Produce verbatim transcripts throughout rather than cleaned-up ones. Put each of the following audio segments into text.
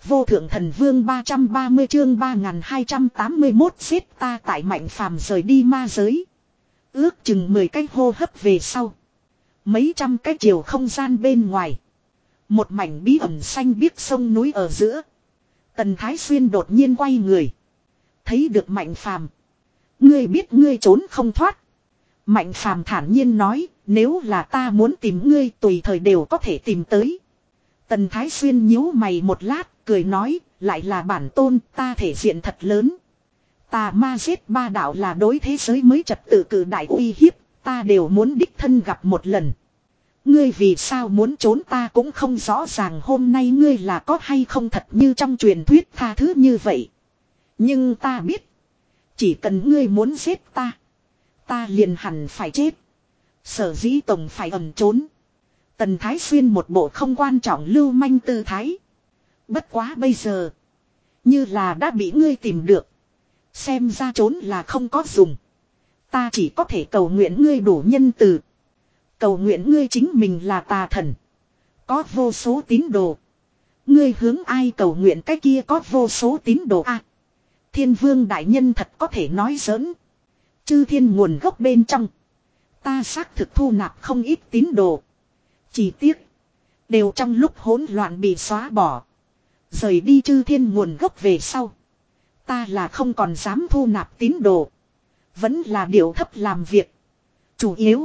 Vô thượng thần vương ba trăm ba mươi chương ba nghìn hai trăm tám mươi mốt giết ta tại Mạnh Phàm rời đi ma giới. Ước chừng mười cái hô hấp về sau. Mấy trăm cái chiều không gian bên ngoài. Một mảnh bí ẩn xanh biếc sông núi ở giữa. Tần Thái Xuyên đột nhiên quay người. Thấy được Mạnh Phàm. Ngươi biết ngươi trốn không thoát. Mạnh Phàm thản nhiên nói, nếu là ta muốn tìm ngươi tùy thời đều có thể tìm tới. Tần Thái Xuyên nhíu mày một lát, cười nói, lại là bản tôn, ta thể diện thật lớn. Tà ma giết ba đạo là đối thế giới mới trật tự cử đại uy hiếp, ta đều muốn đích thân gặp một lần. Ngươi vì sao muốn trốn ta cũng không rõ ràng, hôm nay ngươi là có hay không thật như trong truyền thuyết tha thứ như vậy. Nhưng ta biết, chỉ cần ngươi muốn giết ta, ta liền hẳn phải chết. Sở dĩ tổng phải ẩn trốn. Tần Thái Xuyên một bộ không quan trọng lưu manh tư thái. Bất quá bây giờ, như là đã bị ngươi tìm được. Xem ra trốn là không có dùng. Ta chỉ có thể cầu nguyện ngươi đủ nhân từ. Cầu nguyện ngươi chính mình là tà thần. Có vô số tín đồ. Ngươi hướng ai cầu nguyện cái kia có vô số tín đồ a. À, Thiên Vương đại nhân thật có thể nói giỡn. Chư thiên nguồn gốc bên trong, ta xác thực thu nạp không ít tín đồ. Chỉ tiếc, đều trong lúc hỗn loạn bị xóa bỏ. Rời đi chư thiên nguồn gốc về sau, ta là không còn dám thu nạp tín đồ. Vẫn là điệu thấp làm việc. Chủ yếu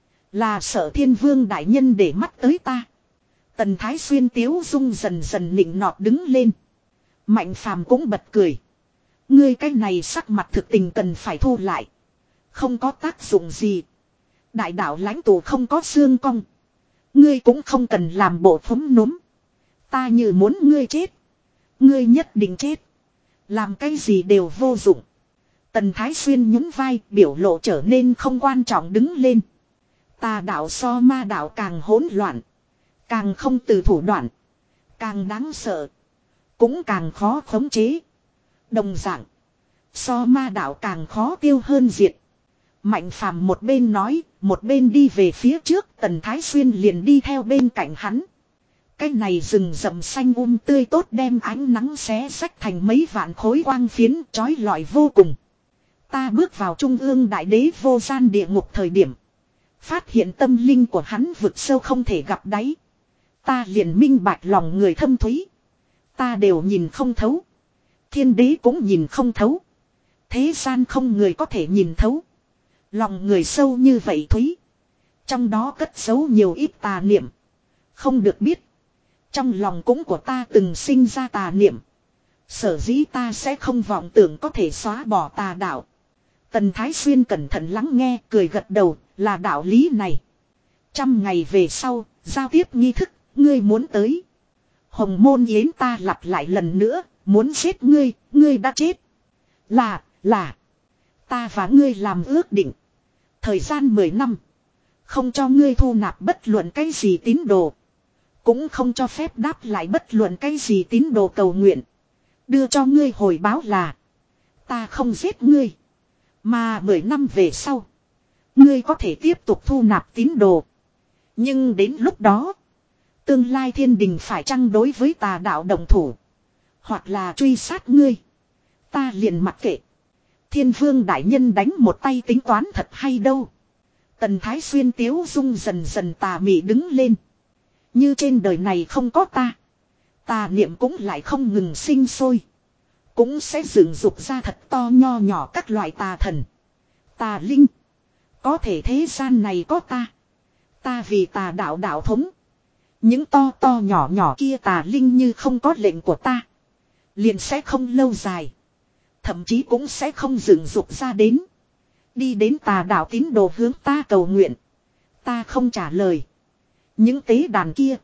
là sợ Thiên Vương đại nhân để mắt tới ta. Tần Thái Xuyên tiếu dung dần dần nịnh nọt đứng lên. Mạnh Phàm cũng bật cười. Ngươi cái này sắc mặt thực tình cần phải thu lại. Không có tác dụng gì. Đại đạo lãnh tụ không có xương cong. Ngươi cũng không cần làm bộ phóng núm. Ta như muốn ngươi chết. Ngươi nhất định chết. Làm cái gì đều vô dụng. Tần Thái Xuyên nhún vai, biểu lộ trở nên không quan trọng đứng lên. Tà đạo so ma đạo càng hỗn loạn. Càng không từ thủ đoạn. Càng đáng sợ. Cũng càng khó khống chế. Đồng dạng, so ma đạo càng khó tiêu hơn diệt. Mạnh Phàm một bên nói, một bên đi về phía trước, Tần Thái Xuyên liền đi theo bên cạnh hắn. Cái này rừng rậm xanh um tươi tốt đem ánh nắng xé xách thành mấy vạn khối quang phiến chói lọi vô cùng. Ta bước vào trung ương đại đế vô gian địa ngục thời điểm, phát hiện tâm linh của hắn vực sâu không thể gặp đáy. Ta liền minh bạch lòng người thâm thúy. Ta đều nhìn không thấu. Thiên đế cũng nhìn không thấu. Thế gian không người có thể nhìn thấu. Lòng người sâu như vậy thúy. Trong đó cất giấu nhiều ít tà niệm. Không được biết. Trong lòng cũng của ta từng sinh ra tà niệm. Sở dĩ ta sẽ không vọng tưởng có thể xóa bỏ tà đạo. Tần Thái Xuyên cẩn thận lắng nghe, cười gật đầu, là đạo lý này. Trăm ngày về sau, giao tiếp nghi thức, ngươi muốn tới. Hồng môn yến ta lặp lại lần nữa, muốn giết ngươi, ngươi đã chết. Là, là. Ta và ngươi làm ước định. Thời gian mười năm. Không cho ngươi thu nạp bất luận cái gì tín đồ. Cũng không cho phép đáp lại bất luận cái gì tín đồ cầu nguyện. Đưa cho ngươi hồi báo là, ta không giết ngươi. Mà mười năm về sau, ngươi có thể tiếp tục thu nạp tín đồ. Nhưng đến lúc đó, tương lai thiên đình phải chăng đối với tà đạo đồng thủ, hoặc là truy sát ngươi, ta liền mặc kệ. Thiên Vương đại nhân đánh một tay tính toán thật hay đâu. Tần Thái Xuyên tiếu dung dần dần tà mị đứng lên. Như trên đời này không có ta, tà niệm cũng lại không ngừng sinh sôi. Cũng sẽ dựng dục ra thật to nho nhỏ các loại tà thần, tà linh. Có thể thế gian này có ta. Ta vì tà đạo đạo thống. Những to to nhỏ nhỏ kia tà linh như không có lệnh của ta, liền sẽ không lâu dài. Thậm chí cũng sẽ không dựng dục ra đến. Đi đến tà đạo tín đồ hướng ta cầu nguyện. Ta không trả lời. Những tế đàn kia,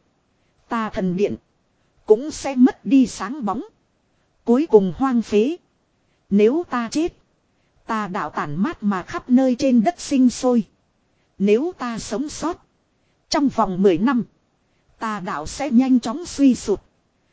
tà thần điện, cũng sẽ mất đi sáng bóng. Cuối cùng hoang phế. Nếu ta chết, tà đạo tản mát mà khắp nơi trên đất sinh sôi. Nếu ta sống sót, trong vòng mười năm, tà đạo sẽ nhanh chóng suy sụp.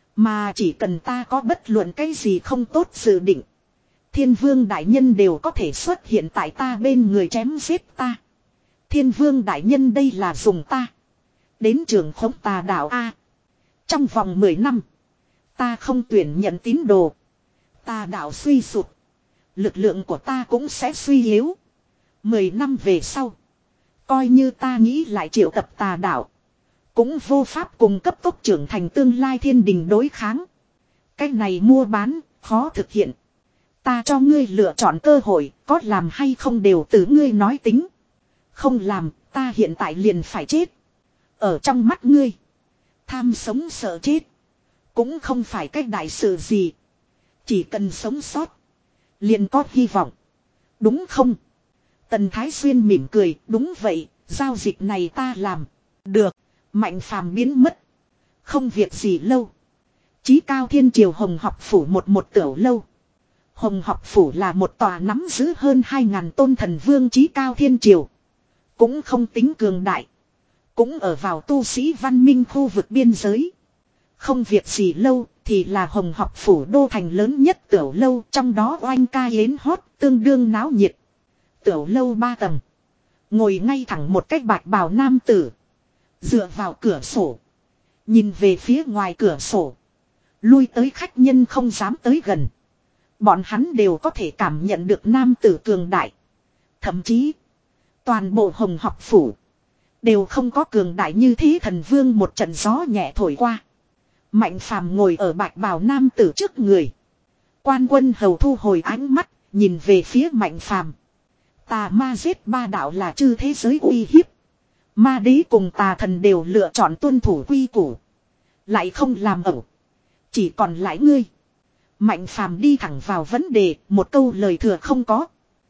Mà chỉ cần ta có bất luận cái gì không tốt dự định, Thiên Vương đại nhân đều có thể xuất hiện tại ta bên người chém giết ta. Thiên Vương đại nhân đây là dùng ta đến trường khống tà đạo A. Trong vòng mười năm, Ta không tuyển nhận tín đồ. Ta đạo suy sụp. Lực lượng của ta cũng sẽ suy yếu. Mười năm về sau. Coi như ta nghĩ lại triệu tập tà đạo. Cũng vô pháp cùng cấp tốc trưởng thành tương lai thiên đình đối kháng. Cái này mua bán, khó thực hiện. Ta cho ngươi lựa chọn cơ hội, có làm hay không đều từ ngươi nói tính. Không làm, ta hiện tại liền phải chết. Ở trong mắt ngươi. Tham sống sợ chết. Cũng không phải cái đại sự gì. Chỉ cần sống sót. Liền có hy vọng. Đúng không? Tần Thái Xuyên mỉm cười. Đúng vậy, giao dịch này ta làm. Được. Mạnh phàm biến mất. Không việc gì lâu. Chí cao thiên triều Hồng học phủ một một tiểu lâu. Hồng học phủ là một tòa nắm giữ hơn hai ngàn tôn thần vương chí cao thiên triều. Cũng không tính cường đại. Cũng ở vào tu sĩ văn minh khu vực biên giới. Không việc gì lâu thì là Hồng học phủ đô thành lớn nhất tiểu lâu, trong đó oanh ca yến hót tương đương náo nhiệt. Tiểu lâu ba tầng. Ngồi ngay thẳng một cách bạch bào nam tử. Dựa vào cửa sổ. Nhìn về phía ngoài cửa sổ. Lui tới khách nhân không dám tới gần. Bọn hắn đều có thể cảm nhận được nam tử cường đại. Thậm chí. Toàn bộ Hồng học phủ. Đều không có cường đại như thế thần vương một trận gió nhẹ thổi qua. Mạnh phàm ngồi ở bạch bào nam tử trước người. Quan Quân Hầu thu hồi ánh mắt. Nhìn về phía mạnh phàm. Tà ma giết ba đạo là chư thế giới uy hiếp. Ma đế cùng tà thần đều lựa chọn tuân thủ quy củ. Lại không làm ẩu. Chỉ còn lại ngươi. Mạnh phàm đi thẳng vào vấn đề. Một câu lời thừa không có.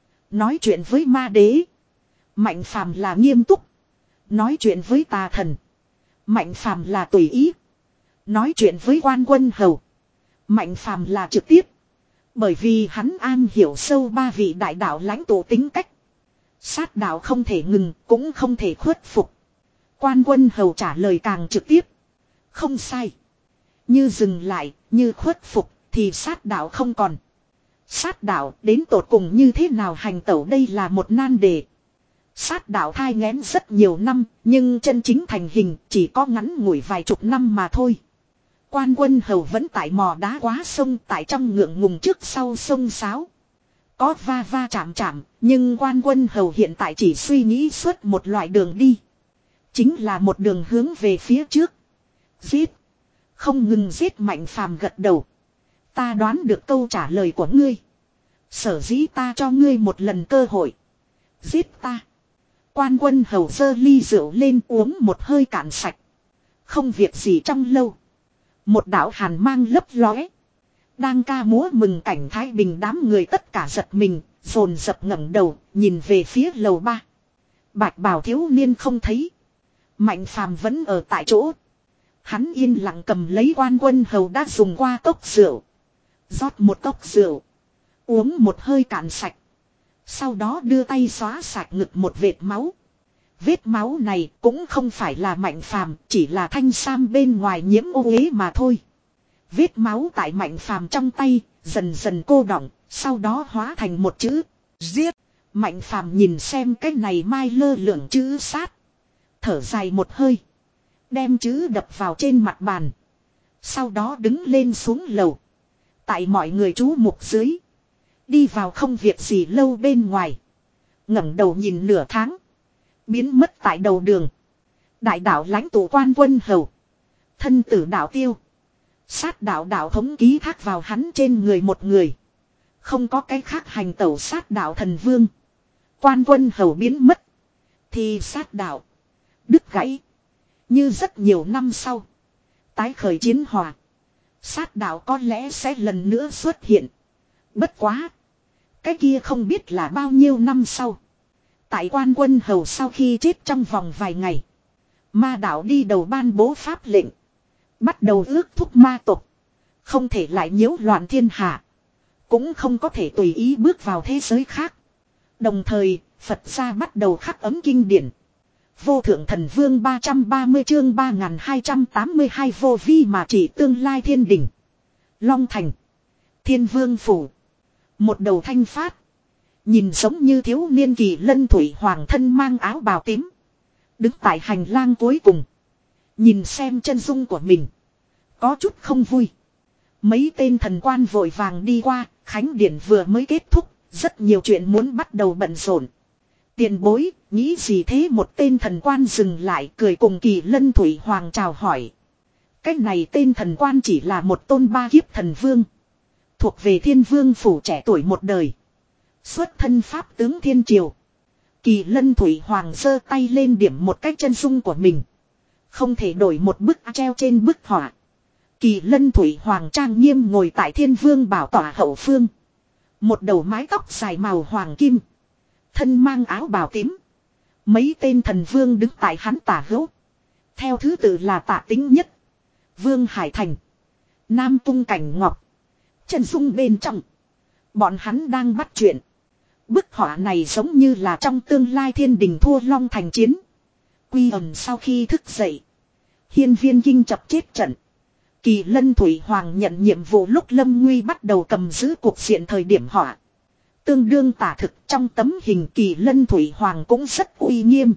Nói chuyện với ma đế. Mạnh phàm là nghiêm túc. Nói chuyện với tà thần. Mạnh phàm là tùy ý. Nói chuyện với Quan Quân Hầu. Mạnh phàm là trực tiếp. Bởi vì hắn an hiểu sâu ba vị đại đạo lãnh tụ tính cách. Sát đạo không thể ngừng, cũng không thể khuất phục. Quan Quân Hầu trả lời càng trực tiếp. Không sai. Như dừng lại, như khuất phục, thì sát đạo không còn. Sát đạo đến tột cùng như thế nào hành tẩu, đây là một nan đề. Sát đạo thai nghén rất nhiều năm, nhưng chân chính thành hình chỉ có ngắn ngủi vài chục năm mà thôi. Quan Quân Hầu vẫn tại mò đá quá sông, tại trong ngượng ngùng trước sau sông sáo. Có va va chạm chạm, nhưng Quan Quân Hầu hiện tại chỉ suy nghĩ suốt một loại đường đi. Chính là một đường hướng về phía trước. Giết. Không ngừng giết. Mạnh phàm gật đầu. Ta đoán được câu trả lời của ngươi. Sở dĩ ta cho ngươi một lần cơ hội. Giết ta. Quan Quân Hầu giơ ly rượu lên uống một hơi cạn sạch. Không việc gì trong lâu. Một đạo hàn mang lấp lóe. Đang ca múa mừng cảnh thái bình, đám người tất cả giật mình, dồn dập ngẩng đầu, nhìn về phía lầu ba. Bạch bào thiếu niên không thấy. Mạnh phàm vẫn ở tại chỗ. Hắn yên lặng cầm lấy Quan Quân Hầu đã dùng qua cốc rượu. Rót một cốc rượu. Uống một hơi cạn sạch. Sau đó đưa tay xóa sạch ngực một vệt máu. Vết máu này cũng không phải là Mạnh phàm, chỉ là thanh sam bên ngoài nhiễm ô uế mà thôi. Vết máu tại Mạnh phàm trong tay dần dần cô đọng, sau đó hóa thành một chữ giết. Mạnh phàm nhìn xem cái này mai lơ lửng chữ sát. Thở dài một hơi. Đem chữ đập vào trên mặt bàn. Sau đó đứng lên xuống lầu. Tại mọi người chú mục dưới. Đi vào không việc gì lâu bên ngoài. ngẩng đầu nhìn nửa tháng. Biến mất tại đầu đường. Đại đạo lãnh tụ Quan Quân Hầu. Thân tử đạo tiêu. Sát đạo đạo thống ký thác vào hắn trên người một người. Không có cái khác hành tẩu sát đạo thần vương. Quan Quân Hầu biến mất. Thì sát đạo. Đứt gãy. Như rất nhiều năm sau. Tái khởi chiến hòa. Sát đạo có lẽ sẽ lần nữa xuất hiện. Bất quá. Cái kia không biết là bao nhiêu năm sau. Tại Quan Quân Hầu sau khi chết trong vòng vài ngày. Ma đạo đi đầu ban bố pháp lệnh. Bắt đầu ước thúc ma tộc. Không thể lại nhiễu loạn thiên hạ. Cũng không có thể tùy ý bước vào thế giới khác. Đồng thời, Phật gia bắt đầu khắc ấm kinh điển. Vô thượng thần vương ba trăm ba mươi chương ba nghìn hai trăm tám mươi hai vô vi mà chỉ tương lai thiên đỉnh. Long Thành. Thiên Vương Phủ. Một đầu thanh phát. Nhìn giống như thiếu niên kỳ lân thủy hoàng thân mang áo bào tím. Đứng tại hành lang cuối cùng. Nhìn xem chân dung của mình. Có chút không vui. Mấy tên thần quan vội vàng đi qua, khánh điển vừa mới kết thúc, rất nhiều chuyện muốn bắt đầu bận rộn. Tiền bối, nghĩ gì thế? Một tên thần quan dừng lại cười cùng Kỳ Lân Thủy Hoàng chào hỏi. Cái này tên thần quan chỉ là một tôn ba kiếp thần vương. Thuộc về thiên vương phủ trẻ tuổi một đời. Xuất thân pháp tướng thiên triều. Kỳ Lân Thủy Hoàng giơ tay lên điểm một cái chân dung của mình. Không thể đổi một bức treo trên bức họa. Kỳ Lân Thủy Hoàng trang nghiêm ngồi tại thiên vương bảo tỏa hậu phương. Một đầu mái tóc dài màu hoàng kim. Thân mang áo bào tím. Mấy tên thần vương đứng tại hắn tả hữu. Theo thứ tự là Tạ Tính Nhất, Vương Hải Thành, Nam Cung Cảnh Ngọc. Chân dung bên trong. Bọn hắn đang bắt chuyện. Bức họa này giống như là trong tương lai thiên đình thua Long Thành chiến. Quy ẩn sau khi thức dậy. Hiên Viên Kinh chập chết trận. Kỳ Lân Thủy Hoàng nhận nhiệm vụ lúc Lâm Nguy bắt đầu cầm giữ cuộc diện thời điểm họa. Tương đương tả thực trong tấm hình Kỳ Lân Thủy Hoàng cũng rất uy nghiêm.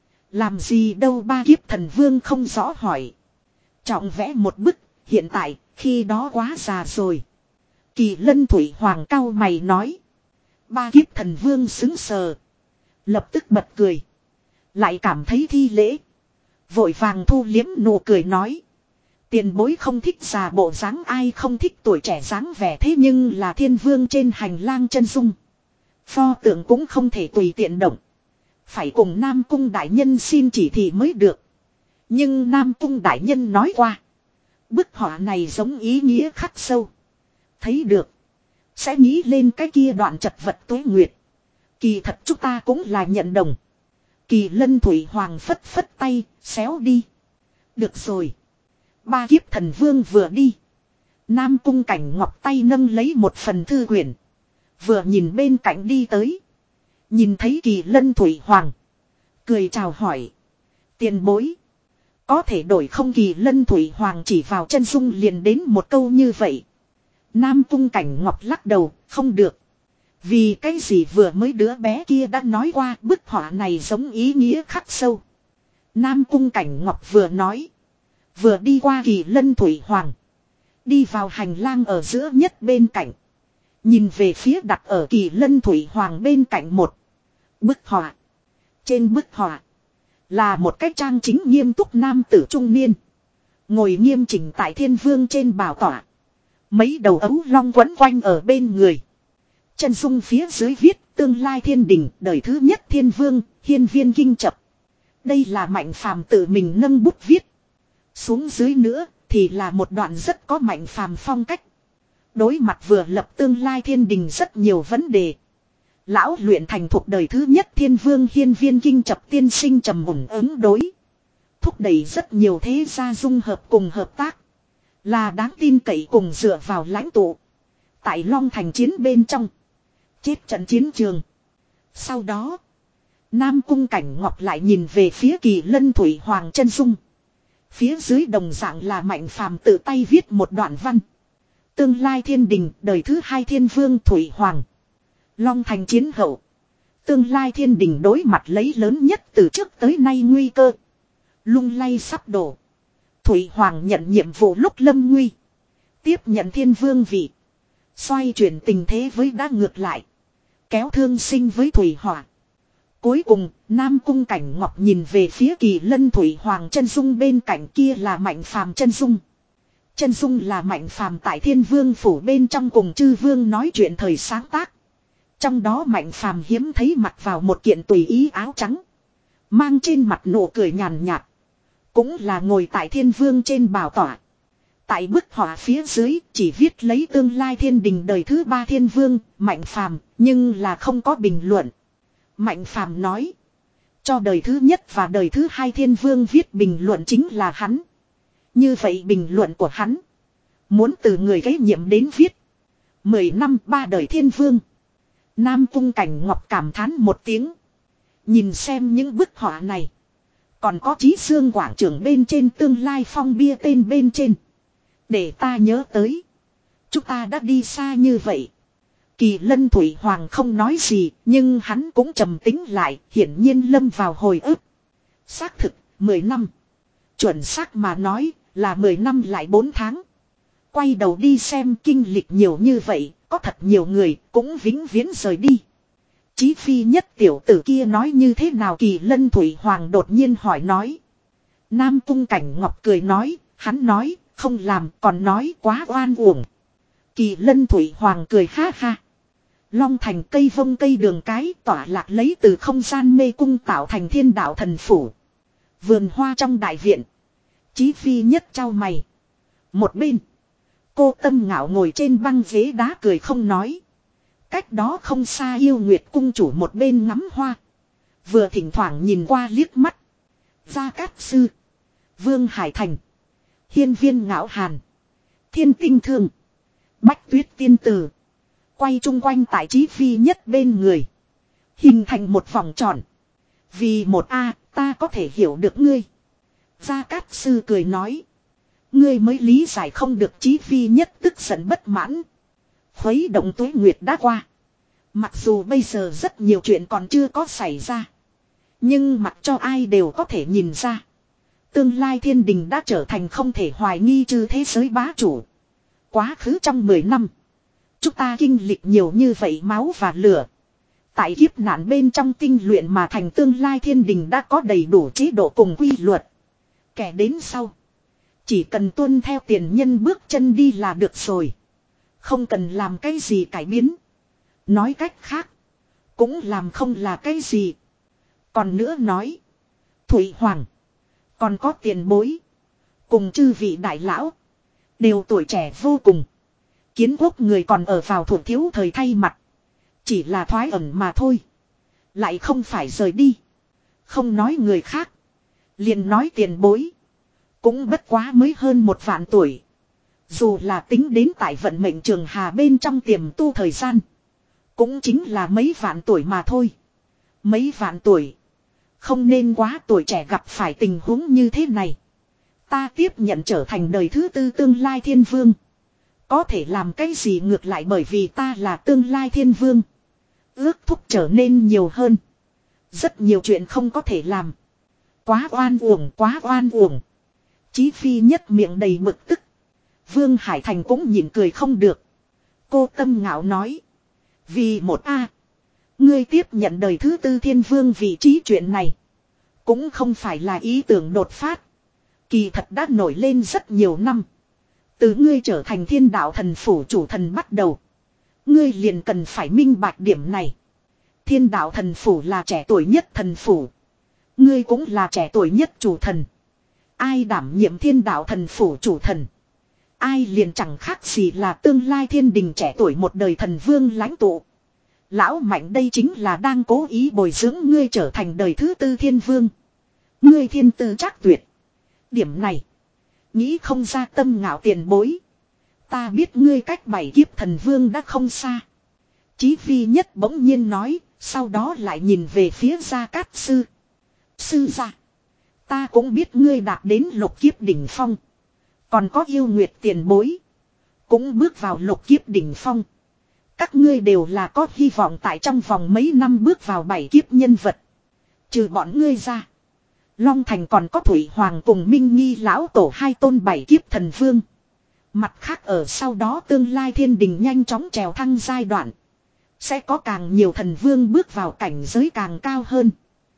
Làm gì đâu ba kiếp thần vương không rõ hỏi. Trọng vẽ một bức, hiện tại, khi đó quá già rồi. Kỳ Lân Thủy Hoàng cau mày nói. Ba kiếp thần vương xứng sờ. Lập tức bật cười. Lại cảm thấy thi lễ. Vội vàng thu liếm nụ cười nói. Tiền bối không thích già bộ dáng, ai không thích tuổi trẻ dáng vẻ, thế nhưng là thiên vương trên hành lang chân dung. Pho tượng cũng không thể tùy tiện động. Phải cùng Nam Cung đại nhân xin chỉ thị mới được. Nhưng Nam Cung đại nhân nói qua. Bức họa này giống ý nghĩa khắc sâu. Thấy được. Sẽ nghĩ lên cái kia đoạn chật vật tuế nguyệt. Kỳ thật chúng ta cũng là nhận đồng. Kỳ Lân Thủy Hoàng phất phất tay, xéo đi. Được rồi. Ba kiếp thần vương vừa đi. Nam Cung Cảnh Ngọc tay nâng lấy một phần thư quyển. Vừa nhìn bên cạnh đi tới. Nhìn thấy Kỳ Lân Thủy Hoàng. Cười chào hỏi. Tiền bối. Có thể đổi không? Kỳ Lân Thủy Hoàng chỉ vào chân dung liền đến một câu như vậy. Nam Cung Cảnh Ngọc lắc đầu, không được. Vì cái gì vừa mới đứa bé kia đã nói qua, bức họa này giống ý nghĩa khắc sâu. Nam Cung Cảnh Ngọc vừa nói. Vừa đi qua Kỳ Lân Thủy Hoàng. Đi vào hành lang ở giữa nhất bên cạnh. Nhìn về phía đặt ở Kỳ Lân Thủy Hoàng bên cạnh một bức họa. Trên bức họa là một cái trang chính nghiêm túc nam tử trung niên. Ngồi nghiêm chỉnh tại thiên vương trên bảo tọa. Mấy đầu ấu long quấn quanh ở bên người. Chân dung phía dưới viết tương lai thiên đình đời thứ nhất thiên vương, Hiên Viên Kinh chập. Đây là Mạnh Phàm tự mình nâng bút viết. Xuống dưới nữa thì là một đoạn rất có Mạnh Phàm phong cách. Đối mặt vừa lập tương lai thiên đình rất nhiều vấn đề. Lão luyện thành thuộc đời thứ nhất thiên vương Hiên Viên Kinh chập tiên sinh trầm ổn ứng đối. Thúc đẩy rất nhiều thế gia dung hợp cùng hợp tác. Là đáng tin cậy cùng dựa vào lãnh tụ. Tại Long Thành chiến bên trong. Chết trận chiến trường. Sau đó. Nam Cung Cảnh Ngọc lại nhìn về phía Kỳ Lân Thủy Hoàng chân dung. Phía dưới đồng dạng là Mạnh Phàm tự tay viết một đoạn văn. Tương lai thiên đình đời thứ hai thiên vương Thủy Hoàng. Long Thành chiến hậu. Tương lai thiên đình đối mặt lấy lớn nhất từ trước tới nay nguy cơ. Lung lay sắp đổ. Thủy Hoàng nhận nhiệm vụ lúc lâm nguy. Tiếp nhận thiên vương vị. Xoay chuyển tình thế với đã ngược lại. Kéo thương sinh với Thủy Hỏa. Cuối cùng, Nam Cung Cảnh Ngọc nhìn về phía Kỳ Lân Thủy Hoàng chân dung bên cạnh kia là Mạnh Phàm chân dung. Chân dung là Mạnh Phàm tại Thiên Vương phủ bên trong cùng chư vương nói chuyện thời sáng tác. Trong đó Mạnh Phàm hiếm thấy mặc vào một kiện tùy ý áo trắng. Mang trên mặt nụ cười nhàn nhạt. Cũng là ngồi tại Thiên Vương trên bảo tọa. Tại bức họa phía dưới chỉ viết lấy tương lai thiên đình đời thứ ba thiên vương, Mạnh Phàm, nhưng là không có bình luận. Mạnh Phàm nói. Cho đời thứ nhất và đời thứ hai thiên vương viết bình luận chính là hắn. Như vậy bình luận của hắn. Muốn từ người kế nhiệm đến viết. Mười năm ba đời thiên vương. Nam Cung Cảnh Ngọc cảm thán một tiếng. Nhìn xem những bức họa này. Còn có Chí Xương quảng trường bên trên tương lai phong bia tên bên trên. Để ta nhớ tới. Chúng ta đã đi xa như vậy. Kỳ Lân Thủy Hoàng không nói gì, nhưng hắn cũng trầm tính lại, hiển nhiên lâm vào hồi ức. Xác thực, mười năm. Chuẩn xác mà nói, là mười năm lại bốn tháng. Quay đầu đi xem kinh lịch nhiều như vậy, có thật nhiều người cũng vĩnh viễn rời đi. Chí phi nhất tiểu tử kia nói như thế nào? Kỳ Lân Thủy Hoàng đột nhiên hỏi nói. Nam Cung Cảnh Ngọc cười nói, hắn nói, không làm, còn nói quá oan uổng. Kỳ Lân Thủy Hoàng cười ha ha. Long Thành cây vông cây đường cái tỏa lạc lấy từ không gian mê cung tạo thành thiên đạo thần phủ. Vườn hoa trong đại viện. Chí phi nhất trao mày. Một bên. Cô Tâm Ngạo ngồi trên băng ghế đá cười không nói. Cách đó không xa Yêu Nguyệt cung chủ một bên ngắm hoa. Vừa thỉnh thoảng nhìn qua liếc mắt. Gia Cát Sư. Vương Hải Thành. Hiên Viên Ngạo Hàn. Thiên Tinh Thương. Bách Tuyết Tiên Tử. Quay chung quanh tại Chí phi nhất bên người. Hình thành một vòng tròn. Vì một A ta có thể hiểu được ngươi. Gia Cát Sư cười nói. Ngươi mới lý giải không được. Chí phi nhất tức giận bất mãn. Khuấy động tuế nguyệt đã qua. Mặc dù bây giờ rất nhiều chuyện còn chưa có xảy ra. Nhưng mặc cho ai đều có thể nhìn ra. Tương lai thiên đình đã trở thành không thể hoài nghi trừ thế giới bá chủ. Quá khứ trong mười năm. Chúng ta kinh lịch nhiều như vậy máu và lửa. Tại kiếp nạn bên trong tinh luyện mà thành tương lai thiên đình đã có đầy đủ chế độ cùng quy luật. Kẻ đến sau. Chỉ cần tuân theo tiền nhân bước chân đi là được rồi. Không cần làm cái gì cải biến. Nói cách khác. Cũng làm không là cái gì. Còn nữa nói. Thủy Hoàng. Còn có tiền bối. Cùng chư vị đại lão. Đều tuổi trẻ vô cùng. Kiến quốc người còn ở vào thuộc thiếu thời thay mặt. Chỉ là thoái ẩn mà thôi. Lại không phải rời đi. Không nói người khác. Liền nói tiền bối. Cũng bất quá mới hơn một vạn tuổi. Dù là tính đến tại vận mệnh trường hà bên trong tiềm tu thời gian. Cũng chính là mấy vạn tuổi mà thôi. Mấy vạn tuổi. Không nên quá tuổi trẻ gặp phải tình huống như thế này. Ta tiếp nhận trở thành đời thứ tư tương lai thiên vương. Có thể làm cái gì ngược lại bởi vì ta là tương lai thiên vương. Ước thúc trở nên nhiều hơn. Rất nhiều chuyện không có thể làm. Quá oan uổng, quá oan uổng. Chí phi nhất miệng đầy bực tức. Vương Hải Thành cũng nhịn cười không được. Cô Tâm Ngạo nói. Vì một A. Ngươi tiếp nhận đời thứ tư thiên vương vị trí chuyện này. Cũng không phải là ý tưởng đột phát. Kỳ thật đã nổi lên rất nhiều năm. Từ ngươi trở thành thiên đạo thần phủ chủ thần bắt đầu. Ngươi liền cần phải minh bạch điểm này. Thiên đạo thần phủ là trẻ tuổi nhất thần phủ. Ngươi cũng là trẻ tuổi nhất chủ thần. Ai đảm nhiệm thiên đạo thần phủ chủ thần. Ai liền chẳng khác gì là tương lai thiên đình trẻ tuổi một đời thần vương lãnh tụ. Lão Mạnh đây chính là đang cố ý bồi dưỡng ngươi trở thành đời thứ tư thiên vương. Ngươi thiên tư chắc tuyệt. Điểm này. Nghĩ không ra Tâm Ngạo tiền bối. Ta biết ngươi cách bảy kiếp thần vương đã không xa. Chí phi nhất bỗng nhiên nói. Sau đó lại nhìn về phía Gia Cát Sư. Sư gia. Ta cũng biết ngươi đạt đến lục kiếp đỉnh phong. Còn có Yêu Nguyệt tiền bối. Cũng bước vào lục kiếp đỉnh phong. Các ngươi đều là có hy vọng tại trong vòng mấy năm bước vào bảy kiếp nhân vật. Trừ bọn ngươi ra. Long Thành còn có Thủy Hoàng cùng Minh Nghi lão tổ hai tôn bảy kiếp thần vương. Mặt khác ở sau đó tương lai thiên đình nhanh chóng trèo thăng giai đoạn. Sẽ có càng nhiều thần vương bước vào cảnh giới càng cao hơn.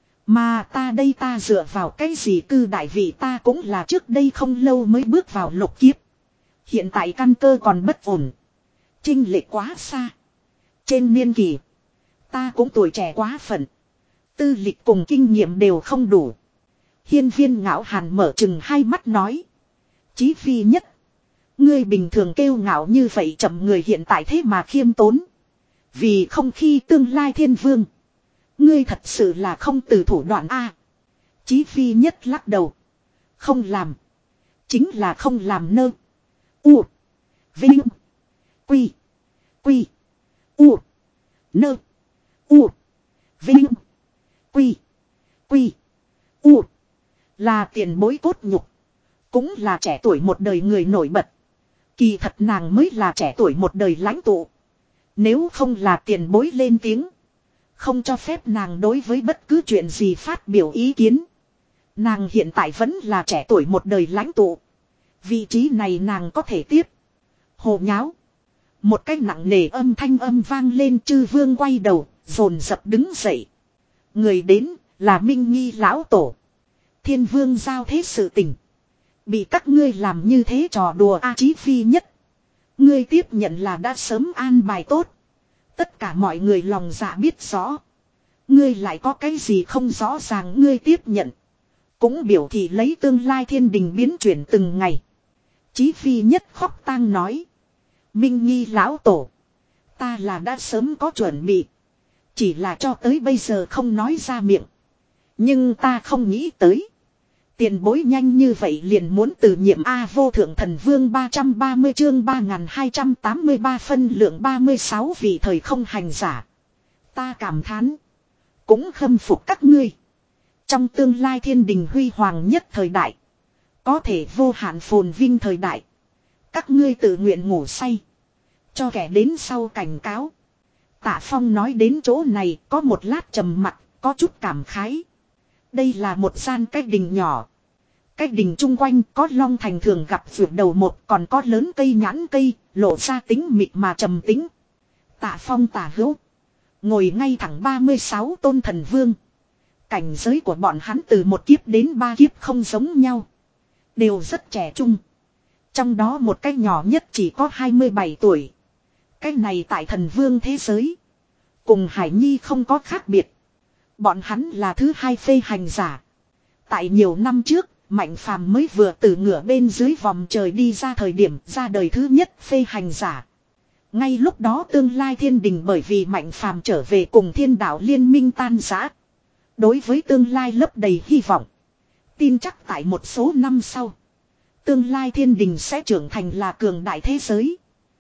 Mà ta đây ta dựa vào cái gì cư đại vị ta cũng là trước đây không lâu mới bước vào lục kiếp. Hiện tại căn cơ còn bất ổn. Chênh lệch quá xa. Trên niên kỳ. Ta cũng tuổi trẻ quá phận. Tư lịch cùng kinh nghiệm đều không đủ. Hiên Viên Ngạo Hàn mở chừng hai mắt nói. Chí phi nhất. Ngươi bình thường kêu ngạo như vậy chậm người hiện tại thế mà khiêm tốn. Vì không khi tương lai thiên vương. Ngươi thật sự là không từ thủ đoạn A. Chí phi nhất lắc đầu. Không làm. Chính là không làm nơ. U. Vinh. Quy. Quy. U. Nơ. U. Vinh. Quy. Quy. U. Là tiền bối cốt nhục. Cũng là trẻ tuổi một đời người nổi bật. Kỳ thật nàng mới là trẻ tuổi một đời lãnh tụ. Nếu không là tiền bối lên tiếng. Không cho phép nàng đối với bất cứ chuyện gì phát biểu ý kiến. Nàng hiện tại vẫn là trẻ tuổi một đời lãnh tụ. Vị trí này nàng có thể tiếp. Hồ nháo. Một cái nặng nề âm thanh âm vang lên, chư vương quay đầu, dồn dập đứng dậy. Người đến là Minh Nghi lão tổ. Thiên vương giao thế sự tình. Bị các ngươi làm như thế trò đùa a Chí Phi nhất. Ngươi tiếp nhận là đã sớm an bài tốt. Tất cả mọi người lòng dạ biết rõ. Ngươi lại có cái gì không rõ ràng, ngươi tiếp nhận. Cũng biểu thị lấy tương lai thiên đình biến chuyển từng ngày. Chí Phi nhất khóc tang nói. Minh Nghi lão tổ. Ta là đã sớm có chuẩn bị. Chỉ là cho tới bây giờ không nói ra miệng. Nhưng ta không nghĩ tới. Tiền bối nhanh như vậy liền muốn từ nhiệm A vô thượng thần vương ba trăm ba mươi chương ba nghìn hai trăm tám mươi ba phân lượng ba mươi sáu vị thời không hành giả. Ta cảm thán. Cũng khâm phục các ngươi. Trong tương lai thiên đình huy hoàng nhất thời đại. Có thể vô hạn phồn vinh thời đại. Các ngươi tự nguyện ngủ say. Cho kẻ đến sau cảnh cáo. Tạ Phong nói đến chỗ này có một lát trầm mặc, có chút cảm khái. Đây là một gian cái đình nhỏ. Cái đình chung quanh có long thành thường gặp vượt đầu một, còn có lớn cây nhãn cây, lộ ra tính mịt mà trầm tính. Tạ Phong tả hữu. Ngồi ngay thẳng ba mươi sáu tôn thần vương. Cảnh giới của bọn hắn từ một kiếp đến ba kiếp không giống nhau. Đều rất trẻ trung. Trong đó một cái nhỏ nhất chỉ có hai mươi bảy tuổi. Cái này tại thần vương thế giới. Cùng Hải Nhi không có khác biệt. Bọn hắn là thứ hai phê hành giả. Tại nhiều năm trước, Mạnh Phàm mới vừa từ ngửa bên dưới vòng trời đi ra thời điểm ra đời thứ nhất phê hành giả. Ngay lúc đó tương lai thiên đình bởi vì Mạnh Phàm trở về cùng thiên đạo liên minh tan rã. Đối với tương lai lấp đầy hy vọng. Tin chắc tại một số năm sau. Tương lai thiên đình sẽ trưởng thành là cường đại thế giới.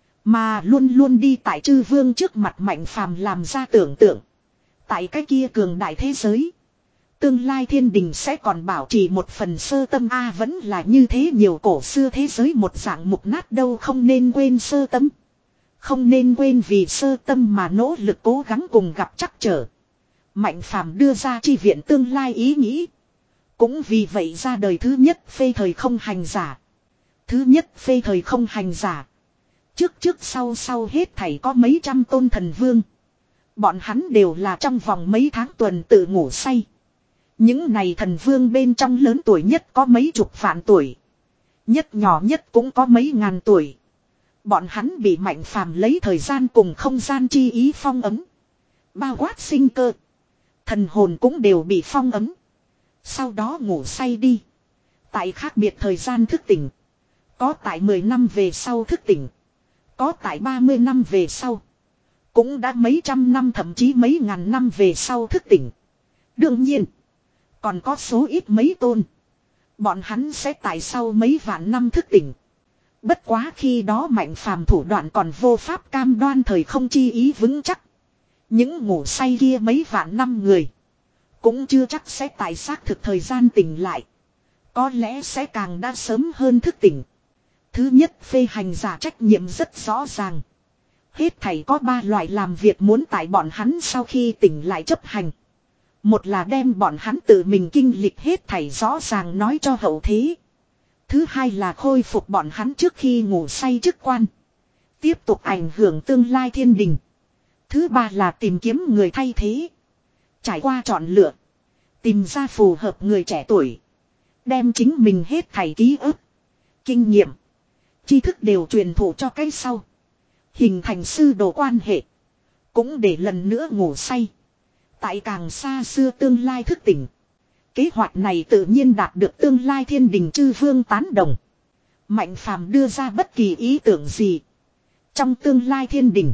Mà luôn luôn đi tại chư vương trước mặt Mạnh Phàm làm ra tưởng tượng. Tại cái kia cường đại thế giới. Tương lai thiên đình sẽ còn bảo trì một phần sơ tâm A vẫn là như thế nhiều cổ xưa thế giới một dạng mục nát đâu, không nên quên sơ tâm. Không nên quên vì sơ tâm mà nỗ lực cố gắng cùng gặp trắc trở. Mạnh Phàm đưa ra chi viện tương lai ý nghĩ. Cũng vì vậy ra đời thứ nhất phê thời không hành giả. Thứ nhất phê thời không hành giả. Trước trước sau sau hết thảy có mấy trăm tôn thần vương. Bọn hắn đều là trong vòng mấy tháng tuần tự ngủ say. Những này thần vương bên trong lớn tuổi nhất có mấy chục vạn tuổi. Nhất nhỏ nhất cũng có mấy ngàn tuổi. Bọn hắn bị Mạnh Phàm lấy thời gian cùng không gian chi ý phong ấm. Bao quát sinh cơ. Thần hồn cũng đều bị phong ấm. Sau đó ngủ say đi. Tại khác biệt thời gian thức tỉnh. Có tại mười năm về sau thức tỉnh. Có tại ba mươi năm về sau. Cũng đã mấy trăm năm thậm chí mấy ngàn năm về sau thức tỉnh. Đương nhiên. Còn có số ít mấy tôn. Bọn hắn sẽ tại sau mấy vạn năm thức tỉnh. Bất quá khi đó Mạnh Phàm thủ đoạn còn vô pháp cam đoan thời không chi ý vững chắc. Những ngủ say kia mấy vạn năm người. Cũng chưa chắc sẽ tại xác thực thời gian tỉnh lại. Có lẽ sẽ càng đã sớm hơn thức tỉnh. Thứ nhất phê hành giả trách nhiệm rất rõ ràng. Hết thảy có ba loại làm việc muốn tại bọn hắn sau khi tỉnh lại chấp hành. Một là đem bọn hắn tự mình kinh lịch hết thảy rõ ràng nói cho hậu thế. Thứ hai là khôi phục bọn hắn trước khi ngủ say chức quan. Tiếp tục ảnh hưởng tương lai thiên đình. Thứ ba là tìm kiếm người thay thế. Trải qua chọn lựa. Tìm ra phù hợp người trẻ tuổi. Đem chính mình hết thảy ký ức. Kinh nghiệm. Tri thức đều truyền thụ cho cái sau. Hình thành sư đồ quan hệ. Cũng để lần nữa ngủ say. Tại càng xa xưa tương lai thức tỉnh. Kế hoạch này tự nhiên đạt được tương lai thiên đình chư vương tán đồng. Mạnh Phàm đưa ra bất kỳ ý tưởng gì. Trong tương lai thiên đình.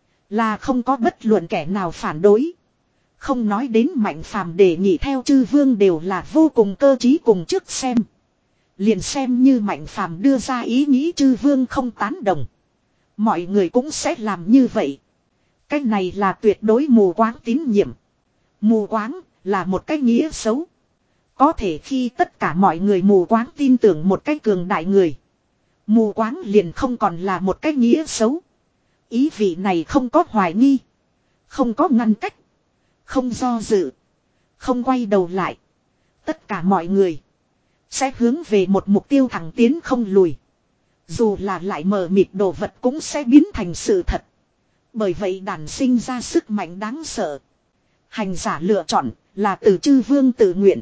Là không có bất luận kẻ nào phản đối. Không nói đến Mạnh Phàm đề nghị theo chư vương đều là vô cùng cơ trí cùng trước xem. Liền xem như Mạnh Phàm đưa ra ý nghĩ chư vương không tán đồng. Mọi người cũng sẽ làm như vậy. Cái này là tuyệt đối mù quáng tín nhiệm. Mù quáng là một cái nghĩa xấu. Có thể khi tất cả mọi người mù quáng tin tưởng một cái cường đại người. Mù quáng liền không còn là một cái nghĩa xấu. Ý vị này không có hoài nghi. Không có ngăn cách. Không do dự. Không quay đầu lại. Tất cả mọi người sẽ hướng về một mục tiêu thẳng tiến không lùi. Dù là lại mờ mịt đồ vật cũng sẽ biến thành sự thật. Bởi vậy đản sinh ra sức mạnh đáng sợ. Hành giả lựa chọn là từ chư vương tự nguyện.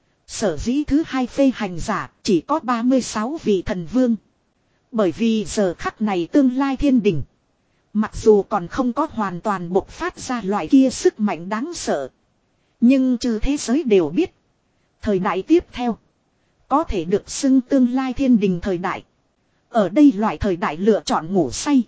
Sở dĩ thứ hai phê hành giả chỉ có ba mươi sáu vị thần vương. Bởi vì giờ khắc này tương lai thiên đình. Mặc dù còn không có hoàn toàn bộc phát ra loại kia sức mạnh đáng sợ. Nhưng chư thế giới đều biết. Thời đại tiếp theo. Có thể được xưng tương lai thiên đình thời đại. Ở đây loại thời đại lựa chọn ngủ say.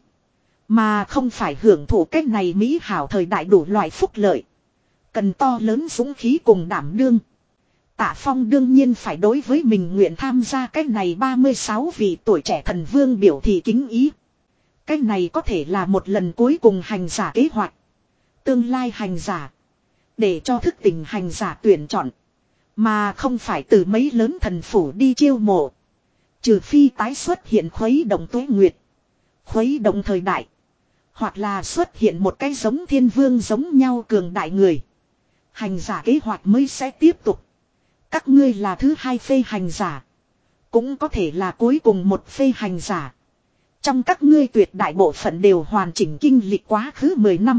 Mà không phải hưởng thụ cách này mỹ hảo thời đại đủ loại phúc lợi. Cần to lớn dũng khí cùng đảm đương. Tạ Phong đương nhiên phải đối với mình nguyện tham gia cách này ba mươi sáu vị tuổi trẻ thần vương biểu thị kính ý. Cách này có thể là một lần cuối cùng hành giả kế hoạch. Tương lai hành giả. Để cho thức tỉnh hành giả tuyển chọn. Mà không phải từ mấy lớn thần phủ đi chiêu mộ. Trừ phi tái xuất hiện khuấy động tuế nguyệt. Khuấy động thời đại. Hoặc là xuất hiện một cái giống thiên vương giống nhau cường đại người. Hành giả kế hoạch mới sẽ tiếp tục. Các ngươi là thứ hai phê hành giả. Cũng có thể là cuối cùng một phê hành giả. Trong các ngươi tuyệt đại bộ phận đều hoàn chỉnh kinh lịch quá khứ mười năm.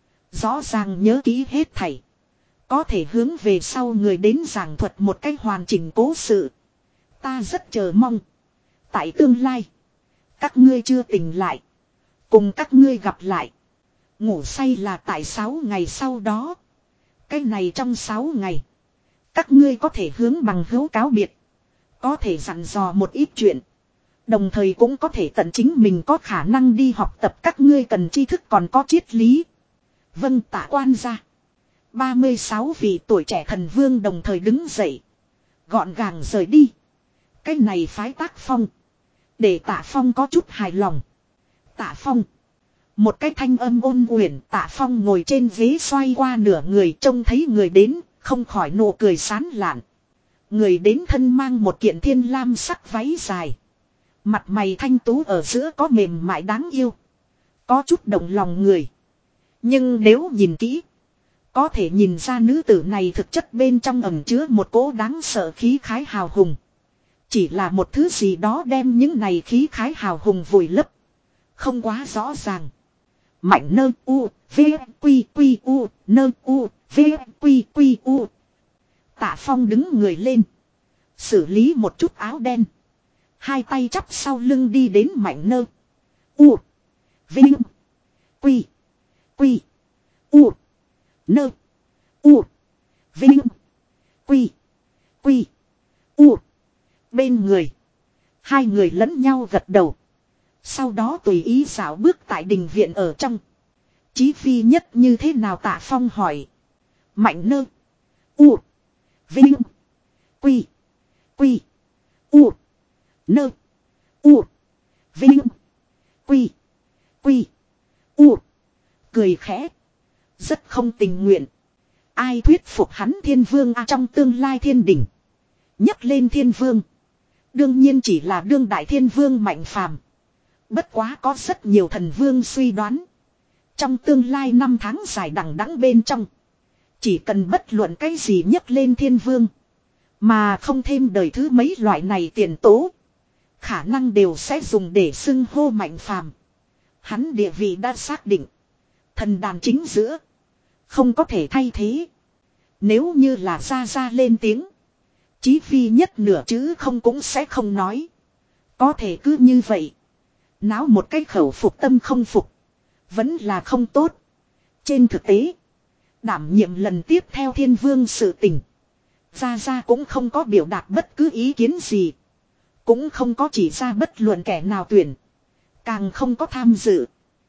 Rõ ràng nhớ kỹ hết thảy. Có thể hướng về sau người đến giảng thuật một cách hoàn chỉnh cố sự. Ta rất chờ mong. Tại tương lai. Các ngươi chưa tỉnh lại. Cùng các ngươi gặp lại. Ngủ say là tại sáu ngày sau đó. Cái này trong sáu ngày. Các ngươi có thể hướng bằng hữu cáo biệt. Có thể dặn dò một ít chuyện. Đồng thời cũng có thể tận chính mình có khả năng đi học tập các ngươi cần tri thức còn có triết lý. Vâng tạ quan ra. ba mươi sáu vị tuổi trẻ thần vương đồng thời đứng dậy. Gọn gàng rời đi. Cái này phái tác phong. Để Tạ Phong có chút hài lòng. Tạ Phong. Một cái thanh âm ôn uyển. Tạ Phong ngồi trên ghế xoay qua nửa người trông thấy người đến. Không khỏi nụ cười sán lạn. Người đến thân mang một kiện thiên lam sắc váy dài. Mặt mày thanh tú ở giữa có mềm mại đáng yêu. Có chút động lòng người. Nhưng nếu nhìn kỹ. Có thể nhìn ra nữ tử này thực chất bên trong ẩn chứa một cỗ đáng sợ khí khái hào hùng. Chỉ là một thứ gì đó đem những này khí khái hào hùng vùi lấp. Không quá rõ ràng. Mạnh nơ u, v, quy quy u, nơ u, v, quy quy u. Tạ Phong đứng người lên. Xử lý một chút áo đen. Hai tay chắp sau lưng đi đến mạnh nơ. U. Vinh. Quy. Quy. U. Nơ. U. Vinh. Quy. Quy. U. Bên người. Hai người lẫn nhau gật đầu. Sau đó tùy ý dạo bước tại đình viện ở trong. Chí phi nhất như thế nào Tạ Phong hỏi. Mạnh nơ. U. Vinh. Quy. Quy. U. Nơ. U. Vinh. Quy. Quy. U. Cười khẽ. Rất không tình nguyện. Ai thuyết phục hắn thiên vương a trong tương lai thiên đỉnh. Nhắc lên thiên vương. Đương nhiên chỉ là đương đại thiên vương mạnh phàm. Bất quá có rất nhiều thần vương suy đoán. Trong tương lai năm tháng dài đằng đẵng bên trong. Chỉ cần bất luận cái gì nhắc lên thiên vương. Mà không thêm đời thứ mấy loại này tiền tố. Khả năng đều sẽ dùng để xưng hô mạnh phàm. Hắn địa vị đã xác định. Thần đàn chính giữa. Không có thể thay thế. Nếu như là ra ra lên tiếng. Chí phi nhất nửa chữ không cũng sẽ không nói. Có thể cứ như vậy. Náo một cái khẩu phục tâm không phục. Vẫn là không tốt. Trên thực tế. Đảm nhiệm lần tiếp theo thiên vương sự tình. Ra ra cũng không có biểu đạt bất cứ ý kiến gì. Cũng không có chỉ ra bất luận kẻ nào tuyển. Càng không có tham dự.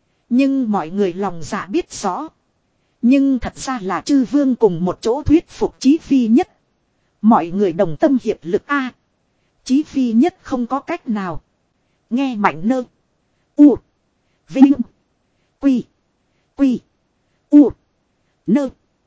Nhưng mọi người lòng dạ biết rõ. Nhưng thật ra là chư vương cùng một chỗ thuyết phục Chí phi nhất. Mọi người đồng tâm hiệp lực a. À, Chí phi nhất không có cách nào. Nghe mạnh nơ. U. Vinh. Quy. Quy. U. Nơ.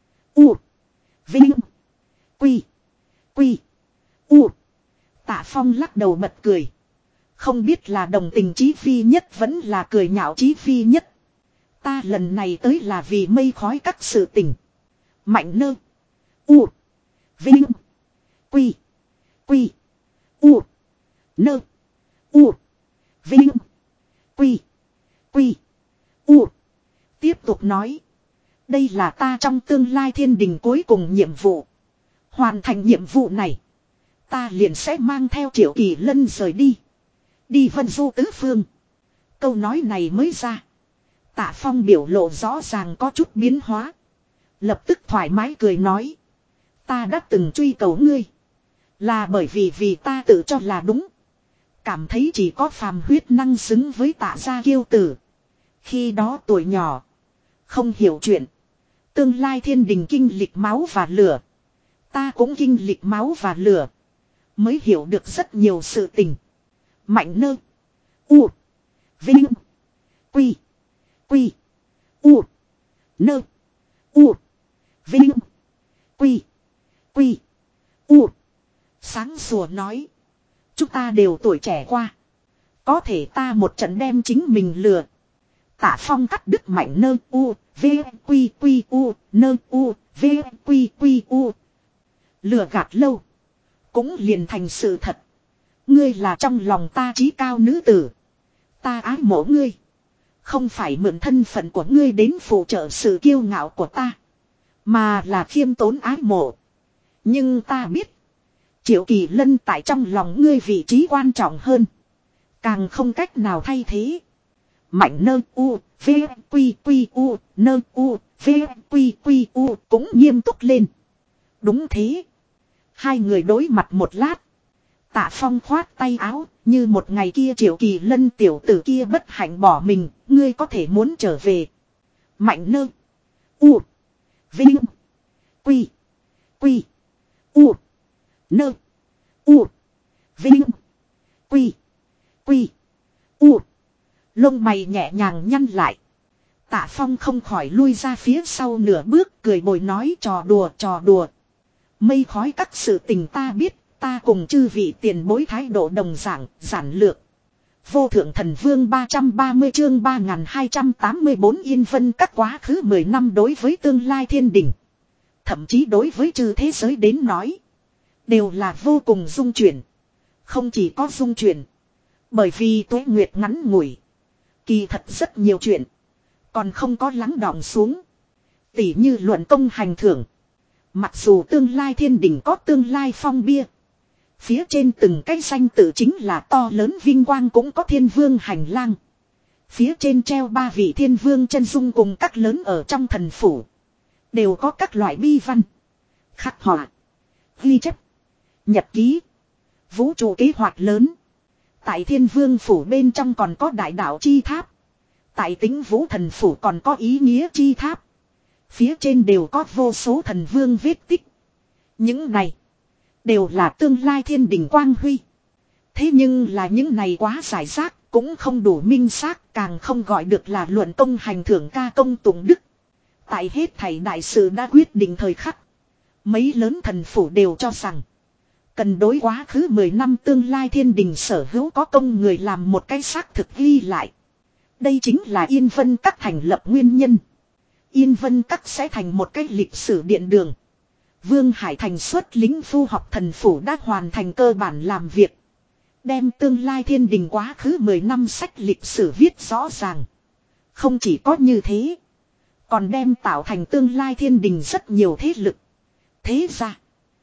U. Vinh. Quy. Quy. U. Tạ Phong lắc đầu bật cười. Không biết là đồng tình Chí phi nhất vẫn là cười nhạo Chí phi nhất. Ta lần này tới là vì mây khói các sự tình. Mạnh nơ. U. Vinh. Quy. Quy. U. Nơ. U. Vinh. Quy. Quy. U. Tiếp tục nói. Đây là ta trong tương lai thiên đình cuối cùng nhiệm vụ. Hoàn thành nhiệm vụ này. Ta liền sẽ mang theo Triệu Kỳ Lân rời đi. Đi vân du tứ phương. Câu nói này mới ra. Tạ Phong biểu lộ rõ ràng có chút biến hóa. Lập tức thoải mái cười nói. Ta đã từng truy cầu ngươi. Là bởi vì vì ta tự cho là đúng. Cảm thấy chỉ có phàm huyết năng xứng với Tạ gia kiêu tử. Khi đó tuổi nhỏ. Không hiểu chuyện. Tương lai thiên đình kinh lịch máu và lửa. Ta cũng kinh lịch máu và lửa. Mới hiểu được rất nhiều sự tình. Mạnh nơ. U. Vinh. Quy. Quy. U. Nơ. U. Vinh. Quy. Quy. U. Sáng sủa nói. Chúng ta đều tuổi trẻ qua. Có thể ta một trận đem chính mình lừa. Tạ Phong cắt đứt Mạnh nơ u. V. Quy. Quy. U. Nơ u. V. Quy. Quy. U. Lừa gạt lâu. Cũng liền thành sự thật. Ngươi là trong lòng ta trí cao nữ tử. Ta ái mộ ngươi. Không phải mượn thân phận của ngươi đến phụ trợ sự kiêu ngạo của ta. Mà là khiêm tốn ái mộ. Nhưng ta biết. Triệu Kỳ Lân tại trong lòng ngươi vị trí quan trọng hơn. Càng không cách nào thay thế. Mạnh nơ u. V. Quy. Quy. U. Nơ u. V. Quy. Quy. U. Cũng nghiêm túc lên. Đúng thế. Hai người đối mặt một lát. Tạ Phong khoát tay áo, như một ngày kia Triệu Kỳ Lân tiểu tử kia bất hạnh bỏ mình, ngươi có thể muốn trở về. Mạnh nơ. U. Vinh. Quy. Quy. U. Nơ. U. Vinh. Quy. Quy. U. Lông mày nhẹ nhàng nhăn lại. Tạ Phong không khỏi lui ra phía sau nửa bước, cười bồi nói trò đùa trò đùa. Mây khói các sự tình ta biết. Ta cùng chư vị tiền bối thái độ đồng giảng, giản lược. Vô thượng thần vương ba trăm ba mươi chương ba nghìn hai trăm tám mươi bốn Yên Vân các quá khứ mười năm đối với tương lai thiên đình. Thậm chí đối với chư thế giới đến nói. Đều là vô cùng dung chuyển. Không chỉ có dung chuyển. Bởi vì tuế nguyệt ngắn ngủi. Kỳ thật rất nhiều chuyện. Còn không có lắng đọng xuống. Tỉ như luận công hành thưởng. Mặc dù tương lai thiên đình có tương lai phong bia. Phía trên từng cái danh tự chính là to lớn vinh quang cũng có thiên vương hành lang. Phía trên treo ba vị thiên vương chân dung cùng các lớn ở trong thần phủ. Đều có các loại bi văn. Khắc họa. Ghi chép. Nhật ký. Vũ trụ kế hoạch lớn. Tại thiên vương phủ bên trong còn có đại đạo chi tháp. Tại tính vũ thần phủ còn có ý nghĩa chi tháp. Phía trên đều có vô số thần vương vết tích. Những này. Đều là tương lai thiên đình quang huy. Thế nhưng là những này quá giải rác, cũng không đủ minh xác, càng không gọi được là luận công hành thưởng ca công tụng đức. Tại hết thảy đại sự đã quyết định thời khắc. Mấy lớn thần phủ đều cho rằng. Cần đối quá khứ mười năm tương lai thiên đình sở hữu có công người làm một cái xác thực ghi lại. Đây chính là Yên Vân Các thành lập nguyên nhân. Yên Vân Các sẽ thành một cái lịch sử điện đường. Vương Hải Thành xuất lính phu học thần phủ đã hoàn thành cơ bản làm việc. Đem tương lai thiên đình quá khứ mười năm sách lịch sử viết rõ ràng. Không chỉ có như thế. Còn đem tạo thành tương lai thiên đình rất nhiều thế lực. Thế ra.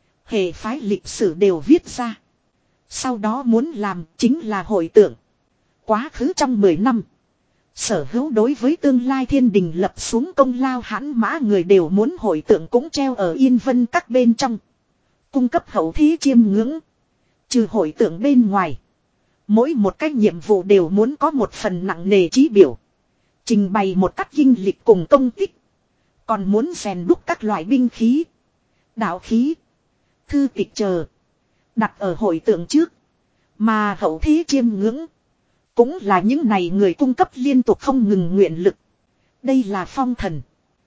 Hệ phái lịch sử đều viết ra. Sau đó muốn làm chính là hội tượng. Quá khứ trong mười năm. Sở hữu đối với tương lai thiên đình lập xuống công lao hãn mã người đều muốn hội tượng cũng treo ở Yên Vân các bên trong. Cung cấp hậu thí chiêm ngưỡng. Trừ hội tượng bên ngoài. Mỗi một cái nhiệm vụ đều muốn có một phần nặng nề chí biểu. Trình bày một cách kinh lịch cùng công tích. Còn muốn rèn đúc các loại binh khí. Đạo khí. Thư tịch chờ. Đặt ở hội tượng trước. Mà hậu thí chiêm ngưỡng. Cũng là những này người cung cấp liên tục không ngừng nguyện lực. Đây là phong thần.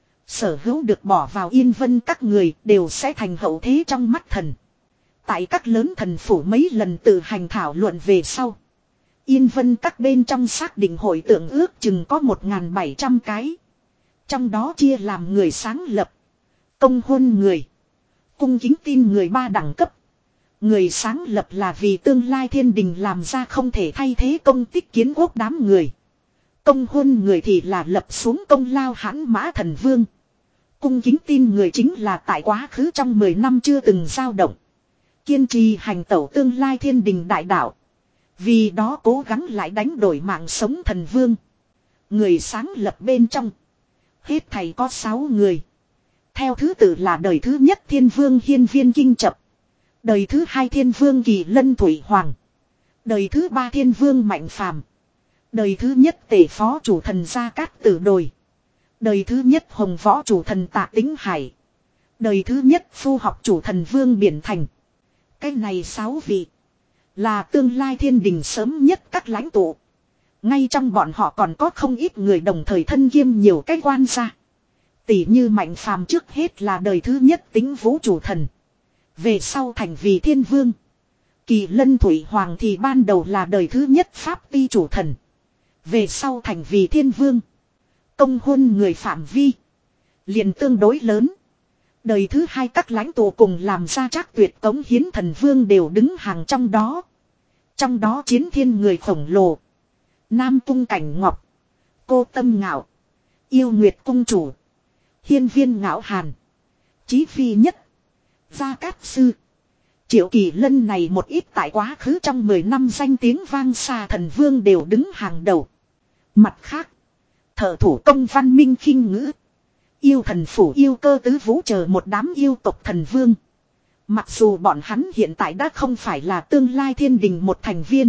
Sở hữu được bỏ vào Yên Vân các người đều sẽ thành hậu thế trong mắt thần. Tại các lớn thần phủ mấy lần tự hành thảo luận về sau. Yên Vân các bên trong xác định hội tượng ước chừng có một nghìn bảy trăm cái. Trong đó chia làm người sáng lập. Công hôn người. Cung kính tin người ba đẳng cấp. Người sáng lập là vì tương lai thiên đình làm ra không thể thay thế công tích kiến quốc đám người. Công huân người thì là lập xuống công lao hãn mã thần vương. Cung kính tin người chính là tại quá khứ trong mười năm chưa từng dao động. Kiên trì hành tẩu tương lai thiên đình đại đạo. Vì đó cố gắng lại đánh đổi mạng sống thần vương. Người sáng lập bên trong. Hết thầy có sáu người. Theo thứ tự là đời thứ nhất thiên vương hiên viên kinh chập. Đời thứ hai thiên vương kỳ lân thủy hoàng. Đời thứ ba thiên vương mạnh phàm. Đời thứ nhất tể phó chủ thần gia cát tử đồi. Đời thứ nhất hồng võ chủ thần tạ tính hải. Đời thứ nhất phu học chủ thần vương biển thành. Cái này sáu vị. Là tương lai thiên đình sớm nhất các lãnh tụ. Ngay trong bọn họ còn có không ít người đồng thời thân kiêm nhiều cái quan gia. Tỷ như mạnh phàm trước hết là đời thứ nhất tính vũ chủ thần. Về sau thành vì thiên vương. Kỳ lân thủy hoàng thì ban đầu là đời thứ nhất pháp ti chủ thần. Về sau thành vì thiên vương. Công huân người phạm vi. Liền tương đối lớn. Đời thứ hai các lãnh tụ cùng làm ra trác tuyệt cống hiến thần vương đều đứng hàng trong đó. Trong đó chiến thiên người khổng lồ. Nam cung cảnh ngọc. Cô tâm ngạo. Yêu nguyệt cung chủ. Hiên viên ngạo hàn. Chí phi nhất. Gia Cát Sư. Triệu Kỳ Lân này một ít tại quá khứ trong mười năm danh tiếng vang xa thần vương đều đứng hàng đầu. Mặt khác. Thợ thủ công văn minh khinh ngữ. Yêu thần phủ yêu cơ tứ vũ chờ một đám yêu tộc thần vương. Mặc dù bọn hắn hiện tại đã không phải là tương lai thiên đình một thành viên.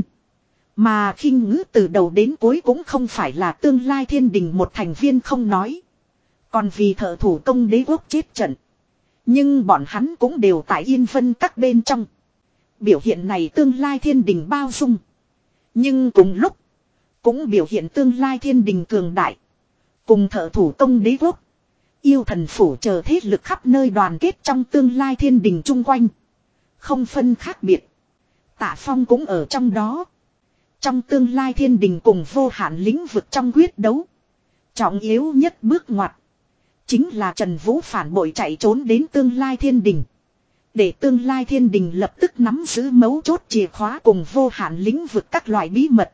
Mà khinh ngữ từ đầu đến cuối cũng không phải là tương lai thiên đình một thành viên không nói. Còn vì thợ thủ công đế quốc chết trận. Nhưng bọn hắn cũng đều tại Yên Vân các bên trong. Biểu hiện này tương lai thiên đình bao dung. Nhưng cùng lúc. Cũng biểu hiện tương lai thiên đình cường đại. Cùng thợ thủ công đế quốc. Yêu thần phủ chờ thế lực khắp nơi đoàn kết trong tương lai thiên đình chung quanh. Không phân khác biệt. Tạ Phong cũng ở trong đó. Trong tương lai thiên đình cùng vô hạn lĩnh vực trong quyết đấu. Trọng yếu nhất bước ngoặt. Chính là Trần Vũ phản bội chạy trốn đến tương lai thiên đình. Để tương lai thiên đình lập tức nắm giữ mấu chốt chìa khóa cùng vô hạn lĩnh vực các loại bí mật.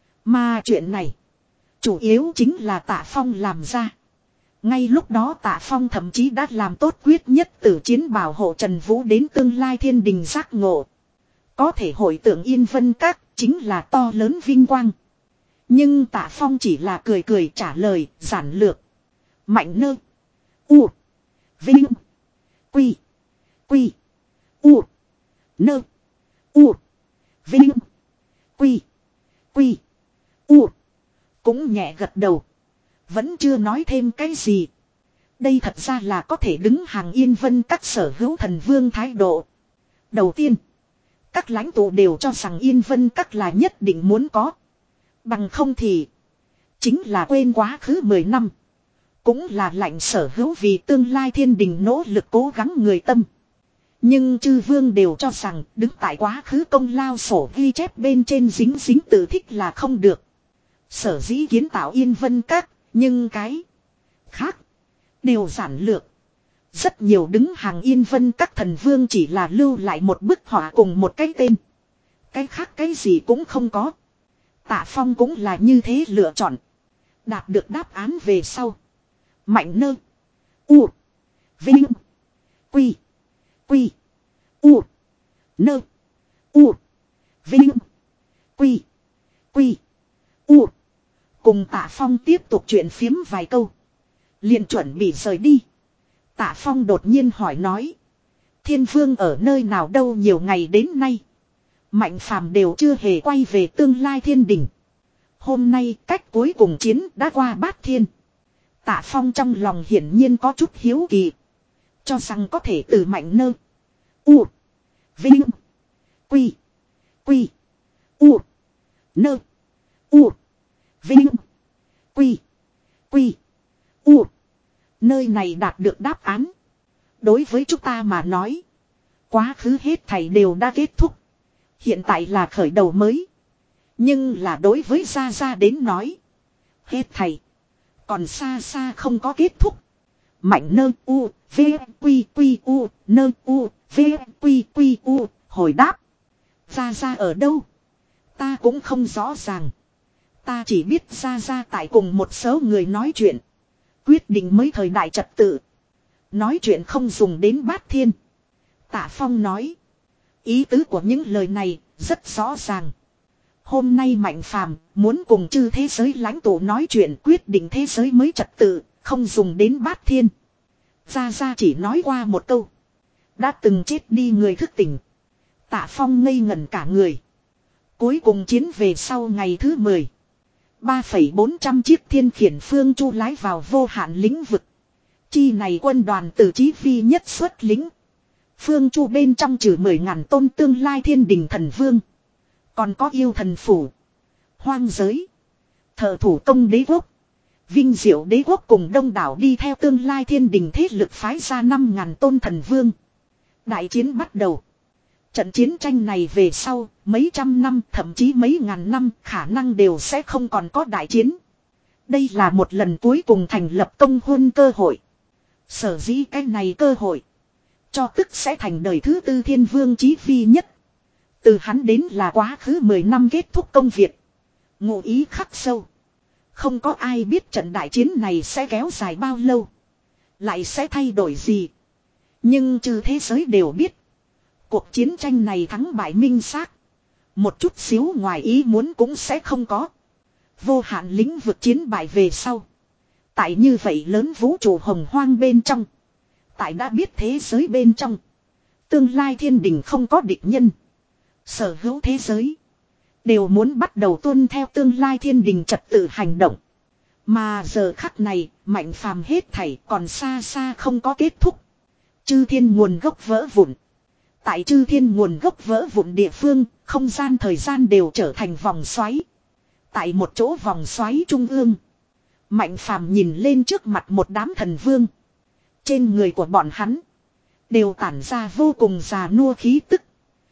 Mà chuyện này. Chủ yếu chính là Tạ Phong làm ra. Ngay lúc đó Tạ Phong thậm chí đã làm tốt quyết nhất tử chiến bảo hộ Trần Vũ đến tương lai thiên đình giác ngộ. Có thể hội tưởng Yên Vân Các chính là to lớn vinh quang. Nhưng Tạ Phong chỉ là cười cười trả lời giản lược. Mạnh nơ. U. Vinh. Quy. Quy. U. Nơ. U. Vinh. Quy. Quy. U. Cũng nhẹ gật đầu. Vẫn chưa nói thêm cái gì. Đây thật ra là có thể đứng hàng Yên Vân các sở hữu thần vương thái độ. Đầu tiên. Các lãnh tụ đều cho rằng Yên Vân các là nhất định muốn có. Bằng không thì. Chính là quên quá khứ mười năm. Cũng là lạnh sở hữu vì tương lai thiên đình nỗ lực cố gắng người tâm. Nhưng chư vương đều cho rằng đứng tại quá khứ công lao sổ ghi chép bên trên dính dính tự thích là không được. Sở dĩ kiến tạo Yên Vân các. Nhưng cái khác đều giản lược. Rất nhiều đứng hàng Yên Vân các thần vương chỉ là lưu lại một bức họa cùng một cái tên. Cái khác cái gì cũng không có. Tạ Phong cũng là như thế lựa chọn. Đạt được đáp án về sau. Mạnh nơ. U. Vinh. Quy. Quy. U. Nơ. U. Vinh. Quy. Quy. U. Cùng Tạ Phong tiếp tục chuyện phiếm vài câu. Liền chuẩn bị rời đi. Tạ Phong đột nhiên hỏi nói. Thiên vương ở nơi nào đâu nhiều ngày đến nay. Mạnh phàm đều chưa hề quay về tương lai thiên đình. Hôm nay cách cuối cùng chiến đã qua bát thiên. Tạ Phong trong lòng hiển nhiên có chút hiếu kỳ. Cho rằng có thể từ mạnh nơ. U. Vinh. Quy. Quy. U. Nơ. U. Vinh. Quy. Quy. U. Nơi này đạt được đáp án. Đối với chúng ta mà nói. Quá khứ hết thảy đều đã kết thúc. Hiện tại là khởi đầu mới. Nhưng là đối với Gia Gia đến nói. Hết thảy. Còn xa xa không có kết thúc. Mạnh nơ u. V. Quy. Quy. U. Nơ u. V. Quy. Quy. U. Hồi đáp. Gia Gia ở đâu? Ta cũng không rõ ràng. Ta chỉ biết Gia Gia tại cùng một số người nói chuyện. Quyết định mới thời đại trật tự. Nói chuyện không dùng đến bát thiên. Tạ Phong nói. Ý tứ của những lời này rất rõ ràng. Hôm nay Mạnh Phàm muốn cùng chư thế giới lãnh tụ nói chuyện quyết định thế giới mới trật tự, không dùng đến bát thiên. Gia Gia chỉ nói qua một câu. Đã từng chết đi người thức tỉnh. Tạ Phong ngây ngẩn cả người. Cuối cùng chiến về sau ngày thứ mười. ba phẩy bốn trăm chiếc thiên khiển phương chu lái vào vô hạn lĩnh vực. Chi này quân đoàn từ chí phi nhất xuất lính. Phương chu bên trong trừ mười ngàn tôn tương lai thiên đình thần vương. Còn có yêu thần phủ. Hoang giới. Thợ thủ công đế quốc. Vinh diệu đế quốc cùng đông đảo đi theo tương lai thiên đình thế lực phái ra năm ngàn tôn thần vương. Đại chiến bắt đầu. Trận chiến tranh này về sau, mấy trăm năm thậm chí mấy ngàn năm khả năng đều sẽ không còn có đại chiến. Đây là một lần cuối cùng thành lập công huân cơ hội. Sở dĩ cái này cơ hội. Cho tức sẽ thành đời thứ tư thiên vương chí phi nhất. Từ hắn đến là quá khứ mười năm kết thúc công việc. Ngụ ý khắc sâu. Không có ai biết trận đại chiến này sẽ kéo dài bao lâu. Lại sẽ thay đổi gì. Nhưng trừ thế giới đều biết. Cuộc chiến tranh này thắng bại minh xác. Một chút xíu ngoài ý muốn cũng sẽ không có. Vô hạn lĩnh vực chiến bại về sau. Tại như vậy lớn vũ trụ hồng hoang bên trong. Tại đã biết thế giới bên trong. Tương lai thiên đình không có địch nhân. Sở hữu thế giới. Đều muốn bắt đầu tuân theo tương lai thiên đình trật tự hành động. Mà giờ khắc này, Mạnh Phàm hết thảy còn xa xa không có kết thúc. Chư thiên nguồn gốc vỡ vụn. Tại chư thiên nguồn gốc vỡ vụn địa phương, không gian thời gian đều trở thành vòng xoáy. Tại một chỗ vòng xoáy trung ương. Mạnh Phàm nhìn lên trước mặt một đám thần vương. Trên người của bọn hắn đều tản ra vô cùng già nua khí tức.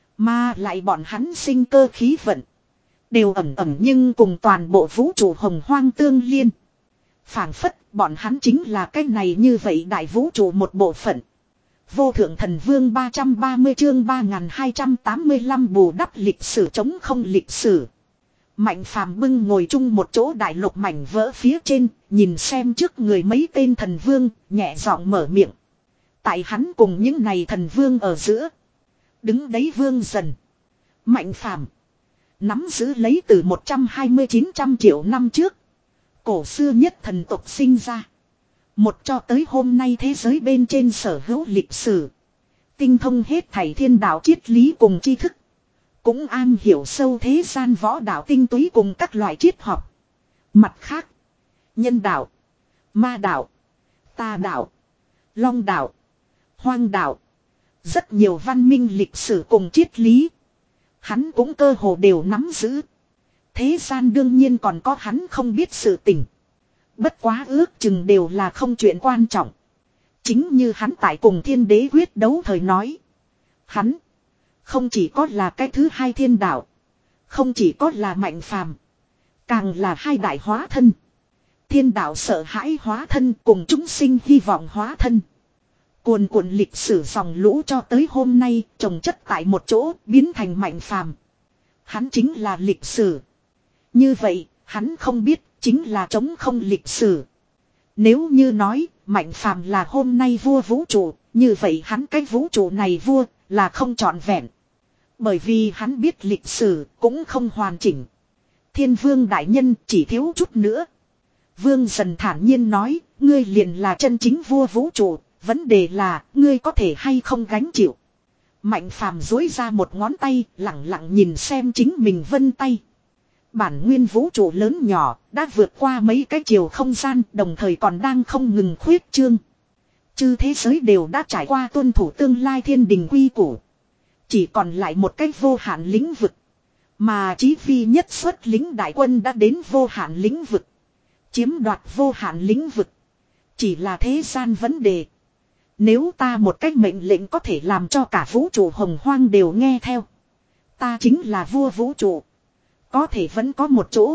Mà lại bọn hắn sinh cơ khí vận. Đều ẩm ẩm nhưng cùng toàn bộ vũ trụ hồng hoang tương liên. Phảng phất bọn hắn chính là cái này như vậy đại vũ trụ một bộ phận. Vô thượng thần vương ba trăm ba mươi chương ba nghìn hai trăm tám mươi lăm bù đắp lịch sử chống không lịch sử. Mạnh Phàm bưng ngồi chung một chỗ đại lục mảnh vỡ phía trên, nhìn xem trước người mấy tên thần vương, nhẹ giọng mở miệng. Tại hắn cùng những này thần vương ở giữa. Đứng đấy Vương Dần. Mạnh Phàm nắm giữ lấy từ một trăm hai mươi chín trăm triệu năm trước. Cổ xưa nhất thần tộc sinh ra. Một cho tới hôm nay thế giới bên trên sở hữu lịch sử. Tinh thông hết thảy thiên đạo triết lý cùng tri thức. Cũng an hiểu sâu thế gian võ đạo tinh túy cùng các loại triết học. Mặt khác. Nhân đạo. Ma đạo. Tà đạo. Long đạo. Hoang đạo. Rất nhiều văn minh lịch sử cùng triết lý. Hắn cũng cơ hồ đều nắm giữ. Thế gian đương nhiên còn có hắn không biết sự tình. Bất quá ước chừng đều là không chuyện quan trọng. Chính như hắn tại cùng thiên đế quyết đấu thời nói. Hắn không chỉ có là cái thứ hai thiên đạo. Không chỉ có là Mạnh Phàm, càng là hai đại hóa thân. Thiên đạo sợ hãi hóa thân cùng chúng sinh hy vọng hóa thân. Cuồn cuộn lịch sử dòng lũ cho tới hôm nay chồng chất tại một chỗ biến thành Mạnh Phàm. Hắn chính là lịch sử. Như vậy, hắn không biết chính là chống không lịch sử. Nếu như nói Mạnh Phàm là hôm nay vua vũ trụ, như vậy hắn cái vũ trụ này vua là không trọn vẹn. Bởi vì hắn biết lịch sử cũng không hoàn chỉnh. Thiên vương đại nhân chỉ thiếu chút nữa. Vương Dần thản nhiên nói, ngươi liền là chân chính vua vũ trụ, vấn đề là ngươi có thể hay không gánh chịu. Mạnh Phàm duỗi ra một ngón tay, lặng lặng nhìn xem chính mình vân tay. Bản nguyên vũ trụ lớn nhỏ đã vượt qua mấy cái chiều không gian, đồng thời còn đang không ngừng khuyết trương. Chư thế giới đều đã trải qua tuân thủ tương lai thiên đình quy củ. Chỉ còn lại một cái vô hạn lĩnh vực. Mà chí phi nhất xuất lính đại quân đã đến vô hạn lĩnh vực. Chiếm đoạt vô hạn lĩnh vực. Chỉ là thế gian vấn đề. Nếu ta một cách mệnh lệnh có thể làm cho cả vũ trụ hồng hoang đều nghe theo. Ta chính là vua vũ trụ. Có thể vẫn có một chỗ.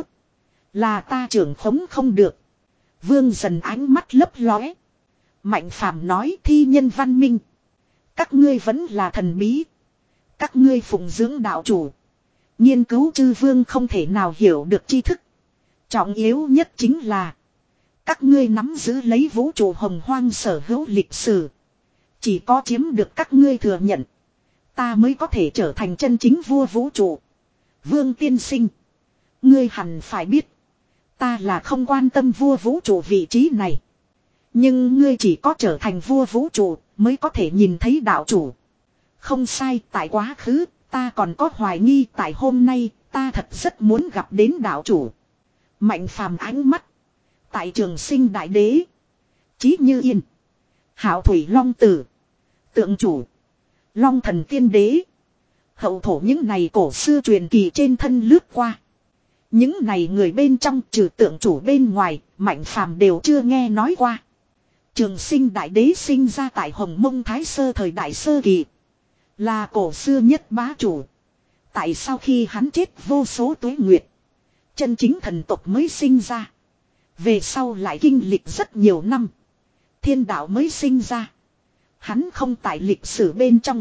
Là ta trưởng khống không được. Vương Dần ánh mắt lấp lóe. Mạnh Phàm nói thi nhân văn minh. Các ngươi vẫn là thần bí. Các ngươi phụng dưỡng đạo chủ. Nghiên cứu chư vương không thể nào hiểu được tri thức. Trọng yếu nhất chính là. Các ngươi nắm giữ lấy vũ trụ hồng hoang sở hữu lịch sử. Chỉ có chiếm được các ngươi thừa nhận. Ta mới có thể trở thành chân chính vua vũ trụ. Vương tiên sinh. Ngươi hẳn phải biết. Ta là không quan tâm vua vũ trụ vị trí này. Nhưng ngươi chỉ có trở thành vua vũ trụ mới có thể nhìn thấy đạo chủ. Không sai, tại quá khứ, ta còn có hoài nghi, tại hôm nay, ta thật rất muốn gặp đến đạo chủ. Mạnh phàm ánh mắt. Tại Trường Sinh đại đế. Chí Như Yên. Hạo Thủy Long Tử. Tượng chủ. Long Thần Tiên Đế. Hậu thổ những này cổ xưa truyền kỳ trên thân lướt qua. Những này người bên trong trừ tượng chủ bên ngoài, Mạnh phàm đều chưa nghe nói qua. Trường Sinh đại đế sinh ra tại Hồng Mông Thái Sơ thời đại sơ kỳ. Là cổ xưa nhất bá chủ. Tại sau khi hắn chết vô số tuế nguyệt. Chân chính thần tộc mới sinh ra. Về sau lại kinh lịch rất nhiều năm. Thiên đạo mới sinh ra. Hắn không tại lịch sử bên trong.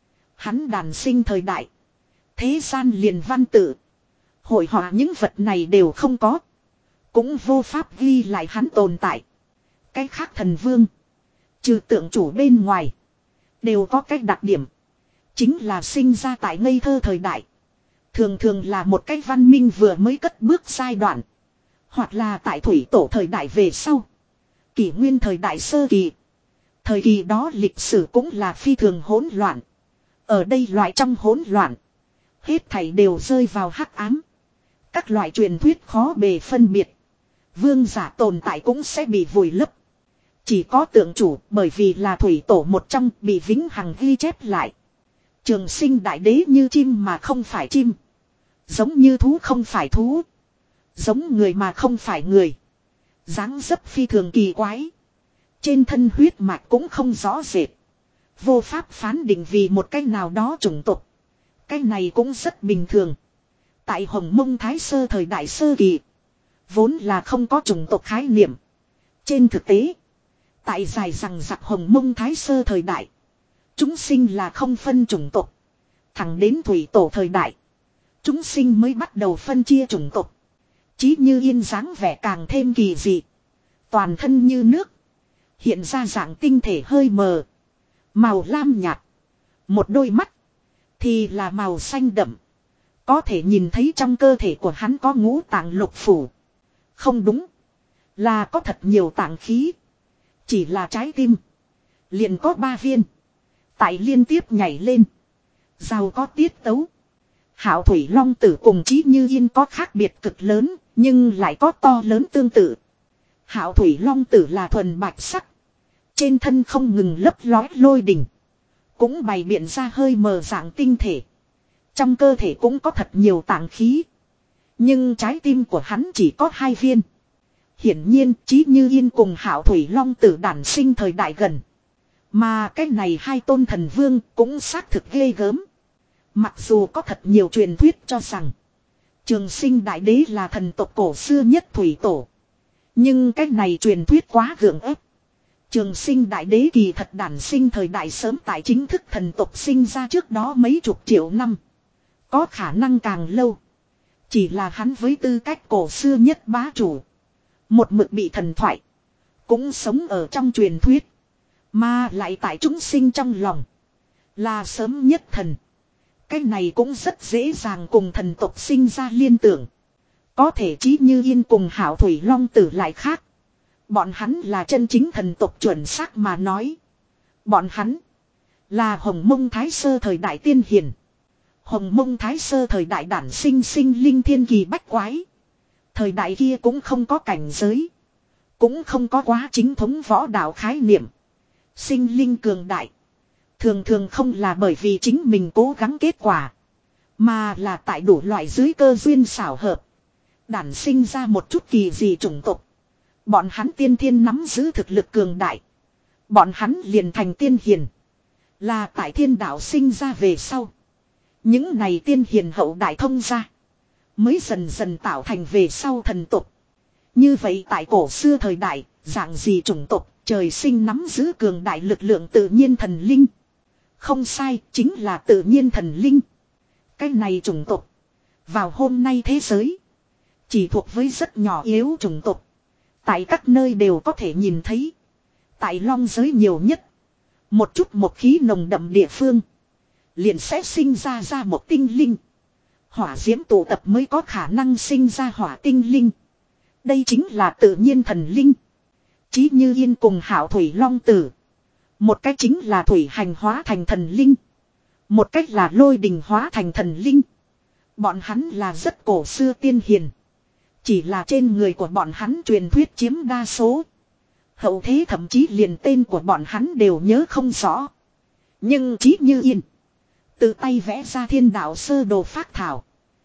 Hắn đàn sinh thời đại. Thế gian liền văn tự. Hội họa những vật này đều không có. Cũng vô pháp ghi lại hắn tồn tại. Cái khác thần vương. Trừ tượng chủ bên ngoài. Đều có cách đặc điểm. Chính là sinh ra tại ngây thơ thời đại. Thường thường là một cái văn minh vừa mới cất bước giai đoạn. Hoặc là tại thủy tổ thời đại về sau. Kỷ nguyên thời đại sơ kỳ. Thời kỳ đó lịch sử cũng là phi thường hỗn loạn. Ở đây loại trong hỗn loạn. Hết thảy đều rơi vào hắc ám. Các loại truyền thuyết khó bề phân biệt. Vương giả tồn tại cũng sẽ bị vùi lấp. Chỉ có tượng chủ bởi vì là thủy tổ một trong bị vĩnh hằng ghi chép lại. Trường Sinh đại đế như chim mà không phải chim. Giống như thú không phải thú. Giống người mà không phải người. Dáng dấp phi thường kỳ quái. Trên thân huyết mạch cũng không rõ rệt. Vô pháp phán định vì một cái nào đó chủng tộc. Cái này cũng rất bình thường. Tại Hồng Mông Thái Sơ thời đại sơ kỳ. Vốn là không có chủng tộc khái niệm. Trên thực tế. Tại dài rằng giặc Hồng Mông Thái Sơ thời đại. Chúng sinh là không phân chủng tộc. Thẳng đến thủy tổ thời đại. Chúng sinh mới bắt đầu phân chia chủng tộc. Chí Như Yên dáng vẻ càng thêm kỳ dị. Toàn thân như nước. Hiện ra dạng tinh thể hơi mờ. Màu lam nhạt. Một đôi mắt. Thì là màu xanh đậm. Có thể nhìn thấy trong cơ thể của hắn có ngũ tạng lục phủ. Không đúng. Là có thật nhiều tạng khí. Chỉ là trái tim. Liền có ba viên. Tại liên tiếp nhảy lên. Giàu có tiết tấu. Hạo Thủy Long Tử cùng Chí Như Yên có khác biệt cực lớn. Nhưng lại có to lớn tương tự. Hạo Thủy Long Tử là thuần bạch sắc. Trên thân không ngừng lấp lói lôi đỉnh. Cũng bày biện ra hơi mờ dạng tinh thể. Trong cơ thể cũng có thật nhiều tạng khí. Nhưng trái tim của hắn chỉ có hai viên. Hiển nhiên Chí Như Yên cùng Hạo Thủy Long Tử đản sinh thời đại gần. Mà cái này hai tôn thần vương cũng xác thực ghê gớm. Mặc dù có thật nhiều truyền thuyết cho rằng Trường Sinh đại đế là thần tộc cổ xưa nhất thủy tổ. Nhưng cái này truyền thuyết quá gượng ép. Trường Sinh đại đế kỳ thật đản sinh thời đại sớm tại chính thức thần tộc sinh ra trước đó mấy chục triệu năm. Có khả năng càng lâu. Chỉ là hắn với tư cách cổ xưa nhất bá chủ. Một mực bị thần thoại. Cũng sống ở trong truyền thuyết. Mà lại tại chúng sinh trong lòng. Là sớm nhất thần. Cái này cũng rất dễ dàng cùng thần tộc sinh ra liên tưởng. Có thể Chí Như Yên cùng Hạo Thủy Long Tử lại khác. Bọn hắn là chân chính thần tộc chuẩn xác mà nói. Bọn hắn là Hồng Mông Thái Sơ thời đại tiên hiền. Hồng Mông Thái Sơ thời đại đản sinh sinh linh thiên kỳ bách quái. Thời đại kia cũng không có cảnh giới. Cũng không có quá chính thống võ đạo khái niệm. Sinh linh cường đại. Thường thường không là bởi vì chính mình cố gắng kết quả. Mà là tại đủ loại dưới cơ duyên xảo hợp. Đản sinh ra một chút kỳ dị chủng tộc. Bọn hắn tiên thiên nắm giữ thực lực cường đại. Bọn hắn liền thành tiên hiền. Là tại thiên đạo sinh ra về sau. Những này tiên hiền hậu đại thông ra. Mới dần dần tạo thành về sau thần tộc. Như vậy tại cổ xưa thời đại, dạng gì chủng tộc, trời sinh nắm giữ cường đại lực lượng tự nhiên thần linh. Không sai, chính là tự nhiên thần linh. Cái này chủng tộc. Vào hôm nay thế giới. Chỉ thuộc với rất nhỏ yếu chủng tộc. Tại các nơi đều có thể nhìn thấy. Tại long giới nhiều nhất. Một chút một khí nồng đậm địa phương. Liền sẽ sinh ra ra một tinh linh. Hỏa diễm tụ tập mới có khả năng sinh ra hỏa tinh linh. Đây chính là tự nhiên thần linh. Chí Như Yên cùng Hạo Thủy Long Tử. Một cách chính là thủy hành hóa thành thần linh. Một cách là lôi đình hóa thành thần linh. Bọn hắn là rất cổ xưa tiên hiền. Chỉ là trên người của bọn hắn truyền thuyết chiếm đa số. Hậu thế thậm chí liền tên của bọn hắn đều nhớ không rõ. Nhưng Chí Như Yên tự tay vẽ ra thiên đạo sơ đồ phác thảo.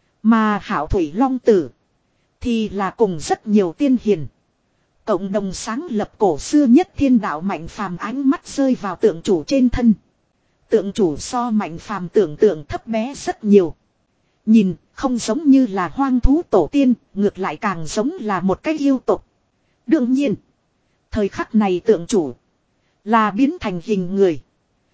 Mà Hạo Thủy Long Tử thì là cùng rất nhiều tiên hiền cộng đồng sáng lập cổ xưa nhất thiên đạo Mạnh Phàm ánh mắt rơi vào tượng chủ trên thân. Tượng chủ so Mạnh Phàm tưởng tượng thấp bé rất nhiều. Nhìn không giống như là hoang thú tổ tiên, ngược lại càng giống là một cái yêu tộc. Đương nhiên, thời khắc này tượng chủ là biến thành hình người.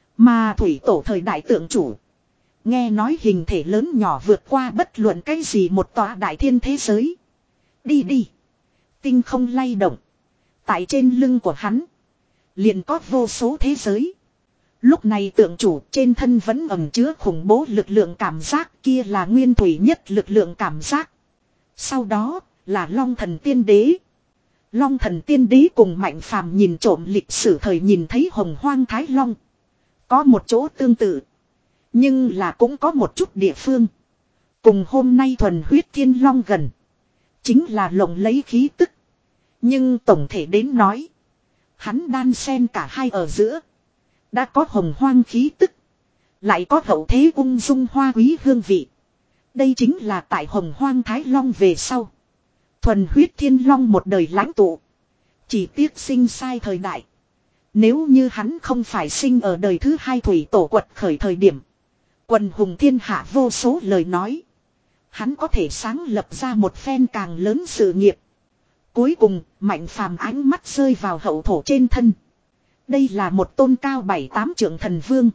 Mà thủy tổ thời đại tượng chủ, nghe nói hình thể lớn nhỏ vượt qua bất luận cái gì một tòa đại thiên thế giới. Đi đi. Tinh không lay động. Tại trên lưng của hắn liền có vô số thế giới. Lúc này tượng chủ trên thân vẫn ẩn chứa khủng bố lực lượng cảm giác, kia là nguyên thủy nhất lực lượng cảm giác. Sau đó là Long Thần Tiên Đế. Long Thần Tiên Đế cùng Mạnh Phàm nhìn trộm lịch sử thời nhìn thấy Hồng Hoang Thái Long. Có một chỗ tương tự. Nhưng là cũng có một chút địa phương. Cùng hôm nay thuần huyết thiên long gần. Chính là lộng lấy khí tức. Nhưng tổng thể đến nói. Hắn đan xen cả hai ở giữa. Đã có hồng hoang khí tức. Lại có hậu thế ung dung hoa quý hương vị. Đây chính là tại Hồng Hoang Thái Long về sau. Thuần huyết thiên long một đời lãnh tụ. Chỉ tiếc sinh sai thời đại. Nếu như hắn không phải sinh ở đời thứ hai thủy tổ quật khởi thời điểm. Quần hùng thiên hạ vô số lời nói. Hắn có thể sáng lập ra một phen càng lớn sự nghiệp. Cuối cùng, Mạnh Phàm ánh mắt rơi vào hậu thổ trên thân. Đây là một tôn cao bảy tám trượng thần vương.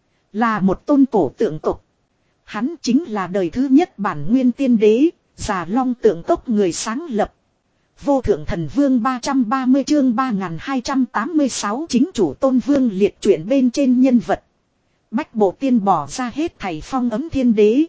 Là một tôn cổ tượng tộc. Hắn chính là đời thứ nhất bản nguyên tiên đế, Già Long tượng tộc người sáng lập. Vô thượng thần vương ba trăm ba mươi chương ba nghìn hai trăm tám mươi sáu chính chủ tôn vương liệt truyện bên trên nhân vật. Bách bộ tiên bỏ ra hết thảy phong ấm thiên đế.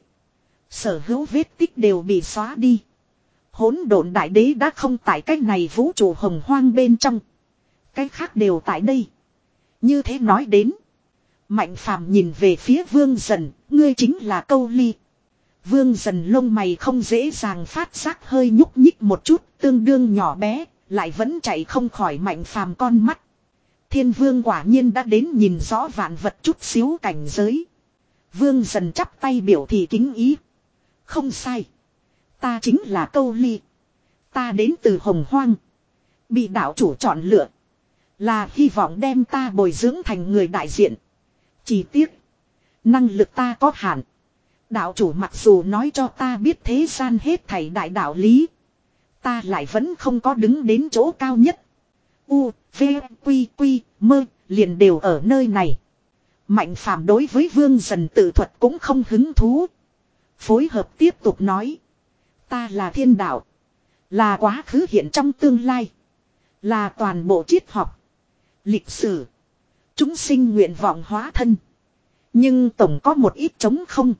Sở hữu vết tích đều bị xóa đi. Hỗn độn đại đế đã không tại cách này vũ trụ hồng hoang bên trong. Cách khác đều tại đây. Như thế nói đến. Mạnh Phàm nhìn về phía Vương Dần, ngươi chính là Câu Ly. Vương Dần lông mày không dễ dàng phát giác hơi nhúc nhích một chút, tương đương nhỏ bé, lại vẫn chạy không khỏi Mạnh Phàm con mắt. Thiên Vương quả nhiên đã đến nhìn rõ vạn vật chút xíu cảnh giới. Vương Dần chắp tay biểu thị kính ý. Không sai. Ta chính là Câu Ly. Ta đến từ Hồng Hoang. Bị đạo chủ chọn lựa. Là hy vọng đem ta bồi dưỡng thành người đại diện. Chỉ tiếc. Năng lực ta có hạn. Đạo chủ mặc dù nói cho ta biết thế gian hết thảy đại đạo lý. Ta lại vẫn không có đứng đến chỗ cao nhất. U, V, Quy, Quy, Mơ, liền đều ở nơi này. Mạnh Phàm đối với Vương Dần tự thuật cũng không hứng thú. Phối hợp tiếp tục nói. Ta là thiên đạo. Là quá khứ hiện trong tương lai. Là toàn bộ triết học. Lịch sử. Chúng sinh nguyện vọng hóa thân. Nhưng tổng có một ít trống không.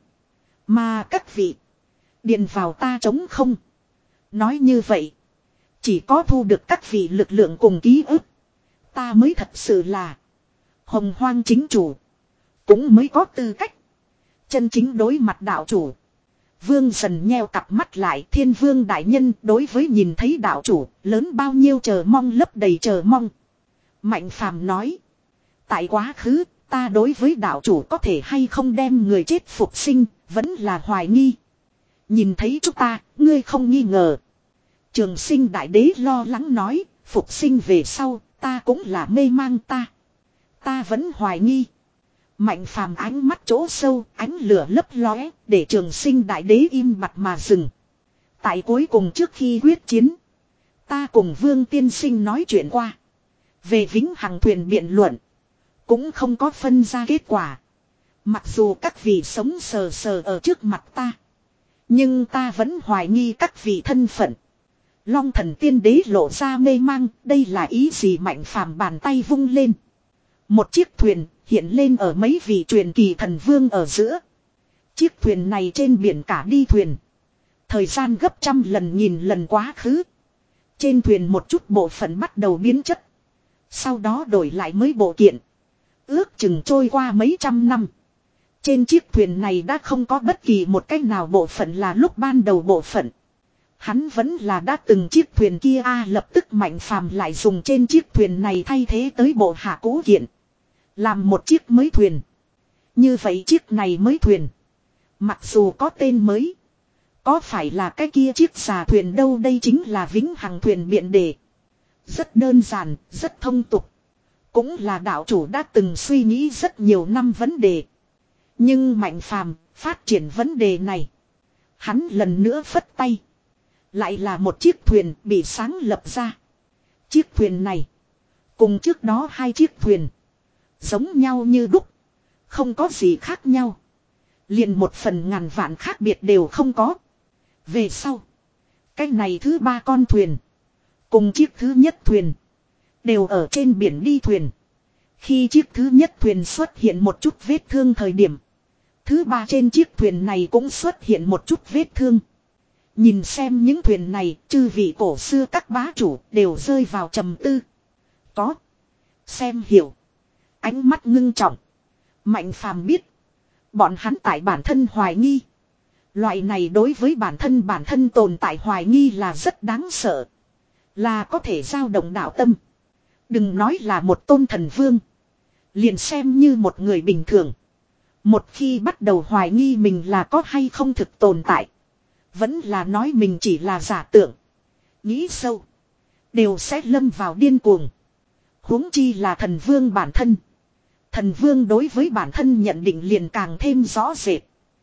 Mà các vị. Điền vào ta trống không. Nói như vậy. Chỉ có thu được các vị lực lượng cùng ký ức. Ta mới thật sự là. Hồng Hoang chính chủ. Cũng mới có tư cách. Chân chính đối mặt đạo chủ. Vương Dần nheo cặp mắt lại, Thiên Vương đại nhân đối với nhìn thấy đạo chủ, lớn bao nhiêu chờ mong lấp đầy chờ mong. Mạnh Phàm nói. Tại quá khứ, ta đối với đạo chủ có thể hay không đem người chết phục sinh, vẫn là hoài nghi. Nhìn thấy chúng ta, ngươi không nghi ngờ. Trường Sinh đại đế lo lắng nói, phục sinh về sau, ta cũng là mê mang ta. Ta vẫn hoài nghi. Mạnh Phàm ánh mắt chỗ sâu, ánh lửa lấp lóe, để Trường Sinh đại đế im bặt mà dừng. Tại cuối cùng trước khi quyết chiến, ta cùng Vương tiên sinh nói chuyện qua. Về vĩnh hằng thuyền biện luận, cũng không có phân ra kết quả. Mặc dù các vị sống sờ sờ ở trước mặt ta. Nhưng ta vẫn hoài nghi các vị thân phận. Long thần tiên đế lộ ra mê mang, đây là ý gì? Mạnh phàm bàn tay vung lên. Một chiếc thuyền hiện lên ở mấy vị truyền kỳ thần vương ở giữa. Chiếc thuyền này trên biển cả đi thuyền. Thời gian gấp trăm lần nghìn lần quá khứ. Trên thuyền một chút bộ phận bắt đầu biến chất. Sau đó đổi lại mới bộ kiện. Ước chừng trôi qua mấy trăm năm. Trên chiếc thuyền này đã không có bất kỳ một cách nào bộ phận là lúc ban đầu bộ phận. Hắn vẫn là đã từng chiếc thuyền kia a à, lập tức Mạnh phàm lại dùng trên chiếc thuyền này thay thế tới bộ hạ cũ kiện. Làm một chiếc mới thuyền. Như vậy chiếc này mới thuyền. Mặc dù có tên mới. Có phải là cái kia chiếc xà thuyền đâu? Đây chính là vĩnh hằng thuyền biện đề. Rất đơn giản, rất thông tục. Cũng là đạo chủ đã từng suy nghĩ rất nhiều năm vấn đề. Nhưng Mạnh phàm phát triển vấn đề này. Hắn lần nữa phất tay. Lại là một chiếc thuyền bị sáng lập ra. Chiếc thuyền này. Cùng trước đó hai chiếc thuyền. Giống nhau như đúc. Không có gì khác nhau. Liền một phần ngàn vạn khác biệt đều không có. Về sau. Cái này thứ ba con thuyền. Cùng chiếc thứ nhất thuyền. Đều ở trên biển đi thuyền. Khi chiếc thứ nhất thuyền xuất hiện một chút vết thương thời điểm. Thứ ba trên chiếc thuyền này cũng xuất hiện một chút vết thương. Nhìn xem những thuyền này, chư vị cổ xưa các bá chủ đều rơi vào trầm tư. Có. Xem hiểu. Ánh mắt ngưng trọng. Mạnh phàm biết. Bọn hắn tại bản thân hoài nghi. Loại này đối với bản thân bản thân tồn tại hoài nghi là rất đáng sợ. Là có thể dao động đạo tâm. Đừng nói là một tôn thần vương. Liền xem như một người bình thường. Một khi bắt đầu hoài nghi mình là có hay không thực tồn tại. Vẫn là nói mình chỉ là giả tưởng. Nghĩ sâu. Đều sẽ lâm vào điên cuồng. Huống chi là thần vương bản thân. Thần vương đối với bản thân nhận định liền càng thêm rõ rệt.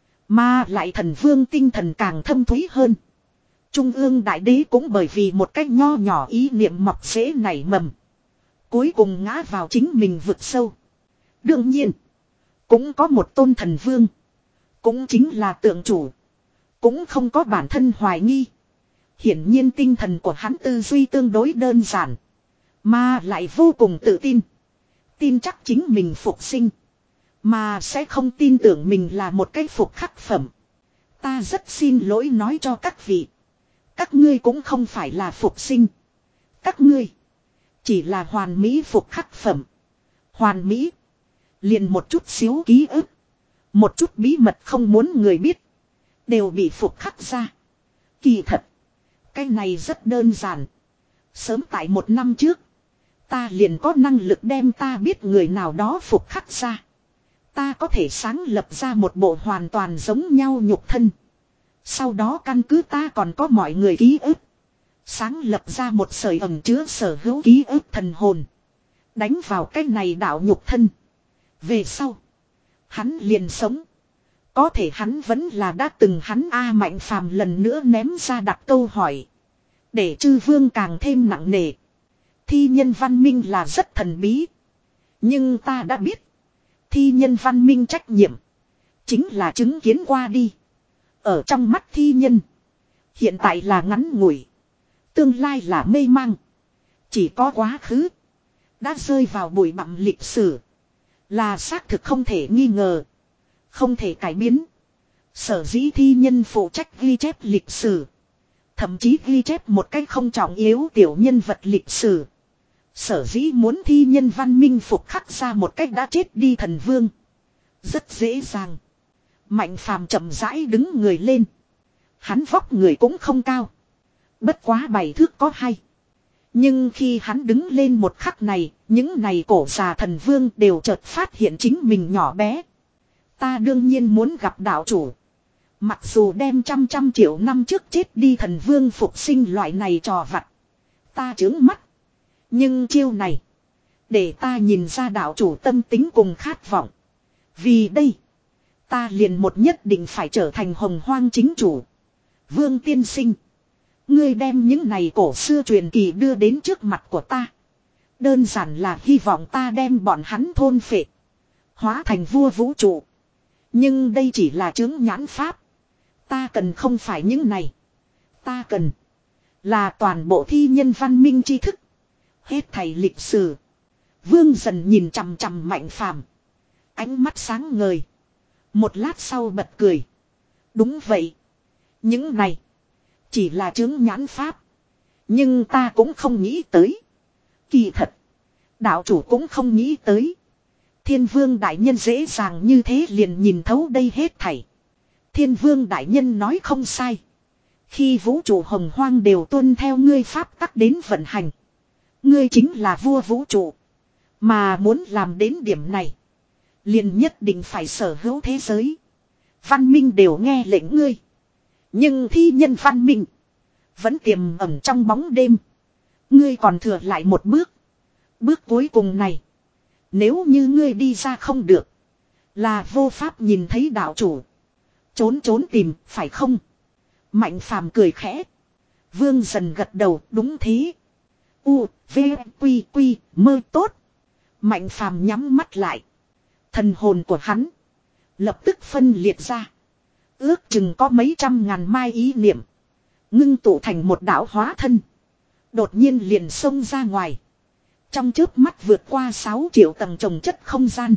Mà lại thần vương tinh thần càng thâm thúy hơn. Trung ương đại đế cũng bởi vì một cách nho nhỏ ý niệm mọc rễ nảy mầm. Cuối cùng ngã vào chính mình vực sâu. Đương nhiên. Cũng có một tôn thần vương. Cũng chính là tượng chủ. Cũng không có bản thân hoài nghi. Hiển nhiên tinh thần của hắn tư duy tương đối đơn giản. Mà lại vô cùng tự tin. Tin chắc chính mình phục sinh. Mà sẽ không tin tưởng mình là một cái phục khắc phẩm. Ta rất xin lỗi nói cho các vị. Các ngươi cũng không phải là phục sinh. Các ngươi chỉ là hoàn mỹ phục khắc phẩm. Hoàn mỹ. Liền một chút xíu ký ức. Một chút bí mật không muốn người biết. Đều bị phục khắc ra. Kỳ thật. Cái này rất đơn giản. Sớm tại một năm trước. Ta liền có năng lực đem ta biết người nào đó phục khắc ra. Ta có thể sáng lập ra một bộ hoàn toàn giống nhau nhục thân. Sau đó căn cứ ta còn có mọi người ký ức. Sáng lập ra một sợi ẩn chứa sở hữu ký ức thần hồn. Đánh vào cái này đạo nhục thân. Về sau. Hắn liền sống. Có thể hắn vẫn là đã từng hắn A Mạnh phàm lần nữa ném ra đặt câu hỏi. Để chư vương càng thêm nặng nề. Thi nhân văn minh là rất thần bí. Nhưng ta đã biết. Thi nhân văn minh trách nhiệm. Chính là chứng kiến qua đi. Ở trong mắt thi nhân. Hiện tại là ngắn ngủi. Tương lai là mê mang. Chỉ có quá khứ. Đã rơi vào bụi bặm lịch sử. Là xác thực không thể nghi ngờ. Không thể cải biến. Sở dĩ thi nhân phụ trách ghi chép lịch sử. Thậm chí ghi chép một cách không trọng yếu tiểu nhân vật lịch sử. Sở dĩ muốn thi nhân văn minh phục khắc ra một cách đã chết đi thần vương. Rất dễ dàng. Mạnh phàm chậm rãi đứng người lên. Hắn vóc người cũng không cao. Bất quá bảy thước có hay. Nhưng khi hắn đứng lên một khắc này, những này cổ già thần vương đều chợt phát hiện chính mình nhỏ bé. Ta đương nhiên muốn gặp đạo chủ. Mặc dù đem trăm trăm triệu năm trước chết đi thần vương phục sinh loại này trò vặt. Ta trướng mắt. Nhưng chiêu này. Để ta nhìn ra đạo chủ tâm tính cùng khát vọng. Vì đây. Ta liền một nhất định phải trở thành hồng hoang chính chủ. Vương tiên sinh. Ngươi đem những này cổ xưa truyền kỳ đưa đến trước mặt của ta. Đơn giản là hy vọng ta đem bọn hắn thôn phệ. Hóa thành vua vũ trụ. Nhưng đây chỉ là chứng nhãn pháp. Ta cần không phải những này. Ta cần là toàn bộ thi nhân văn minh tri thức. Hết thảy lịch sử. Vương Dần nhìn chằm chằm Mạnh Phàm, ánh mắt sáng ngời. Một lát sau bật cười. Đúng vậy. Những này chỉ là chứng nhãn pháp. Nhưng ta cũng không nghĩ tới. Kỳ thật, đạo chủ cũng không nghĩ tới. Thiên Vương đại nhân dễ dàng như thế liền nhìn thấu đây hết thảy. Thiên Vương đại nhân nói không sai. Khi vũ trụ hồng hoang đều tuân theo ngươi pháp tắc đến vận hành. Ngươi chính là vua vũ trụ. Mà muốn làm đến điểm này, liền nhất định phải sở hữu thế giới. Văn minh đều nghe lệnh ngươi. Nhưng thi nhân văn minh vẫn tiềm ẩn trong bóng đêm. Ngươi còn thừa lại một bước. Bước cuối cùng này, nếu như ngươi đi ra không được, là vô pháp nhìn thấy đạo chủ. Trốn trốn tìm, phải không? Mạnh Phàm cười khẽ. Vương Dần gật đầu, đúng thế. U, V, Quy, Quy, mơ tốt. Mạnh Phàm nhắm mắt lại. Thần hồn của hắn lập tức phân liệt ra. Ước chừng có mấy trăm ngàn mai ý niệm, ngưng tụ thành một đạo hóa thân. Đột nhiên liền xông ra ngoài. Trong chớp mắt vượt qua sáu triệu tầng trồng chất không gian.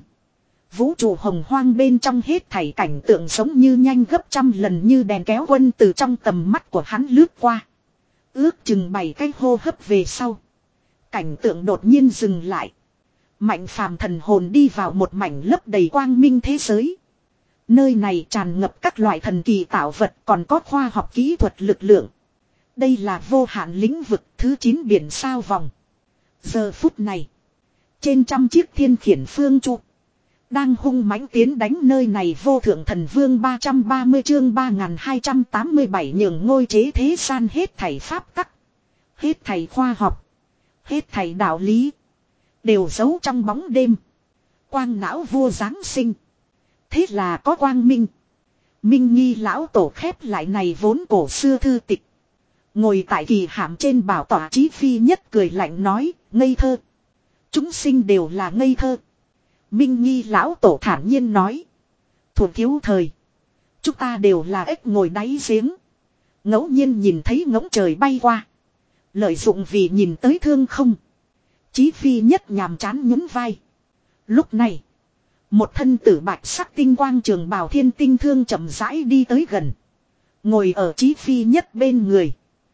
Vũ trụ hồng hoang bên trong hết thảy cảnh tượng giống như nhanh gấp trăm lần như đèn kéo quân từ trong tầm mắt của hắn lướt qua. Ước chừng bảy cái hô hấp về sau, cảnh tượng đột nhiên dừng lại. Mạnh Phàm thần hồn đi vào một mảnh lấp đầy quang minh thế giới. Nơi này tràn ngập các loại thần kỳ tạo vật, còn có khoa học kỹ thuật lực lượng. Đây là vô hạn lĩnh vực thứ chín biển sao vòng. Giờ phút này, trên trăm chiếc thiên khiển phương trụ đang hung mãnh tiến đánh nơi này. Vô thượng thần vương ba trăm ba mươi chương ba nghìn hai trăm tám mươi bảy nhường ngôi chế thế gian hết thảy pháp tắc, hết thảy khoa học, hết thảy đạo lý đều giấu trong bóng đêm. Quang não vua giáng sinh. Thế là có quang minh. Minh Nghi lão tổ khép lại này vốn cổ xưa thư tịch. Ngồi tại kỳ hạm trên bảo tọa Chí Phi Nhất cười lạnh nói, ngây thơ. Chúng sinh đều là ngây thơ. Minh Nghi lão tổ thản nhiên nói. Thuộc thiếu thời, chúng ta đều là ếch ngồi đáy giếng. Ngẫu nhiên nhìn thấy ngỗng trời bay qua, lợi dụng vì nhìn tới thương không. Chí Phi Nhất nhàm chán nhún vai. Lúc này, một thân tử bạch sắc tinh quang trường bào thiên tinh thương chậm rãi đi tới gần. Ngồi ở Chí Phi Nhất bên người.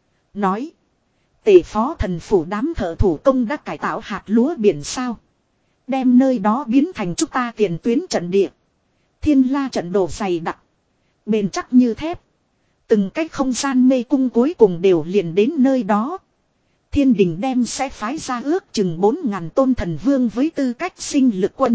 Nói. Tể phó thần phủ đám thợ thủ công đã cải tạo hạt lúa biển sao. Đem nơi đó biến thành chúng ta tiền tuyến trận địa. Thiên la trận đồ dày đặc, bền chắc như thép. Từng cách không gian mê cung cuối cùng đều liền đến nơi đó. Thiên đình đem sẽ phái ra ước chừng bốn ngàn tôn thần vương với tư cách sinh lực quân.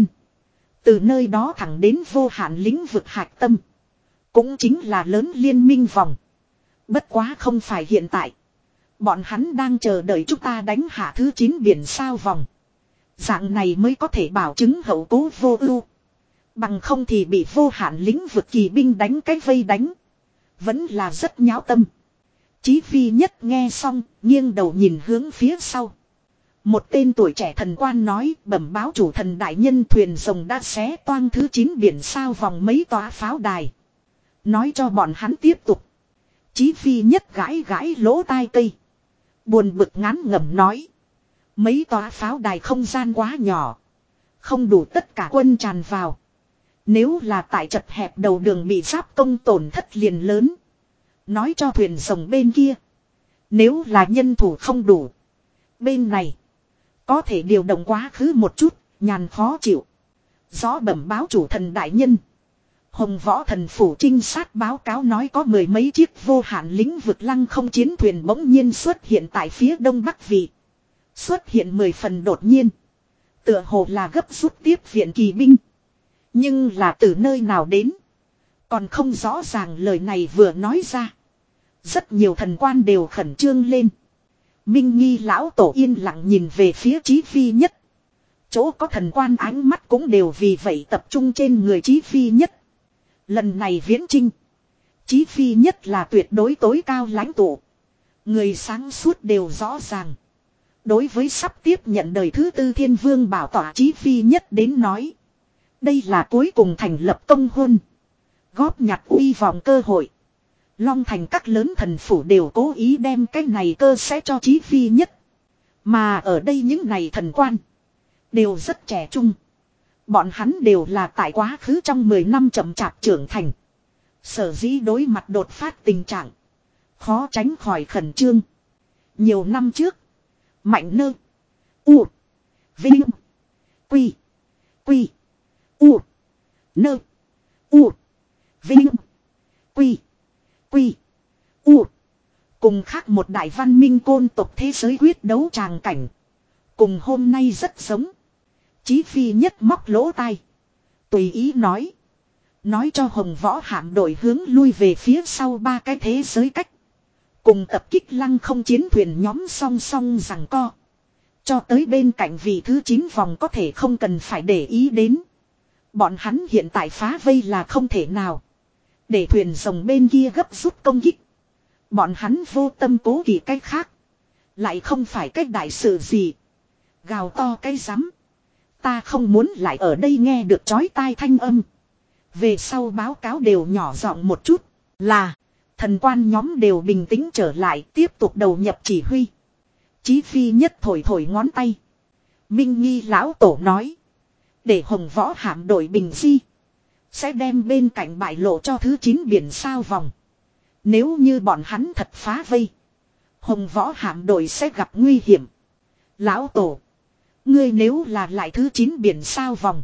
Từ nơi đó thẳng đến vô hạn lĩnh vực hạch tâm. Cũng chính là lớn liên minh vòng. Bất quá không phải hiện tại. Bọn hắn đang chờ đợi chúng ta đánh hạ thứ chín biển sao vòng. Dạng này mới có thể bảo chứng hậu cố vô ưu. Bằng không thì bị vô hạn lĩnh vực kỳ binh đánh cái vây đánh. Vẫn là rất nháo tâm. Chí Phi Nhất nghe xong, nghiêng đầu nhìn hướng phía sau. Một tên tuổi trẻ thần quan nói, bẩm báo chủ thần đại nhân, thuyền rồng đã xé toang thứ chín biển sao vòng mấy tòa pháo đài. Nói cho bọn hắn tiếp tục. Chí Phi Nhất gãi gãi lỗ tai cây. Buồn bực ngán ngẩm nói. Mấy tòa pháo đài không gian quá nhỏ, không đủ tất cả quân tràn vào. Nếu là tại chật hẹp đầu đường bị giáp công tổn thất liền lớn. Nói cho thuyền rồng bên kia, nếu là nhân thủ không đủ, bên này có thể điều động quá khứ một chút, nhàn khó chịu. Rõ bẩm báo chủ thần đại nhân. Hồng Võ thần phủ trinh sát báo cáo nói có mười mấy chiếc vô hạn lĩnh vực lăng không chiến thuyền bỗng nhiên xuất hiện tại phía đông bắc vị. Xuất hiện mười phần đột nhiên. Tựa hồ là gấp rút tiếp viện kỳ binh. Nhưng là từ nơi nào đến, còn không rõ ràng. Lời này vừa nói ra, rất nhiều thần quan đều khẩn trương lên. Minh Nghi lão tổ yên lặng nhìn về phía Chí Phi Nhất. Chỗ có thần quan ánh mắt cũng đều vì vậy tập trung trên người Chí Phi Nhất. Lần này viễn chinh, Chí Phi Nhất là tuyệt đối tối cao lãnh tụ. Người sáng suốt đều rõ ràng. Đối với sắp tiếp nhận đời thứ tư thiên vương bảo tỏa Chí Phi Nhất đến nói, đây là cuối cùng thành lập công huân. Góp nhặt uy vọng cơ hội. Long Thành các lớn thần phủ đều cố ý đem cái này cơ sẽ cho Chí Phi Nhất. Mà ở đây những này thần quan. Đều rất trẻ trung. Bọn hắn đều là tại quá khứ trong mười năm chậm chạp trưởng thành. Sở dĩ đối mặt đột phát tình trạng. Khó tránh khỏi khẩn trương. Nhiều năm trước. Mạnh nơ. U. Vinh. Quy. Quy. U. Nơ. U. Vinh. Quy. Quy. U. Cùng khác một đại văn minh côn tộc thế giới quyết đấu tràng cảnh. Cùng hôm nay rất giống. Chí Phi Nhất móc lỗ tai. Tùy ý nói. Nói cho Hồng Võ hạm đội hướng lui về phía sau ba cái thế giới cách. Cùng tập kích lăng không chiến thuyền nhóm song song rằng co. Cho tới bên cạnh vị thứ chín vòng có thể không cần phải để ý đến. Bọn hắn hiện tại phá vây là không thể nào. Để thuyền rồng bên kia gấp rút công kích. Bọn hắn vô tâm cố kỵ cách khác. Lại không phải cách đại sự gì. Gào to cái rắm. Ta không muốn lại ở đây nghe được chói tai thanh âm. Về sau báo cáo đều nhỏ giọng một chút. Là. Thần quan nhóm đều bình tĩnh trở lại. Tiếp tục đầu nhập chỉ huy. Chí Phi Nhất thổi thổi ngón tay. Minh Nghi lão tổ nói. Để Hồng Võ hạm đội bình di. Sẽ đem bên cạnh bại lộ cho thứ chín biển sao vòng. Nếu như bọn hắn thật phá vây. Hồng Võ hạm đội sẽ gặp nguy hiểm. Lão tổ. Ngươi nếu là lại thứ chín biển sao vòng.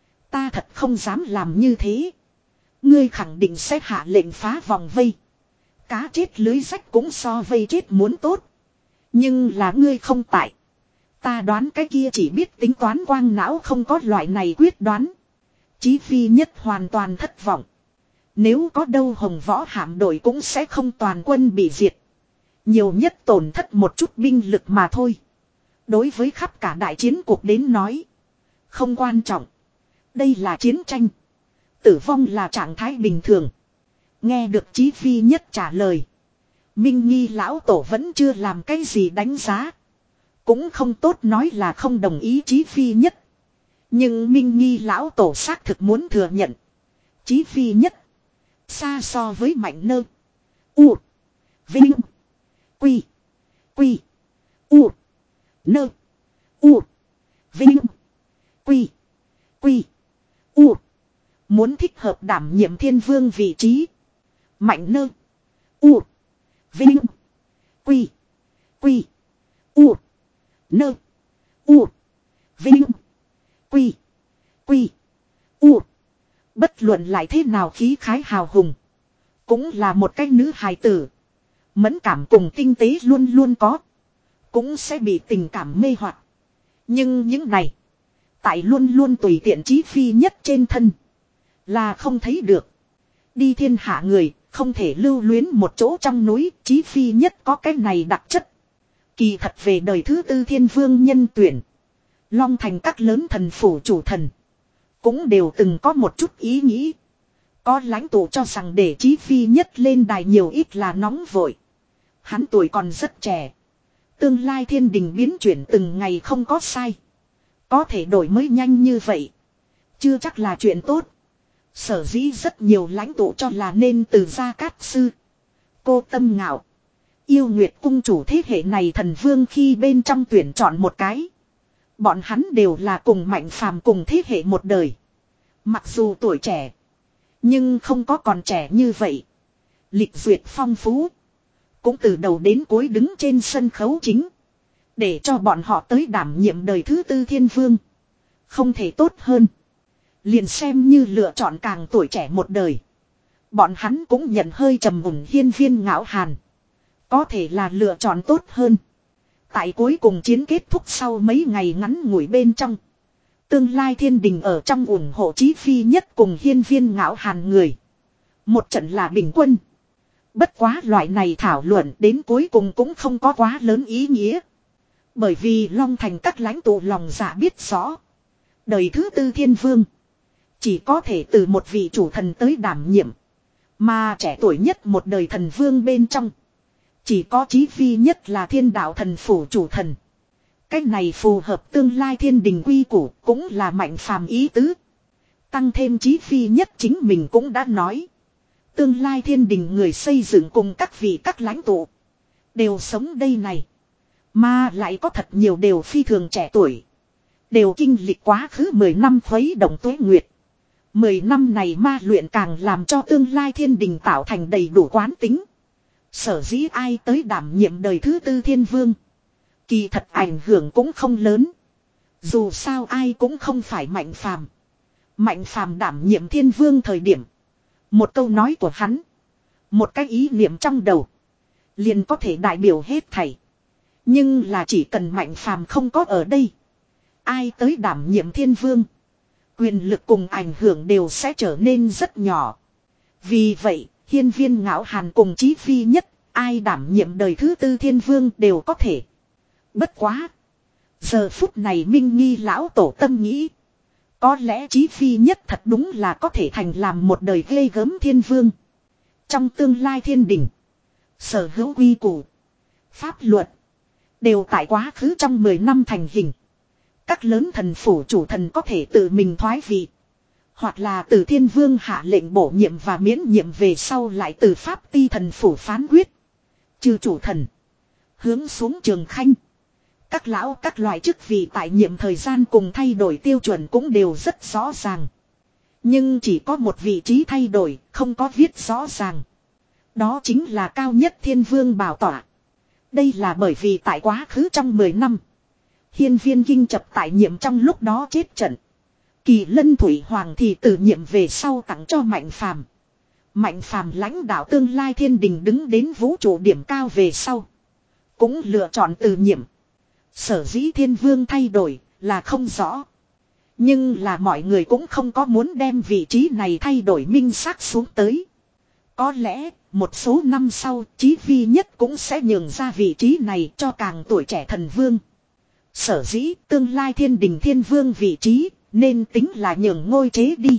Ta thật không dám làm như thế. Ngươi khẳng định sẽ hạ lệnh phá vòng vây. Cá chết lưới rách cũng so vây chết muốn tốt. Nhưng là ngươi không tại. Ta đoán cái kia chỉ biết tính toán quang não không có loại này quyết đoán. Chí Phi Nhất hoàn toàn thất vọng. Nếu có đâu Hồng Võ hạm đội cũng sẽ không toàn quân bị diệt. Nhiều nhất tổn thất một chút binh lực mà thôi. Đối với khắp cả đại chiến cuộc đến nói. Không quan trọng. Đây là chiến tranh. Tử vong là trạng thái bình thường. Nghe được Chí Phi Nhất trả lời. Minh Nghi lão tổ vẫn chưa làm cái gì đánh giá. Cũng không tốt nói là không đồng ý Chí Phi Nhất. Nhưng Minh Nghi lão tổ xác thực muốn thừa nhận. Chí Phi Nhất. Xa so với Mạnh Nơ. U. Vinh. Quy. Quy. U. Nơ. U. Vinh. Quy. Quy. U. Muốn thích hợp đảm nhiệm thiên vương vị trí. Mạnh Nơ. U. Vinh. Quy. Quy. U. Nơ. U. Vinh. Quy. Quy. U. Bất luận lại thế nào khí khái hào hùng. Cũng là một cái nữ hài tử. Mẫn cảm cùng tinh tế luôn luôn có. Cũng sẽ bị tình cảm mê hoặc. Nhưng những này. Tại luôn luôn tùy tiện Chí Phi Nhất trên thân. Là không thấy được. Đi thiên hạ người. Không thể lưu luyến một chỗ trong núi. Chí Phi Nhất có cái này đặc chất. Kỳ thật về đời thứ tư thiên vương nhân tuyển. Long Thành các lớn thần phủ chủ thần. Cũng đều từng có một chút ý nghĩ. Có lãnh tụ cho rằng để Chí Phi Nhất lên đài nhiều ít là nóng vội. Hắn tuổi còn rất trẻ. Tương lai thiên đình biến chuyển từng ngày không có sai. Có thể đổi mới nhanh như vậy. Chưa chắc là chuyện tốt. Sở dĩ rất nhiều lãnh tụ cho là nên từ Gia Cát Sư. Cô Tâm Ngạo. Yêu Nguyệt cung chủ thế hệ này thần vương khi bên trong tuyển chọn một cái. Bọn hắn đều là cùng Mạnh Phàm cùng thế hệ một đời. Mặc dù tuổi trẻ. Nhưng không có còn trẻ như vậy. Lịch duyệt phong phú. Cũng từ đầu đến cuối đứng trên sân khấu chính. Để cho bọn họ tới đảm nhiệm đời thứ tư thiên vương. Không thể tốt hơn. Liền xem như lựa chọn càng tuổi trẻ một đời. Bọn hắn cũng nhận hơi trầm mùng Hiên Viên Ngạo Hàn. Có thể là lựa chọn tốt hơn. Tại cuối cùng chiến kết thúc sau mấy ngày ngắn ngủi bên trong. Tương lai thiên đình ở trong ủng hộ Chí Phi Nhất cùng Hiên Viên Ngạo Hàn người. Một trận là bình quân. Bất quá loại này thảo luận đến cuối cùng cũng không có quá lớn ý nghĩa. Bởi vì Long Thành các lãnh tụ lòng dạ biết rõ. Đời thứ tư thiên vương. Chỉ có thể từ một vị chủ thần tới đảm nhiệm. Mà trẻ tuổi nhất một đời thần vương bên trong. Chỉ có Chí Phi Nhất là thiên đạo thần phủ chủ thần. Cách này phù hợp tương lai thiên đình quy củ cũng là Mạnh Phàm ý tứ. Tăng thêm Chí Phi Nhất chính mình cũng đã nói. Tương lai thiên đình người xây dựng cùng các vị các lãnh tụ. Đều sống đây này. Mà lại có thật nhiều đều phi thường trẻ tuổi. Đều kinh lịch quá khứ mười năm khuấy động tuế nguyệt. Mười năm này ma luyện càng làm cho tương lai thiên đình tạo thành đầy đủ quán tính. Sở dĩ ai tới đảm nhiệm đời thứ tư thiên vương. Kỳ thật ảnh hưởng cũng không lớn. Dù sao ai cũng không phải Mạnh Phàm. Mạnh Phàm đảm nhiệm thiên vương thời điểm. Một câu nói của hắn. Một cái ý niệm trong đầu. Liền có thể đại biểu hết thảy. Nhưng là chỉ cần Mạnh Phàm không có ở đây. Ai tới đảm nhiệm thiên vương. Quyền lực cùng ảnh hưởng đều sẽ trở nên rất nhỏ. Vì vậy, hiên viên ngạo hàn cùng Chí Phi Nhất. Ai đảm nhiệm đời thứ tư thiên vương đều có thể. Bất quá. Giờ phút này Minh Nghi lão tổ tâm nghĩ. Có lẽ Chí Phi Nhất thật đúng là có thể thành làm một đời ghê gớm thiên vương. Trong tương lai thiên đình. Sở hữu quy củ. Pháp luật. Đều tại quá khứ trong mười năm thành hình. Các lớn thần phủ chủ thần có thể tự mình thoái vị. Hoặc là từ thiên vương hạ lệnh bổ nhiệm và miễn nhiệm về sau lại từ pháp ti thần phủ phán quyết. Trừ chủ thần. Hướng xuống trường khanh. Các lão các loại chức vị tại nhiệm thời gian cùng thay đổi tiêu chuẩn cũng đều rất rõ ràng. Nhưng chỉ có một vị trí thay đổi, không có viết rõ ràng. Đó chính là cao nhất thiên vương bảo tọa. Đây là bởi vì tại quá khứ trong mười năm. Hiên viên kinh chập tại nhiệm trong lúc đó chết trận. Kỳ Lân Thủy Hoàng thì từ nhiệm về sau tặng cho Mạnh Phàm. Mạnh Phàm lãnh đạo tương lai thiên đình đứng đến vũ trụ điểm cao về sau. Cũng lựa chọn từ nhiệm. Sở dĩ thiên vương thay đổi là không rõ. Nhưng là mọi người cũng không có muốn đem vị trí này thay đổi minh xác xuống tới. Có lẽ một số năm sau Chí Phi Nhất cũng sẽ nhường ra vị trí này cho càng tuổi trẻ thần vương. Sở dĩ tương lai thiên đình thiên vương vị trí nên tính là nhường ngôi chế đi.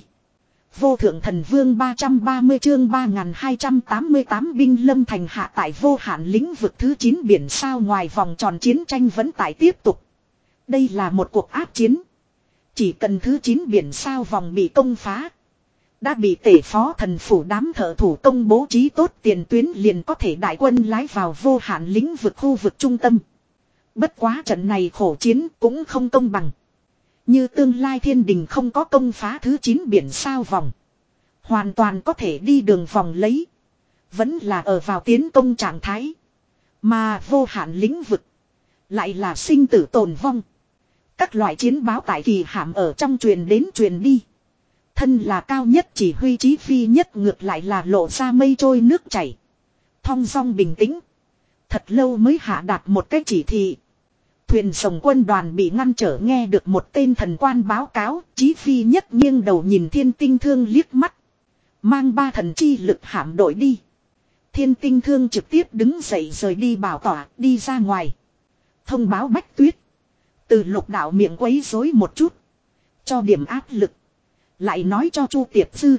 Vô thượng thần vương ba trăm ba mươi chương ba nghìn hai trăm tám mươi tám binh lâm thành hạ tại vô hạn lĩnh vực thứ chín biển sao ngoài vòng tròn chiến tranh vẫn tại tiếp tục. Đây là một cuộc áp chiến. Chỉ cần thứ chín biển sao vòng bị công phá. Đã bị tể phó thần phủ đám thợ thủ công bố trí tốt tiền tuyến liền có thể đại quân lái vào vô hạn lĩnh vực khu vực trung tâm. Bất quá trận này khổ chiến cũng không công bằng. Như tương lai thiên đình không có công phá thứ chín biển sao vòng. Hoàn toàn có thể đi đường vòng lấy. Vẫn là ở vào tiến công trạng thái. Mà vô hạn lĩnh vực. Lại là sinh tử tồn vong. Các loại chiến báo tại kỳ hàm ở trong truyền đến truyền đi. Thân là cao nhất chỉ huy Chí Phi Nhất ngược lại là lộ ra mây trôi nước chảy. Thong dong bình tĩnh. Thật lâu mới hạ đạt một cái chỉ thị. Thuyền sồng quân đoàn bị ngăn trở nghe được một tên thần quan báo cáo. Chí Phi Nhất nghiêng đầu nhìn Thiên Tinh Thương liếc mắt. Mang ba thần chi lực hãm đội đi. Thiên Tinh Thương trực tiếp đứng dậy rời đi bảo tỏa đi ra ngoài. Thông báo Bách Tuyết. Từ Lục đạo miệng quấy rối một chút. Cho điểm áp lực. Lại nói cho Chu Tiệp Dư.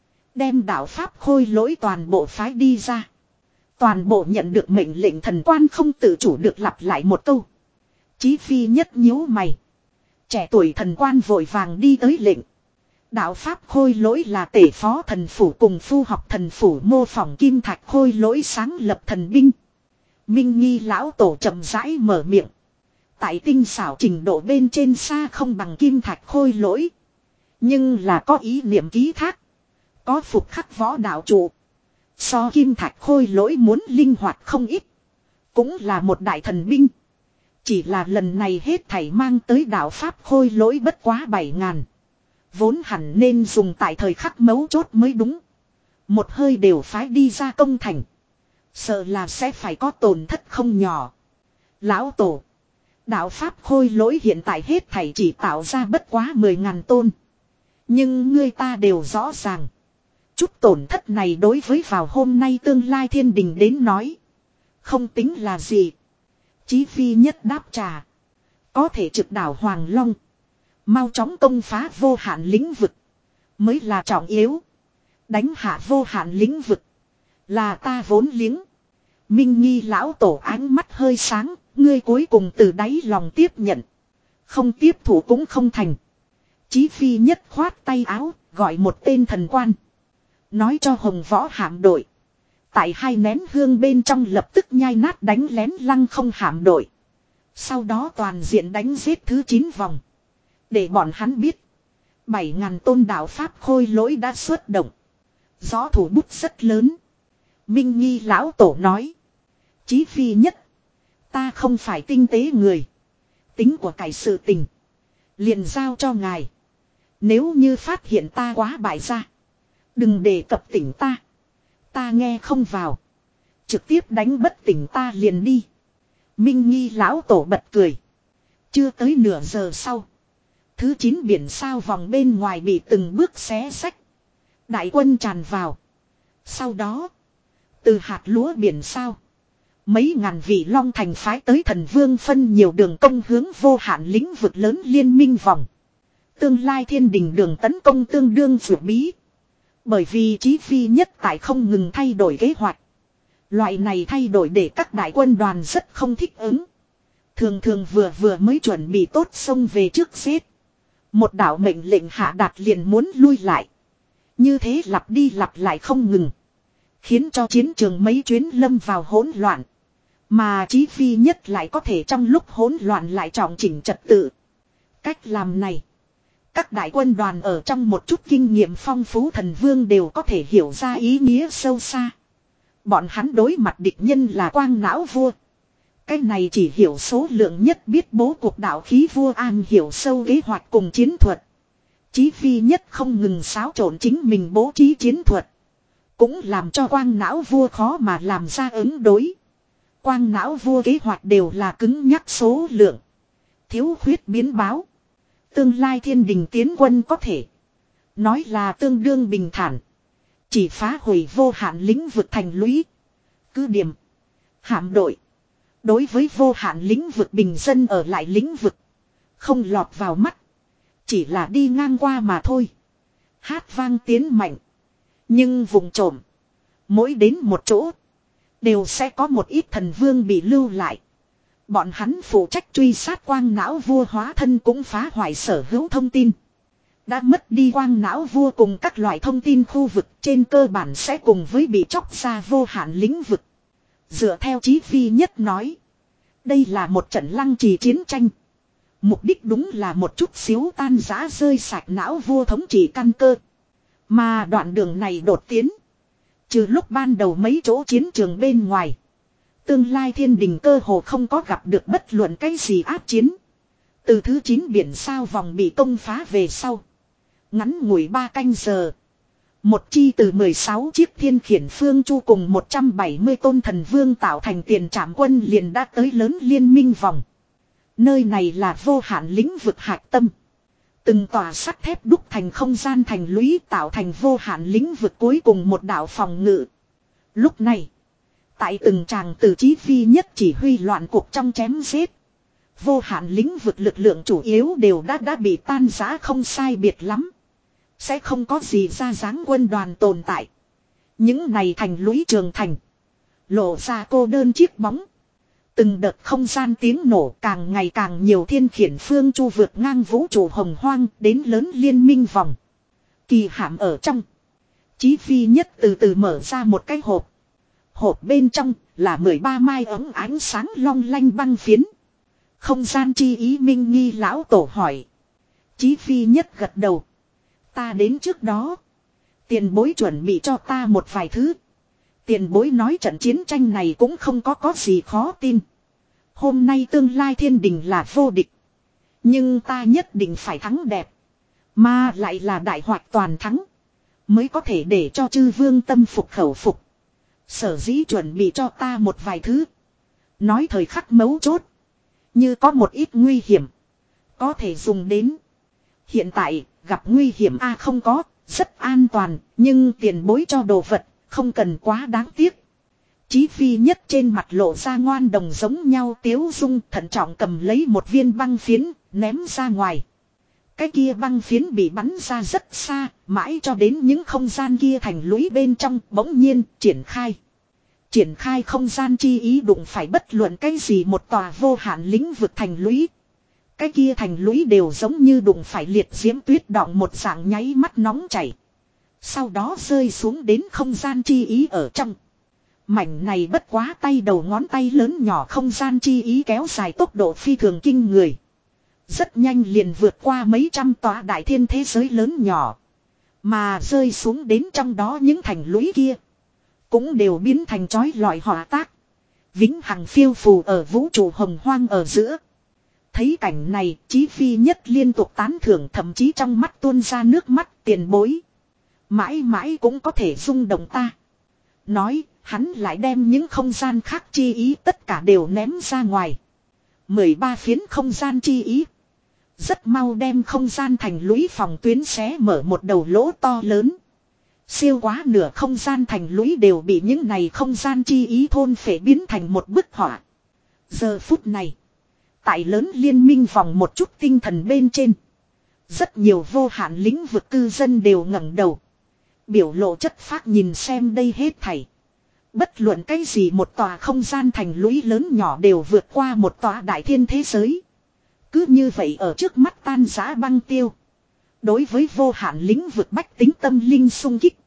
Đem đạo Pháp Khôi Lỗi toàn bộ phái đi ra. Toàn bộ nhận được mệnh lệnh thần quan không tự chủ được lặp lại một câu. Chí Phi Nhất nhíu mày. Trẻ tuổi thần quan vội vàng đi tới lệnh. Đạo Pháp Khôi Lỗi là tể phó thần phủ cùng phu học thần phủ mô phỏng kim thạch khôi lỗi sáng lập thần binh. Minh Nghi lão tổ chậm rãi mở miệng. Tại tinh xảo trình độ bên trên xa không bằng kim thạch khôi lỗi. Nhưng là có ý niệm ký thác. Có phục khắc võ đạo trụ. So kim thạch khôi lỗi muốn linh hoạt không ít. Cũng là một đại thần binh. Chỉ là lần này hết thảy mang tới đạo Pháp Khôi Lỗi bất quá bảy ngàn. Vốn hẳn nên dùng tại thời khắc mấu chốt mới đúng. Một hơi đều phái đi ra công thành. Sợ là sẽ phải có tổn thất không nhỏ. Lão tổ. Đạo Pháp Khôi Lỗi hiện tại hết thảy chỉ tạo ra bất quá mười ngàn tôn. Nhưng người ta đều rõ ràng. Chút tổn thất này đối với vào hôm nay tương lai thiên đình đến nói. Không tính là gì. Chí Phi Nhất đáp trà. Có thể trực đảo Hoàng Long. Mau chóng công phá vô hạn lĩnh vực. Mới là trọng yếu. Đánh hạ vô hạn lĩnh vực. Là ta vốn liếng. Minh Nghi lão tổ ánh mắt hơi sáng. Ngươi cuối cùng từ đáy lòng tiếp nhận. Không tiếp thủ cũng không thành. Chí Phi Nhất khoát tay áo. Gọi một tên thần quan. Nói cho Hồng Võ hạm đội. Tại hai nén hương bên trong lập tức nhai nát đánh lén Lăng Không hạm đội. Sau đó toàn diện đánh giết thứ chín vòng. Để bọn hắn biết. Bảy ngàn tôn đạo Pháp khôi lỗi đã xuất động. Gió thủ bút rất lớn. Minh Nghi lão tổ nói. Chí phi nhất. Ta không phải tinh tế người. Tính của cải sự tình. Liền giao cho ngài. Nếu như phát hiện ta quá bại ra. Đừng đề cập tỉnh ta. Ta nghe không vào. Trực tiếp đánh bất tỉnh ta liền đi. Minh Nghi lão tổ bật cười. Chưa tới nửa giờ sau. Thứ chín biển sao vòng bên ngoài bị từng bước xé xách. Đại quân tràn vào. Sau đó. Từ hạt lúa biển sao. Mấy ngàn vị long thành phái tới thần vương phân nhiều đường công hướng vô hạn lĩnh vực lớn liên minh vòng. Tương lai thiên đình đường tấn công tương đương vượt bí. Bởi vì Chí phi nhất tại không ngừng thay đổi kế hoạch. Loại này thay đổi để các đại quân đoàn rất không thích ứng. Thường thường vừa vừa mới chuẩn bị tốt xông về trước xếp. Một đạo mệnh lệnh hạ đạt liền muốn lui lại. Như thế lặp đi lặp lại không ngừng. Khiến cho chiến trường mấy chuyến lâm vào hỗn loạn. Mà Chí phi nhất lại có thể trong lúc hỗn loạn lại trọng chỉnh trật tự. Cách làm này. Các đại quân đoàn ở trong một chút kinh nghiệm phong phú thần vương đều có thể hiểu ra ý nghĩa sâu xa. Bọn hắn đối mặt địch nhân là quang não vua. Cái này chỉ hiểu số lượng nhất biết bố cuộc đạo khí vua an hiểu sâu kế hoạch cùng chiến thuật. Chí phi nhất không ngừng xáo trộn chính mình bố trí chiến thuật. Cũng làm cho quang não vua khó mà làm ra ứng đối. Quang não vua kế hoạch đều là cứng nhắc số lượng. Thiếu khuyết biến báo. Tương lai thiên đình tiến quân có thể. Nói là tương đương bình thản. Chỉ phá hủy vô hạn lĩnh vực thành lũy. Cứ điểm. Hạm đội. Đối với vô hạn lĩnh vực bình dân ở lại lĩnh vực. Không lọt vào mắt. Chỉ là đi ngang qua mà thôi. Hát vang tiến mạnh. Nhưng vùng trộm. Mỗi đến một chỗ. Đều sẽ có một ít thần vương bị lưu lại. Bọn hắn phụ trách truy sát quang não vua hóa thân cũng phá hoại sở hữu thông tin. Đã mất đi quang não vua cùng các loại thông tin khu vực trên cơ bản sẽ cùng với bị chóc ra vô hạn lĩnh vực. Dựa theo Chí phi nhất nói. Đây là một trận lăng trì chiến tranh. Mục đích đúng là một chút xíu tan rã rơi sạch não vua thống trị căn cơ. Mà đoạn đường này đột tiến. Trừ lúc ban đầu mấy chỗ chiến trường bên ngoài. Tương lai thiên đình cơ hồ không có gặp được bất luận cái gì áp chiến. Từ thứ chín biển sao vòng bị công phá về sau. Ngắn ngủi ba canh giờ. Một chi từ mười sáu chiếc thiên khiển phương chu cùng một trăm bảy mươi tôn thần vương tạo thành tiền trảm quân liền đã tới lớn liên minh vòng. Nơi này là vô hạn lĩnh vực hạch tâm. Từng tòa sắt thép đúc thành không gian thành lũy tạo thành vô hạn lĩnh vực cuối cùng một đạo phòng ngự. Lúc này. Tại từng tràng từ Chí phi nhất chỉ huy loạn cuộc trong chém giết. Vô hạn lĩnh vực lực lượng chủ yếu đều đã đã bị tan rã không sai biệt lắm. Sẽ không có gì ra dáng quân đoàn tồn tại. Những này thành lũy trường thành. Lộ ra cô đơn chiếc bóng. Từng đợt không gian tiếng nổ càng ngày càng nhiều thiên khiển phương chu vượt ngang vũ trụ hồng hoang đến lớn liên minh vòng. Kỳ hạm ở trong. Chí phi nhất từ từ mở ra một cái hộp. Hộp bên trong là mười ba mai ấm ánh sáng long lanh băng phiến. Không gian chi ý Minh Nghi lão tổ hỏi. Chí phi nhất gật đầu. Ta đến trước đó. Tiền bối chuẩn bị cho ta một vài thứ. Tiền bối nói trận chiến tranh này cũng không có có gì khó tin. Hôm nay tương lai thiên đình là vô địch. Nhưng ta nhất định phải thắng đẹp. Mà lại là đại hoạch toàn thắng. Mới có thể để cho chư vương tâm phục khẩu phục. Sở dĩ chuẩn bị cho ta một vài thứ. Nói thời khắc mấu chốt. Như có một ít nguy hiểm. Có thể dùng đến. Hiện tại gặp nguy hiểm a không có. Rất an toàn. Nhưng tiền bối cho đồ vật. Không cần quá đáng tiếc. Chí phi nhất trên mặt lộ ra ngoan đồng giống nhau tiếu dung thận trọng cầm lấy một viên băng phiến. Ném ra ngoài. Cái kia băng phiến bị bắn ra rất xa, mãi cho đến những không gian kia thành lũy bên trong bỗng nhiên triển khai. Triển khai không gian chi ý đụng phải bất luận cái gì một tòa vô hạn lĩnh vực thành lũy. Cái kia thành lũy đều giống như đụng phải liệt diễm tuyết đọng một dạng nháy mắt nóng chảy. Sau đó rơi xuống đến không gian chi ý ở trong. Mảnh này bất quá tay đầu ngón tay lớn nhỏ không gian chi ý kéo dài tốc độ phi thường kinh người. Rất nhanh liền vượt qua mấy trăm tòa đại thiên thế giới lớn nhỏ. Mà rơi xuống đến trong đó những thành lũy kia. Cũng đều biến thành chói lọi hỏa tác. Vĩnh hằng phiêu phù ở vũ trụ hồng hoang ở giữa. Thấy cảnh này, Chí Phi Nhất liên tục tán thưởng, thậm chí trong mắt tuôn ra nước mắt. Tiền bối. Mãi mãi cũng có thể rung động ta. Nói, hắn lại đem những không gian khác chi ý tất cả đều ném ra ngoài. mười ba phiến không gian chi ý. Rất mau đem không gian thành lũy phòng tuyến xé mở một đầu lỗ to lớn. Siêu quá nửa không gian thành lũy đều bị những này không gian chi ý thôn phệ biến thành một bức họa. Giờ phút này, tại lớn liên minh vòng một chút tinh thần bên trên. Rất nhiều vô hạn lĩnh vực cư dân đều ngẩng đầu. Biểu lộ chất phác nhìn xem đây hết thảy. Bất luận cái gì một tòa không gian thành lũy lớn nhỏ đều vượt qua một tòa đại thiên thế giới. Cứ như vậy ở trước mắt tan rã băng tiêu. Đối với vô hạn lĩnh vực bách tính tâm linh sung kích.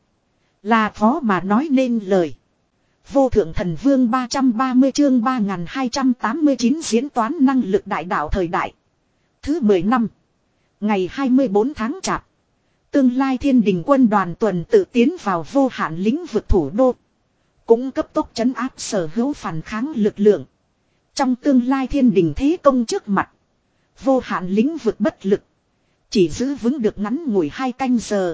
Là khó mà nói nên lời. Vô thượng thần vương ba trăm ba mươi chương ba nghìn hai trăm tám mươi chín diễn toán năng lực đại đạo thời đại. Thứ mười năm. Ngày hai mươi bốn tháng chạp. Tương lai thiên đình quân đoàn tuần tự tiến vào vô hạn lĩnh vực thủ đô. Cũng cấp tốc trấn áp sở hữu phản kháng lực lượng. Trong tương lai thiên đình thế công trước mặt. Vô hạn lĩnh vực bất lực. Chỉ giữ vững được ngắn ngủi hai canh giờ.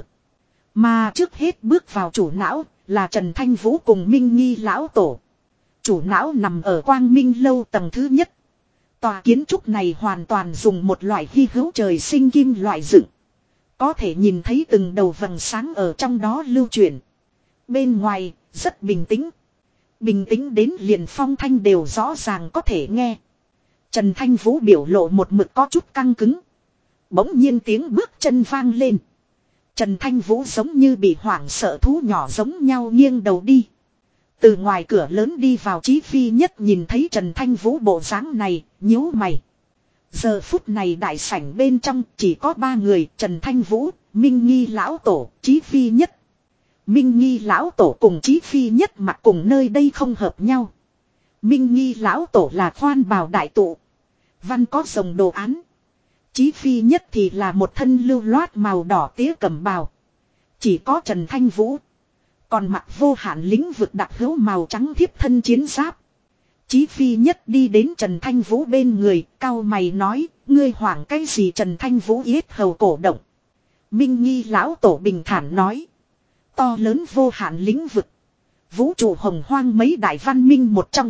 Mà trước hết bước vào chủ não là Trần Thanh Vũ cùng Minh Nghi lão tổ. Chủ não nằm ở Quang Minh lâu tầng thứ nhất. Tòa kiến trúc này hoàn toàn dùng một loại hy hữu trời sinh kim loại dựng. Có thể nhìn thấy từng đầu vầng sáng ở trong đó lưu chuyển. Bên ngoài rất bình tĩnh. Bình tĩnh đến liền phong thanh đều rõ ràng có thể nghe. Trần Thanh Vũ biểu lộ một mực có chút căng cứng. Bỗng nhiên tiếng bước chân vang lên. Trần Thanh Vũ giống như bị hoảng sợ thú nhỏ giống nhau nghiêng đầu đi. Từ ngoài cửa lớn đi vào Chí Phi Nhất nhìn thấy Trần Thanh Vũ bộ dáng này, nhíu mày. Giờ phút này đại sảnh bên trong chỉ có ba người, Trần Thanh Vũ, Minh Nghi lão tổ, Chí Phi Nhất. Minh Nghi lão tổ cùng Chí Phi Nhất mặt cùng nơi đây không hợp nhau. Minh Nghi lão tổ là khoan bào đại tụ. Văn có rồng đồ án. Chí Phi Nhất thì là một thân lưu loát màu đỏ tía cẩm bào. Chỉ có Trần Thanh Vũ. Còn mặc vô hạn lĩnh vực đặc hữu màu trắng thiếp thân chiến giáp. Chí Phi Nhất đi đến Trần Thanh Vũ bên người, cau mày nói, ngươi hoảng cái gì? Trần Thanh Vũ yết hầu cổ động. Minh Nghi lão tổ bình thản nói. To lớn vô hạn lĩnh vực. Vũ trụ hồng hoang mấy đại văn minh một trong.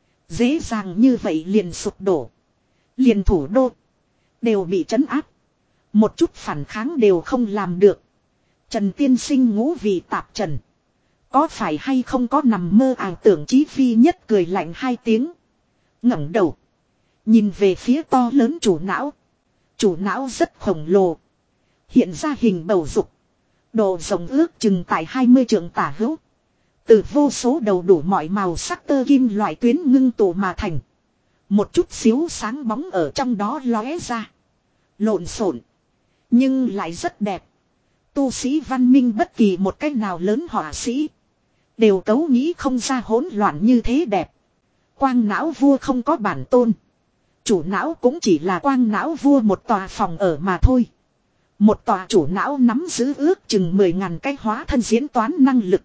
Dễ dàng như vậy liền sụp đổ. Liền thủ đô. Đều bị trấn áp. Một chút phản kháng đều không làm được. Trần tiên sinh ngũ vị tạp trần. Có phải hay không có nằm mơ ảo tưởng? Chí Phi Nhất cười lạnh hai tiếng. ngẩng đầu. Nhìn về phía to lớn chủ não. Chủ não rất khổng lồ. Hiện ra hình bầu dục. Độ rộng ước chừng tại hai mươi trượng tả hữu. Từ vô số đầu đủ mọi màu sắc tơ kim loại tuyến ngưng tụ mà thành. Một chút xíu sáng bóng ở trong đó lóe ra. Lộn xộn. Nhưng lại rất đẹp. Tu sĩ văn minh bất kỳ một cách nào lớn họa sĩ. Đều cấu nghĩ không ra hỗn loạn như thế đẹp. Quang não vua không có bản tôn. Chủ não cũng chỉ là quang não vua một tòa phòng ở mà thôi. Một tòa chủ não nắm giữ ước chừng mười ngàn cái hóa thân diễn toán năng lực.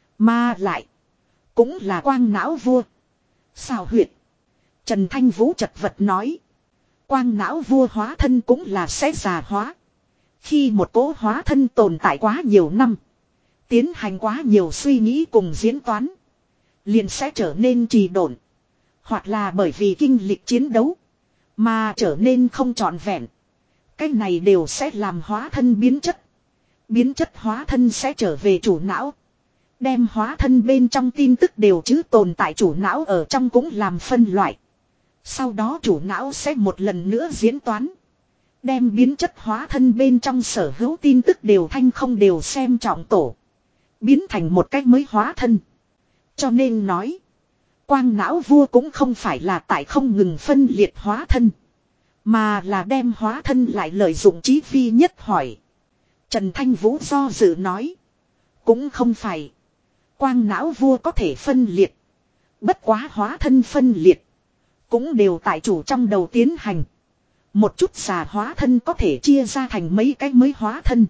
Mà lại. Cũng là quang não vua. Sao huyệt. Trần Thanh Vũ chật vật nói. Quang não vua hóa thân cũng là sẽ già hóa. Khi một cỗ hóa thân tồn tại quá nhiều năm. Tiến hành quá nhiều suy nghĩ cùng diễn toán. Liền sẽ trở nên trì độn. Hoặc là bởi vì kinh lịch chiến đấu. Mà trở nên không trọn vẹn. Cái này đều sẽ làm hóa thân biến chất. Biến chất hóa thân sẽ trở về chủ não. Đem hóa thân bên trong tin tức đều chứ tồn tại chủ não ở trong cũng làm phân loại. Sau đó chủ não sẽ một lần nữa diễn toán. Đem biến chất hóa thân bên trong sở hữu tin tức đều thanh không đều xem trọng tổ. Biến thành một cách mới hóa thân. Cho nên nói. Quang não vua cũng không phải là tại không ngừng phân liệt hóa thân. Mà là đem hóa thân lại lợi dụng. Chí Phi Nhất hỏi. Trần Thanh Vũ do dự nói. Cũng không phải. Quang não vua có thể phân liệt. Bất quá hóa thân phân liệt. Cũng đều tại chủ trong đầu tiến hành. Một chút xà hóa thân có thể chia ra thành mấy cái mới hóa thân.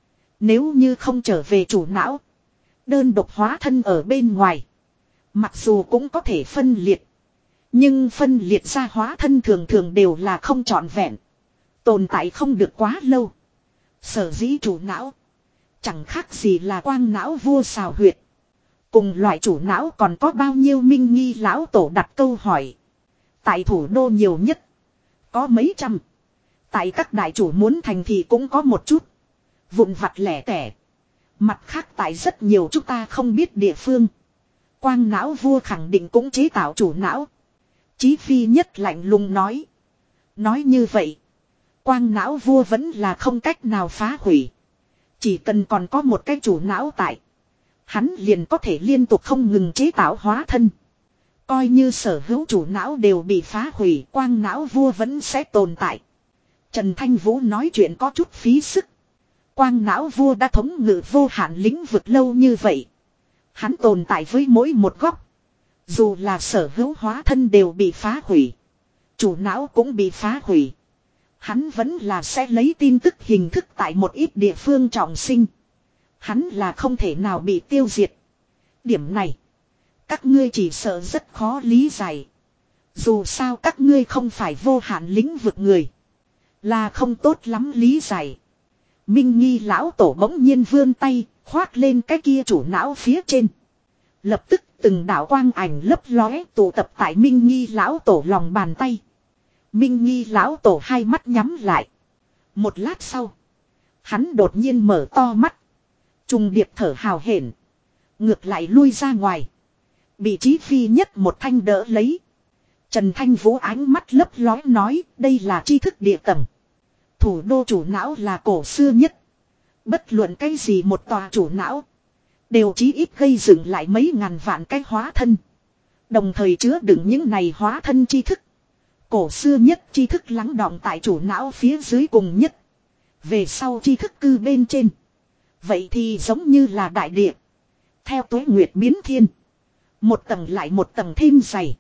Nếu như không trở về chủ não. Đơn độc hóa thân ở bên ngoài. Mặc dù cũng có thể phân liệt. Nhưng phân liệt ra hóa thân thường thường đều là không trọn vẹn. Tồn tại không được quá lâu. Sở dĩ chủ não. Chẳng khác gì là quang não vua xào huyệt. Cùng loại chủ não còn có bao nhiêu minh nghi lão tổ đặt câu hỏi. Tại thủ đô nhiều nhất. Có mấy trăm. Tại các đại chủ muốn thành thì cũng có một chút. Vụn vặt lẻ tẻ. Mặt khác tại rất nhiều chúng ta không biết địa phương. Quang não vua khẳng định cũng chế tạo chủ não. Chí Phi Nhất lạnh lùng nói. Nói như vậy. Quang não vua vẫn là không cách nào phá hủy. Chỉ cần còn có một cái chủ não tại. Hắn liền có thể liên tục không ngừng chế tạo hóa thân. Coi như sở hữu chủ não đều bị phá hủy. Quang não vua vẫn sẽ tồn tại. Trần Thanh Vũ nói chuyện có chút phí sức. Quang não vua đã thống ngự vô hạn lĩnh vực lâu như vậy. Hắn tồn tại với mỗi một góc. Dù là sở hữu hóa thân đều bị phá hủy. Chủ não cũng bị phá hủy. Hắn vẫn là sẽ lấy tin tức hình thức tại một ít địa phương trọng sinh. Hắn là không thể nào bị tiêu diệt. Điểm này. Các ngươi chỉ sợ rất khó lý giải. Dù sao các ngươi không phải vô hạn lĩnh vực người. Là không tốt lắm lý giải. Minh Nghi lão tổ bỗng nhiên vươn tay. Khoác lên cái kia chủ não phía trên. Lập tức từng đạo quang ảnh lấp lóe tụ tập tại Minh Nghi lão tổ lòng bàn tay. Minh Nghi lão tổ hai mắt nhắm lại. Một lát sau. Hắn đột nhiên mở to mắt. Trùng điệp thở hào hển. Ngược lại lui ra ngoài. Bị Chí Phi Nhất một thanh đỡ lấy. Trần Thanh Vũ ánh mắt lấp lóe nói đây là tri thức địa tầng. Thủ đô chủ não là cổ xưa nhất. Bất luận cái gì một tòa chủ não. Đều chí ít gây dựng lại mấy ngàn vạn cái hóa thân. Đồng thời chứa đựng những này hóa thân tri thức. Cổ xưa nhất tri thức lắng đọng tại chủ não phía dưới cùng nhất. Về sau tri thức cư bên trên. Vậy thì giống như là đại địa. Theo tuế nguyệt biến thiên. Một tầng lại một tầng thêm dày.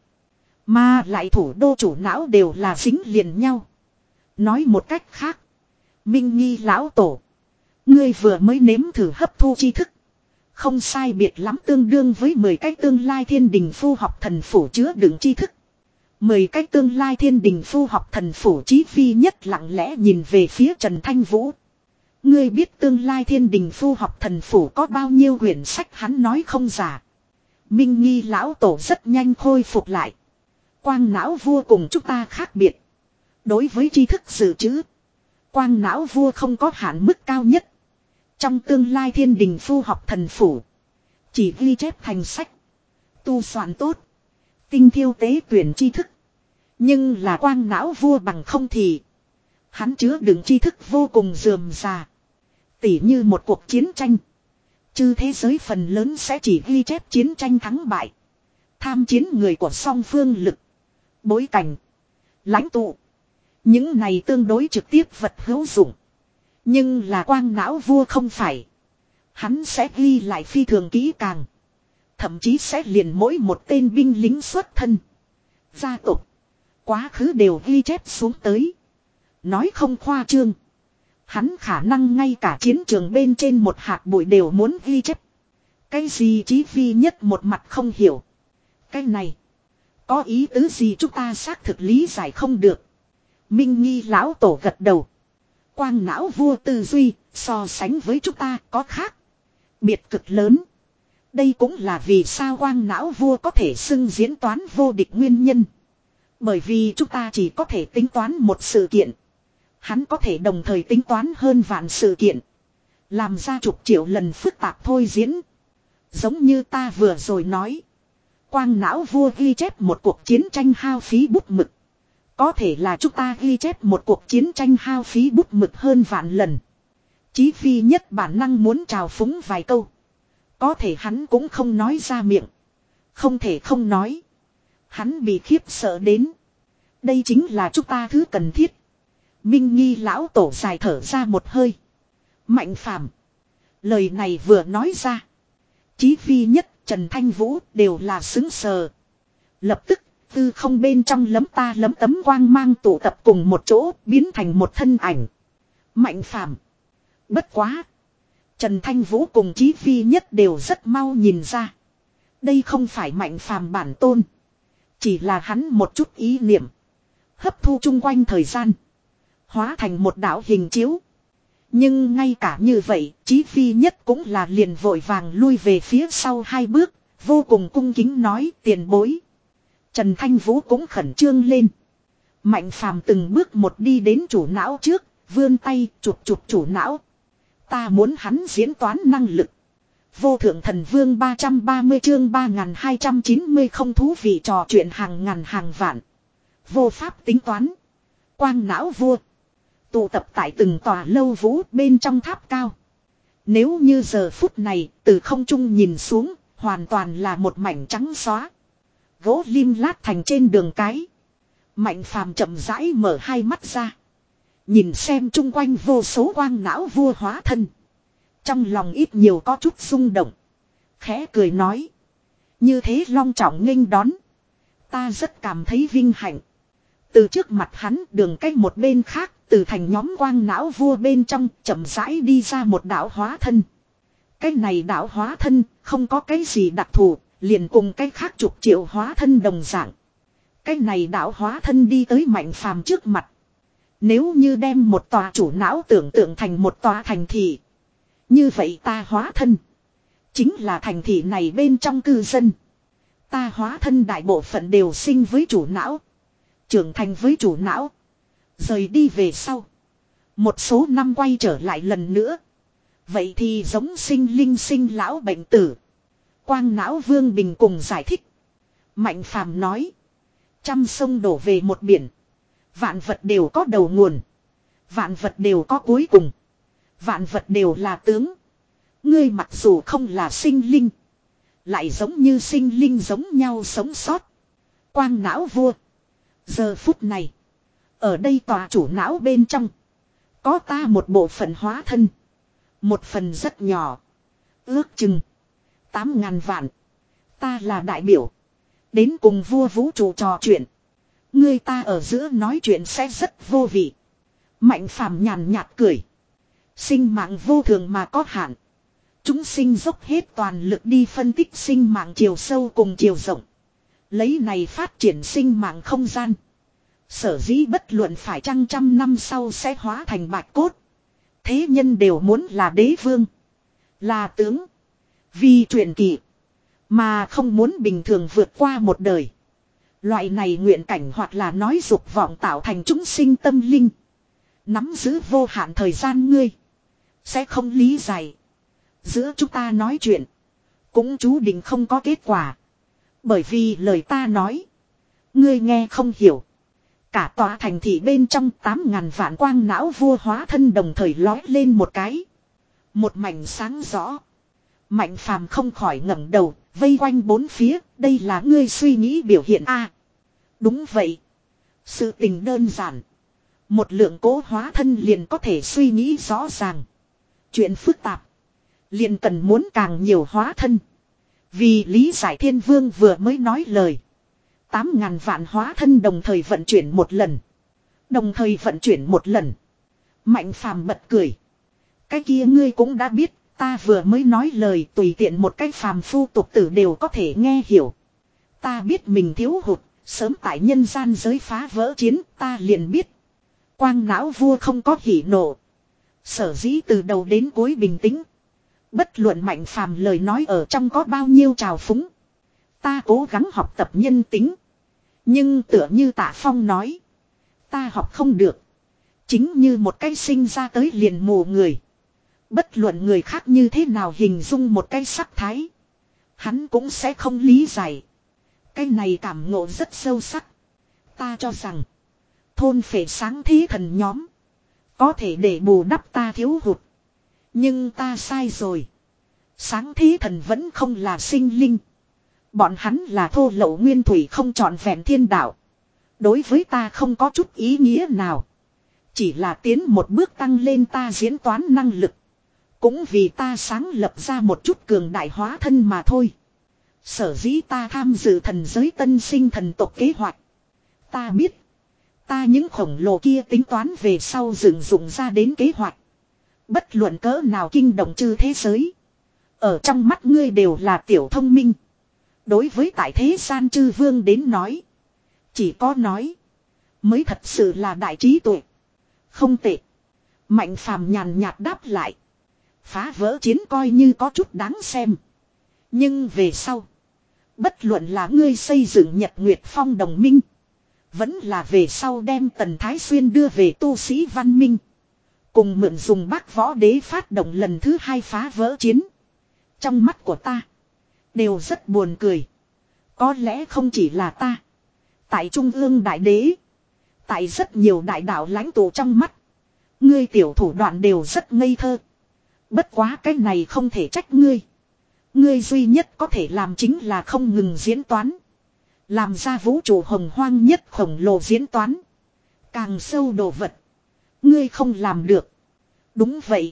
Mà lại thủ đô chủ não đều là dính liền nhau. Nói một cách khác. Minh Nghi lão tổ. Ngươi vừa mới nếm thử hấp thu tri thức. Không sai biệt lắm tương đương với mười cái tương lai thiên đình phu học thần phủ chứa đựng tri thức. mười cái tương lai thiên đình phu học thần phủ Chí Phi Nhất lặng lẽ nhìn về phía Trần Thanh Vũ. Ngươi biết tương lai thiên đình phu học thần phủ có bao nhiêu quyển sách hắn nói không giả. Minh Nghi lão tổ rất nhanh khôi phục lại. Quang não vua cùng chúng ta khác biệt. Đối với tri thức dự trữ. Quang não vua không có hạn mức cao nhất. Trong tương lai thiên đình phu học thần phủ. Chỉ ghi chép thành sách. Tu soạn tốt. Tinh thiêu tế tuyển tri thức. Nhưng là quang não vua bằng không thì. Hắn chứa đựng tri thức vô cùng rườm rà. Tỉ như một cuộc chiến tranh. Chư thế giới phần lớn sẽ chỉ ghi chép chiến tranh thắng bại. Tham chiến người của song phương lực. Bối cảnh. Lãnh tụ. Những này tương đối trực tiếp vật hữu dụng. Nhưng là quang não vua không phải. Hắn sẽ ghi lại phi thường kỹ càng. Thậm chí sẽ liền mỗi một tên binh lính xuất thân. Gia tộc. Quá khứ đều ghi chép xuống tới. Nói không khoa trương. Hắn khả năng ngay cả chiến trường bên trên một hạt bụi đều muốn ghi chép. Cái gì Chí Phi Nhất một mặt không hiểu. Cái này. Có ý tứ gì chúng ta xác thực lý giải không được. Minh Nghi lão tổ gật đầu. Quang não vua tư duy so sánh với chúng ta có khác. Biệt cực lớn. Đây cũng là vì sao quang não vua có thể xưng diễn toán vô địch nguyên nhân. Bởi vì chúng ta chỉ có thể tính toán một sự kiện. Hắn có thể đồng thời tính toán hơn vạn sự kiện. Làm ra chục triệu lần phức tạp thôi diễn. Giống như ta vừa rồi nói. Quang não vua ghi chép một cuộc chiến tranh hao phí bút mực. Có thể là chúng ta ghi chép một cuộc chiến tranh hao phí bút mực hơn vạn lần. Chí Phi Nhất bản năng muốn trào phúng vài câu. Có thể hắn cũng không nói ra miệng. Không thể không nói. Hắn bị khiếp sợ đến. Đây chính là chúng ta thứ cần thiết. Minh Nghi lão tổ dài thở ra một hơi. Mạnh phàm. Lời này vừa nói ra. Chí Phi Nhất, Trần Thanh Vũ đều là xứng sờ. Lập tức, tư không bên trong lấm ta lấm tấm quang mang tụ tập cùng một chỗ, biến thành một thân ảnh. Mạnh Phàm. Bất quá. Trần Thanh Vũ cùng Chí Phi Nhất đều rất mau nhìn ra. Đây không phải Mạnh Phàm bản tôn. Chỉ là hắn một chút ý niệm. Hấp thu chung quanh thời gian. Hóa thành một đạo hình chiếu. Nhưng ngay cả như vậy, Chí Phi Nhất cũng là liền vội vàng lui về phía sau hai bước. Vô cùng cung kính nói tiền bối. Trần Thanh Vũ cũng khẩn trương lên. Mạnh Phàm từng bước một đi đến chủ não trước. Vươn tay chụp chụp chủ não. Ta muốn hắn diễn toán năng lực. Vô thượng thần vương ba trăm ba mươi chương ba nghìn hai trăm chín mươi không thú vị trò chuyện hàng ngàn hàng vạn. Vô pháp tính toán. Quang não vua. Tụ tập tại từng tòa lâu vũ bên trong tháp cao. Nếu như giờ phút này từ không trung nhìn xuống. Hoàn toàn là một mảnh trắng xóa. Gỗ lim lát thành trên đường cái. Mạnh Phàm chậm rãi mở hai mắt ra. Nhìn xem chung quanh vô số quang não vua hóa thân. Trong lòng ít nhiều có chút rung động. Khẽ cười nói. Như thế long trọng nghênh đón. Ta rất cảm thấy vinh hạnh. Từ trước mặt hắn đường cách một bên khác. Từ thành nhóm quang não vua bên trong chậm rãi đi ra một đạo hóa thân. Cái này đạo hóa thân không có cái gì đặc thù. Liền cùng cái khác chục triệu hóa thân đồng dạng. Cái này đạo hóa thân đi tới Mạnh Phàm trước mặt. Nếu như đem một tòa chủ não tưởng tượng thành một tòa thành thị. Như vậy ta hóa thân. Chính là thành thị này bên trong cư dân. Ta hóa thân đại bộ phận đều sinh với chủ não. Trưởng thành với chủ não. Rời đi về sau. Một số năm quay trở lại lần nữa. Vậy thì giống sinh linh sinh lão bệnh tử. Quang não Vương Bình cùng giải thích. Mạnh Phàm nói. Trăm sông đổ về một biển. Vạn vật đều có đầu nguồn. Vạn vật đều có cuối cùng. Vạn vật đều là tướng. Ngươi mặc dù không là sinh linh. Lại giống như sinh linh giống nhau sống sót. Quang não vua. Giờ phút này. Ở đây tòa chủ não bên trong. Có ta một bộ phận hóa thân. Một phần rất nhỏ. Ước chừng. Tám ngàn vạn. Ta là đại biểu. Đến cùng vua vũ trụ trò chuyện. Ngươi ta ở giữa nói chuyện sẽ rất vô vị. Mạnh Phàm nhàn nhạt cười. Sinh mạng vô thường mà có hạn. Chúng sinh dốc hết toàn lực đi phân tích sinh mạng chiều sâu cùng chiều rộng. Lấy này phát triển sinh mạng không gian. Sở dĩ bất luận phải chăng trăm năm sau sẽ hóa thành bạch cốt. Thế nhân đều muốn là đế vương. Là tướng. Vì truyền kỳ. Mà không muốn bình thường vượt qua một đời. Loại này nguyện cảnh hoặc là nói dục vọng tạo thành chúng sinh tâm linh. Nắm giữ vô hạn thời gian ngươi. Sẽ không lý giải. Giữa chúng ta nói chuyện. Cũng chú định không có kết quả. Bởi vì lời ta nói. Ngươi nghe không hiểu. Cả tòa thành thị bên trong tám ngàn vạn quang não vua hóa thân đồng thời lói lên một cái. Một mảnh sáng rõ. Mạnh Phàm không khỏi ngẩng đầu. Vây quanh bốn phía. Đây là ngươi suy nghĩ biểu hiện a. Đúng vậy. Sự tình đơn giản. Một lượng cố hóa thân liền có thể suy nghĩ rõ ràng. Chuyện phức tạp. Liền cần muốn càng nhiều hóa thân. Vì lý giải Thiên Vương vừa mới nói lời. Tám ngàn vạn hóa thân đồng thời vận chuyển một lần. Đồng thời vận chuyển một lần. Mạnh Phàm bật cười. Cái kia ngươi cũng đã biết. Ta vừa mới nói lời tùy tiện một cái phàm phu tục tử đều có thể nghe hiểu. Ta biết mình thiếu hụt. Sớm tại nhân gian giới phá vỡ chiến ta liền biết. Quang não vua không có hỉ nộ. Sở dĩ từ đầu đến cuối bình tĩnh. Bất luận Mạnh Phàm lời nói ở trong có bao nhiêu trào phúng. Ta cố gắng học tập nhân tính. Nhưng tựa như Tạ Phong nói. Ta học không được. Chính như một cái sinh ra tới liền mù người. Bất luận người khác như thế nào hình dung một cái sắc thái. Hắn cũng sẽ không lý giải. Cái này cảm ngộ rất sâu sắc. Ta cho rằng. Thôn phệ sáng thí thần nhóm. Có thể để bù đắp ta thiếu hụt. Nhưng ta sai rồi. Sáng thí thần vẫn không là sinh linh. Bọn hắn là thô lậu nguyên thủy không trọn vẹn thiên đạo. Đối với ta không có chút ý nghĩa nào. Chỉ là tiến một bước tăng lên ta diễn toán năng lực. Cũng vì ta sáng lập ra một chút cường đại hóa thân mà thôi. Sở dĩ ta tham dự thần giới tân sinh thần tộc kế hoạch. Ta biết. Ta những khổng lồ kia tính toán về sau dựng dụng ra đến kế hoạch. Bất luận cỡ nào kinh động chư thế giới. Ở trong mắt ngươi đều là tiểu thông minh. Đối với tại thế gian chư vương đến nói. Chỉ có nói. Mới thật sự là đại trí tuệ. Không tệ. Mạnh phàm nhàn nhạt đáp lại. Phá vỡ chiến coi như có chút đáng xem. Nhưng về sau. Bất luận là ngươi xây dựng Nhật Nguyệt Phong đồng minh. Vẫn là về sau đem Tần Thái Xuyên đưa về tu sĩ văn minh. Cùng mượn dùng Bác Võ Đế phát động lần thứ hai phá vỡ chiến. Trong mắt của ta. Đều rất buồn cười. Có lẽ không chỉ là ta. Tại Trung ương Đại Đế. Tại rất nhiều đại đạo lãnh tụ trong mắt. Ngươi tiểu thủ đoạn đều rất ngây thơ. Bất quá cái này không thể trách ngươi. Ngươi duy nhất có thể làm chính là không ngừng diễn toán. Làm ra vũ trụ hồng hoang nhất khổng lồ diễn toán. Càng sâu đồ vật. Ngươi không làm được. Đúng vậy.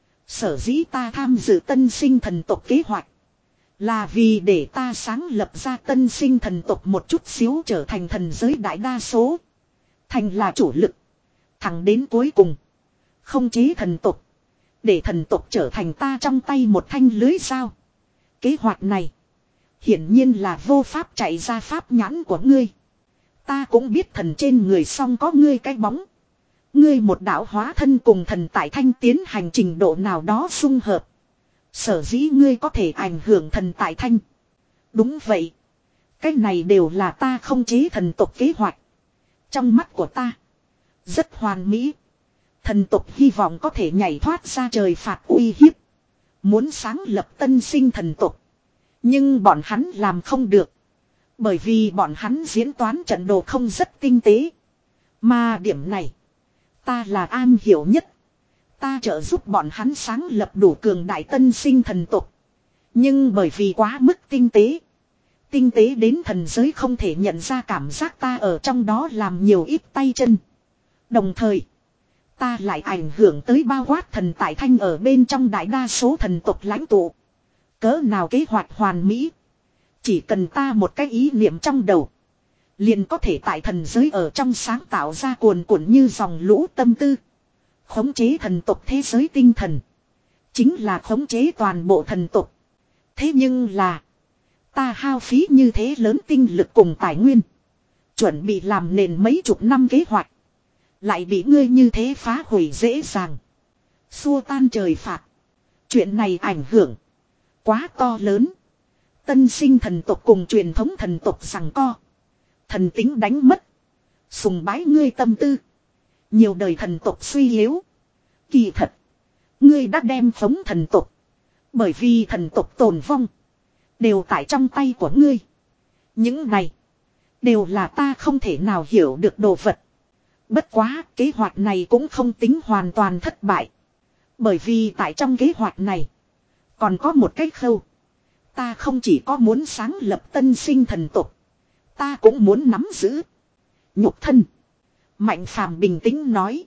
Sở dĩ ta tham dự tân sinh thần tộc kế hoạch. Là vì để ta sáng lập ra tân sinh thần tộc một chút xíu trở thành thần giới đại đa số. Thành là chủ lực. Thẳng đến cuối cùng. Không chế thần tộc. Để thần tộc trở thành ta trong tay một thanh lưới dao. Kế hoạch này. Hiển nhiên là vô pháp chạy ra pháp nhãn của ngươi. Ta cũng biết thần trên người song có ngươi cái bóng. Ngươi một đạo hóa thân cùng thần tại thanh tiến hành trình độ nào đó xung hợp. Sở dĩ ngươi có thể ảnh hưởng thần tại thanh. Đúng vậy. Cái này đều là ta không chế thần tộc kế hoạch. Trong mắt của ta. Rất hoàn mỹ. Thần tộc hy vọng có thể nhảy thoát ra trời phạt uy hiếp. Muốn sáng lập tân sinh thần tộc. Nhưng bọn hắn làm không được. Bởi vì bọn hắn diễn toán trận đồ không rất tinh tế. Mà điểm này. Ta là an hiểu nhất. Ta trợ giúp bọn hắn sáng lập đủ cường đại tân sinh thần tộc. Nhưng bởi vì quá mức tinh tế. Tinh tế đến thần giới không thể nhận ra cảm giác ta ở trong đó làm nhiều ít tay chân. Đồng thời. Ta lại ảnh hưởng tới bao quát thần tại thanh ở bên trong đại đa số thần tộc lãnh tụ. Cỡ nào kế hoạch hoàn mỹ. Chỉ cần ta một cái ý niệm trong đầu. Liền có thể tại thần giới ở trong sáng tạo ra cuồn cuộn như dòng lũ tâm tư. Khống chế thần tộc thế giới tinh thần. Chính là khống chế toàn bộ thần tộc. Thế nhưng là. Ta hao phí như thế lớn tinh lực cùng tài nguyên. Chuẩn bị làm nền mấy chục năm kế hoạch. Lại bị ngươi như thế phá hủy dễ dàng. Xua tan trời phạt. Chuyện này ảnh hưởng. Quá to lớn. Tân sinh thần tộc cùng truyền thống thần tộc rằng co. Thần tính đánh mất. Sùng bái ngươi tâm tư. Nhiều đời thần tộc suy yếu. Kỳ thật. Ngươi đã đem phóng thần tộc. Bởi vì thần tộc tồn vong. Đều tại trong tay của ngươi. Những này. Đều là ta không thể nào hiểu được đồ vật. Bất quá kế hoạch này cũng không tính hoàn toàn thất bại. Bởi vì tại trong kế hoạch này. Còn có một cái khâu. Ta không chỉ có muốn sáng lập tân sinh thần tộc. Ta cũng muốn nắm giữ. Nhục thân. Mạnh phàm bình tĩnh nói.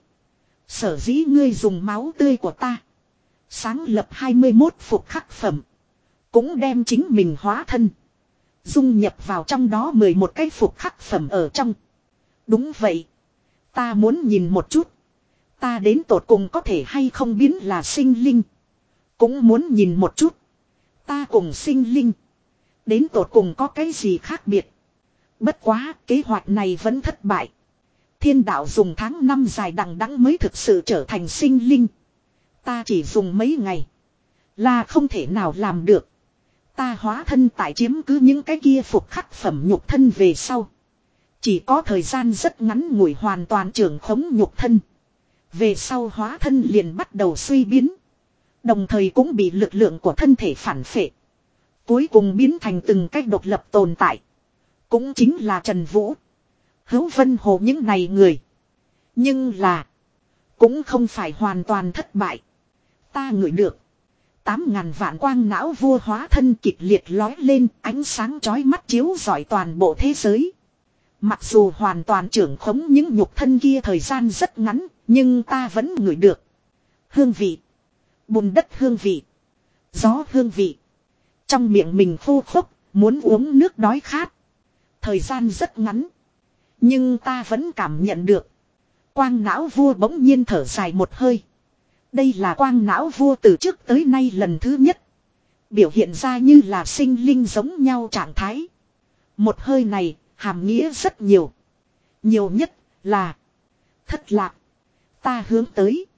Sở dĩ ngươi dùng máu tươi của ta. Sáng lập hai mươi mốt phục khắc phẩm. Cũng đem chính mình hóa thân. Dung nhập vào trong đó mười một cái phục khắc phẩm ở trong. Đúng vậy. Ta muốn nhìn một chút. Ta đến tột cùng có thể hay không biến là sinh linh. Cũng muốn nhìn một chút. Ta cùng sinh linh. Đến tột cùng có cái gì khác biệt. Bất quá kế hoạch này vẫn thất bại. Thiên đạo dùng tháng năm dài đằng đẵng mới thực sự trở thành sinh linh. Ta chỉ dùng mấy ngày. Là không thể nào làm được. Ta hóa thân tại chiếm cứ những cái kia phục khắc phẩm nhục thân về sau. Chỉ có thời gian rất ngắn ngủi hoàn toàn trưởng khống nhục thân. Về sau hóa thân liền bắt đầu suy biến. Đồng thời cũng bị lực lượng của thân thể phản phệ. Cuối cùng biến thành từng cách độc lập tồn tại. Cũng chính là Trần Vũ. Hữu Vân Hồ những này người. Nhưng là. Cũng không phải hoàn toàn thất bại. Ta ngửi được. Tám ngàn vạn quang não vua hóa thân kịch liệt lói lên. Ánh sáng chói mắt chiếu rọi toàn bộ thế giới. Mặc dù hoàn toàn trưởng khống những nhục thân kia thời gian rất ngắn. Nhưng ta vẫn ngửi được. Hương vị. Bùn đất hương vị. Gió hương vị. Trong miệng mình khô khốc, muốn uống nước đói khát. Thời gian rất ngắn. Nhưng ta vẫn cảm nhận được. Quang não vua bỗng nhiên thở dài một hơi. Đây là quang não vua từ trước tới nay lần thứ nhất. Biểu hiện ra như là sinh linh giống nhau trạng thái. Một hơi này, hàm nghĩa rất nhiều. Nhiều nhất là thất lạc. Ta hướng tới.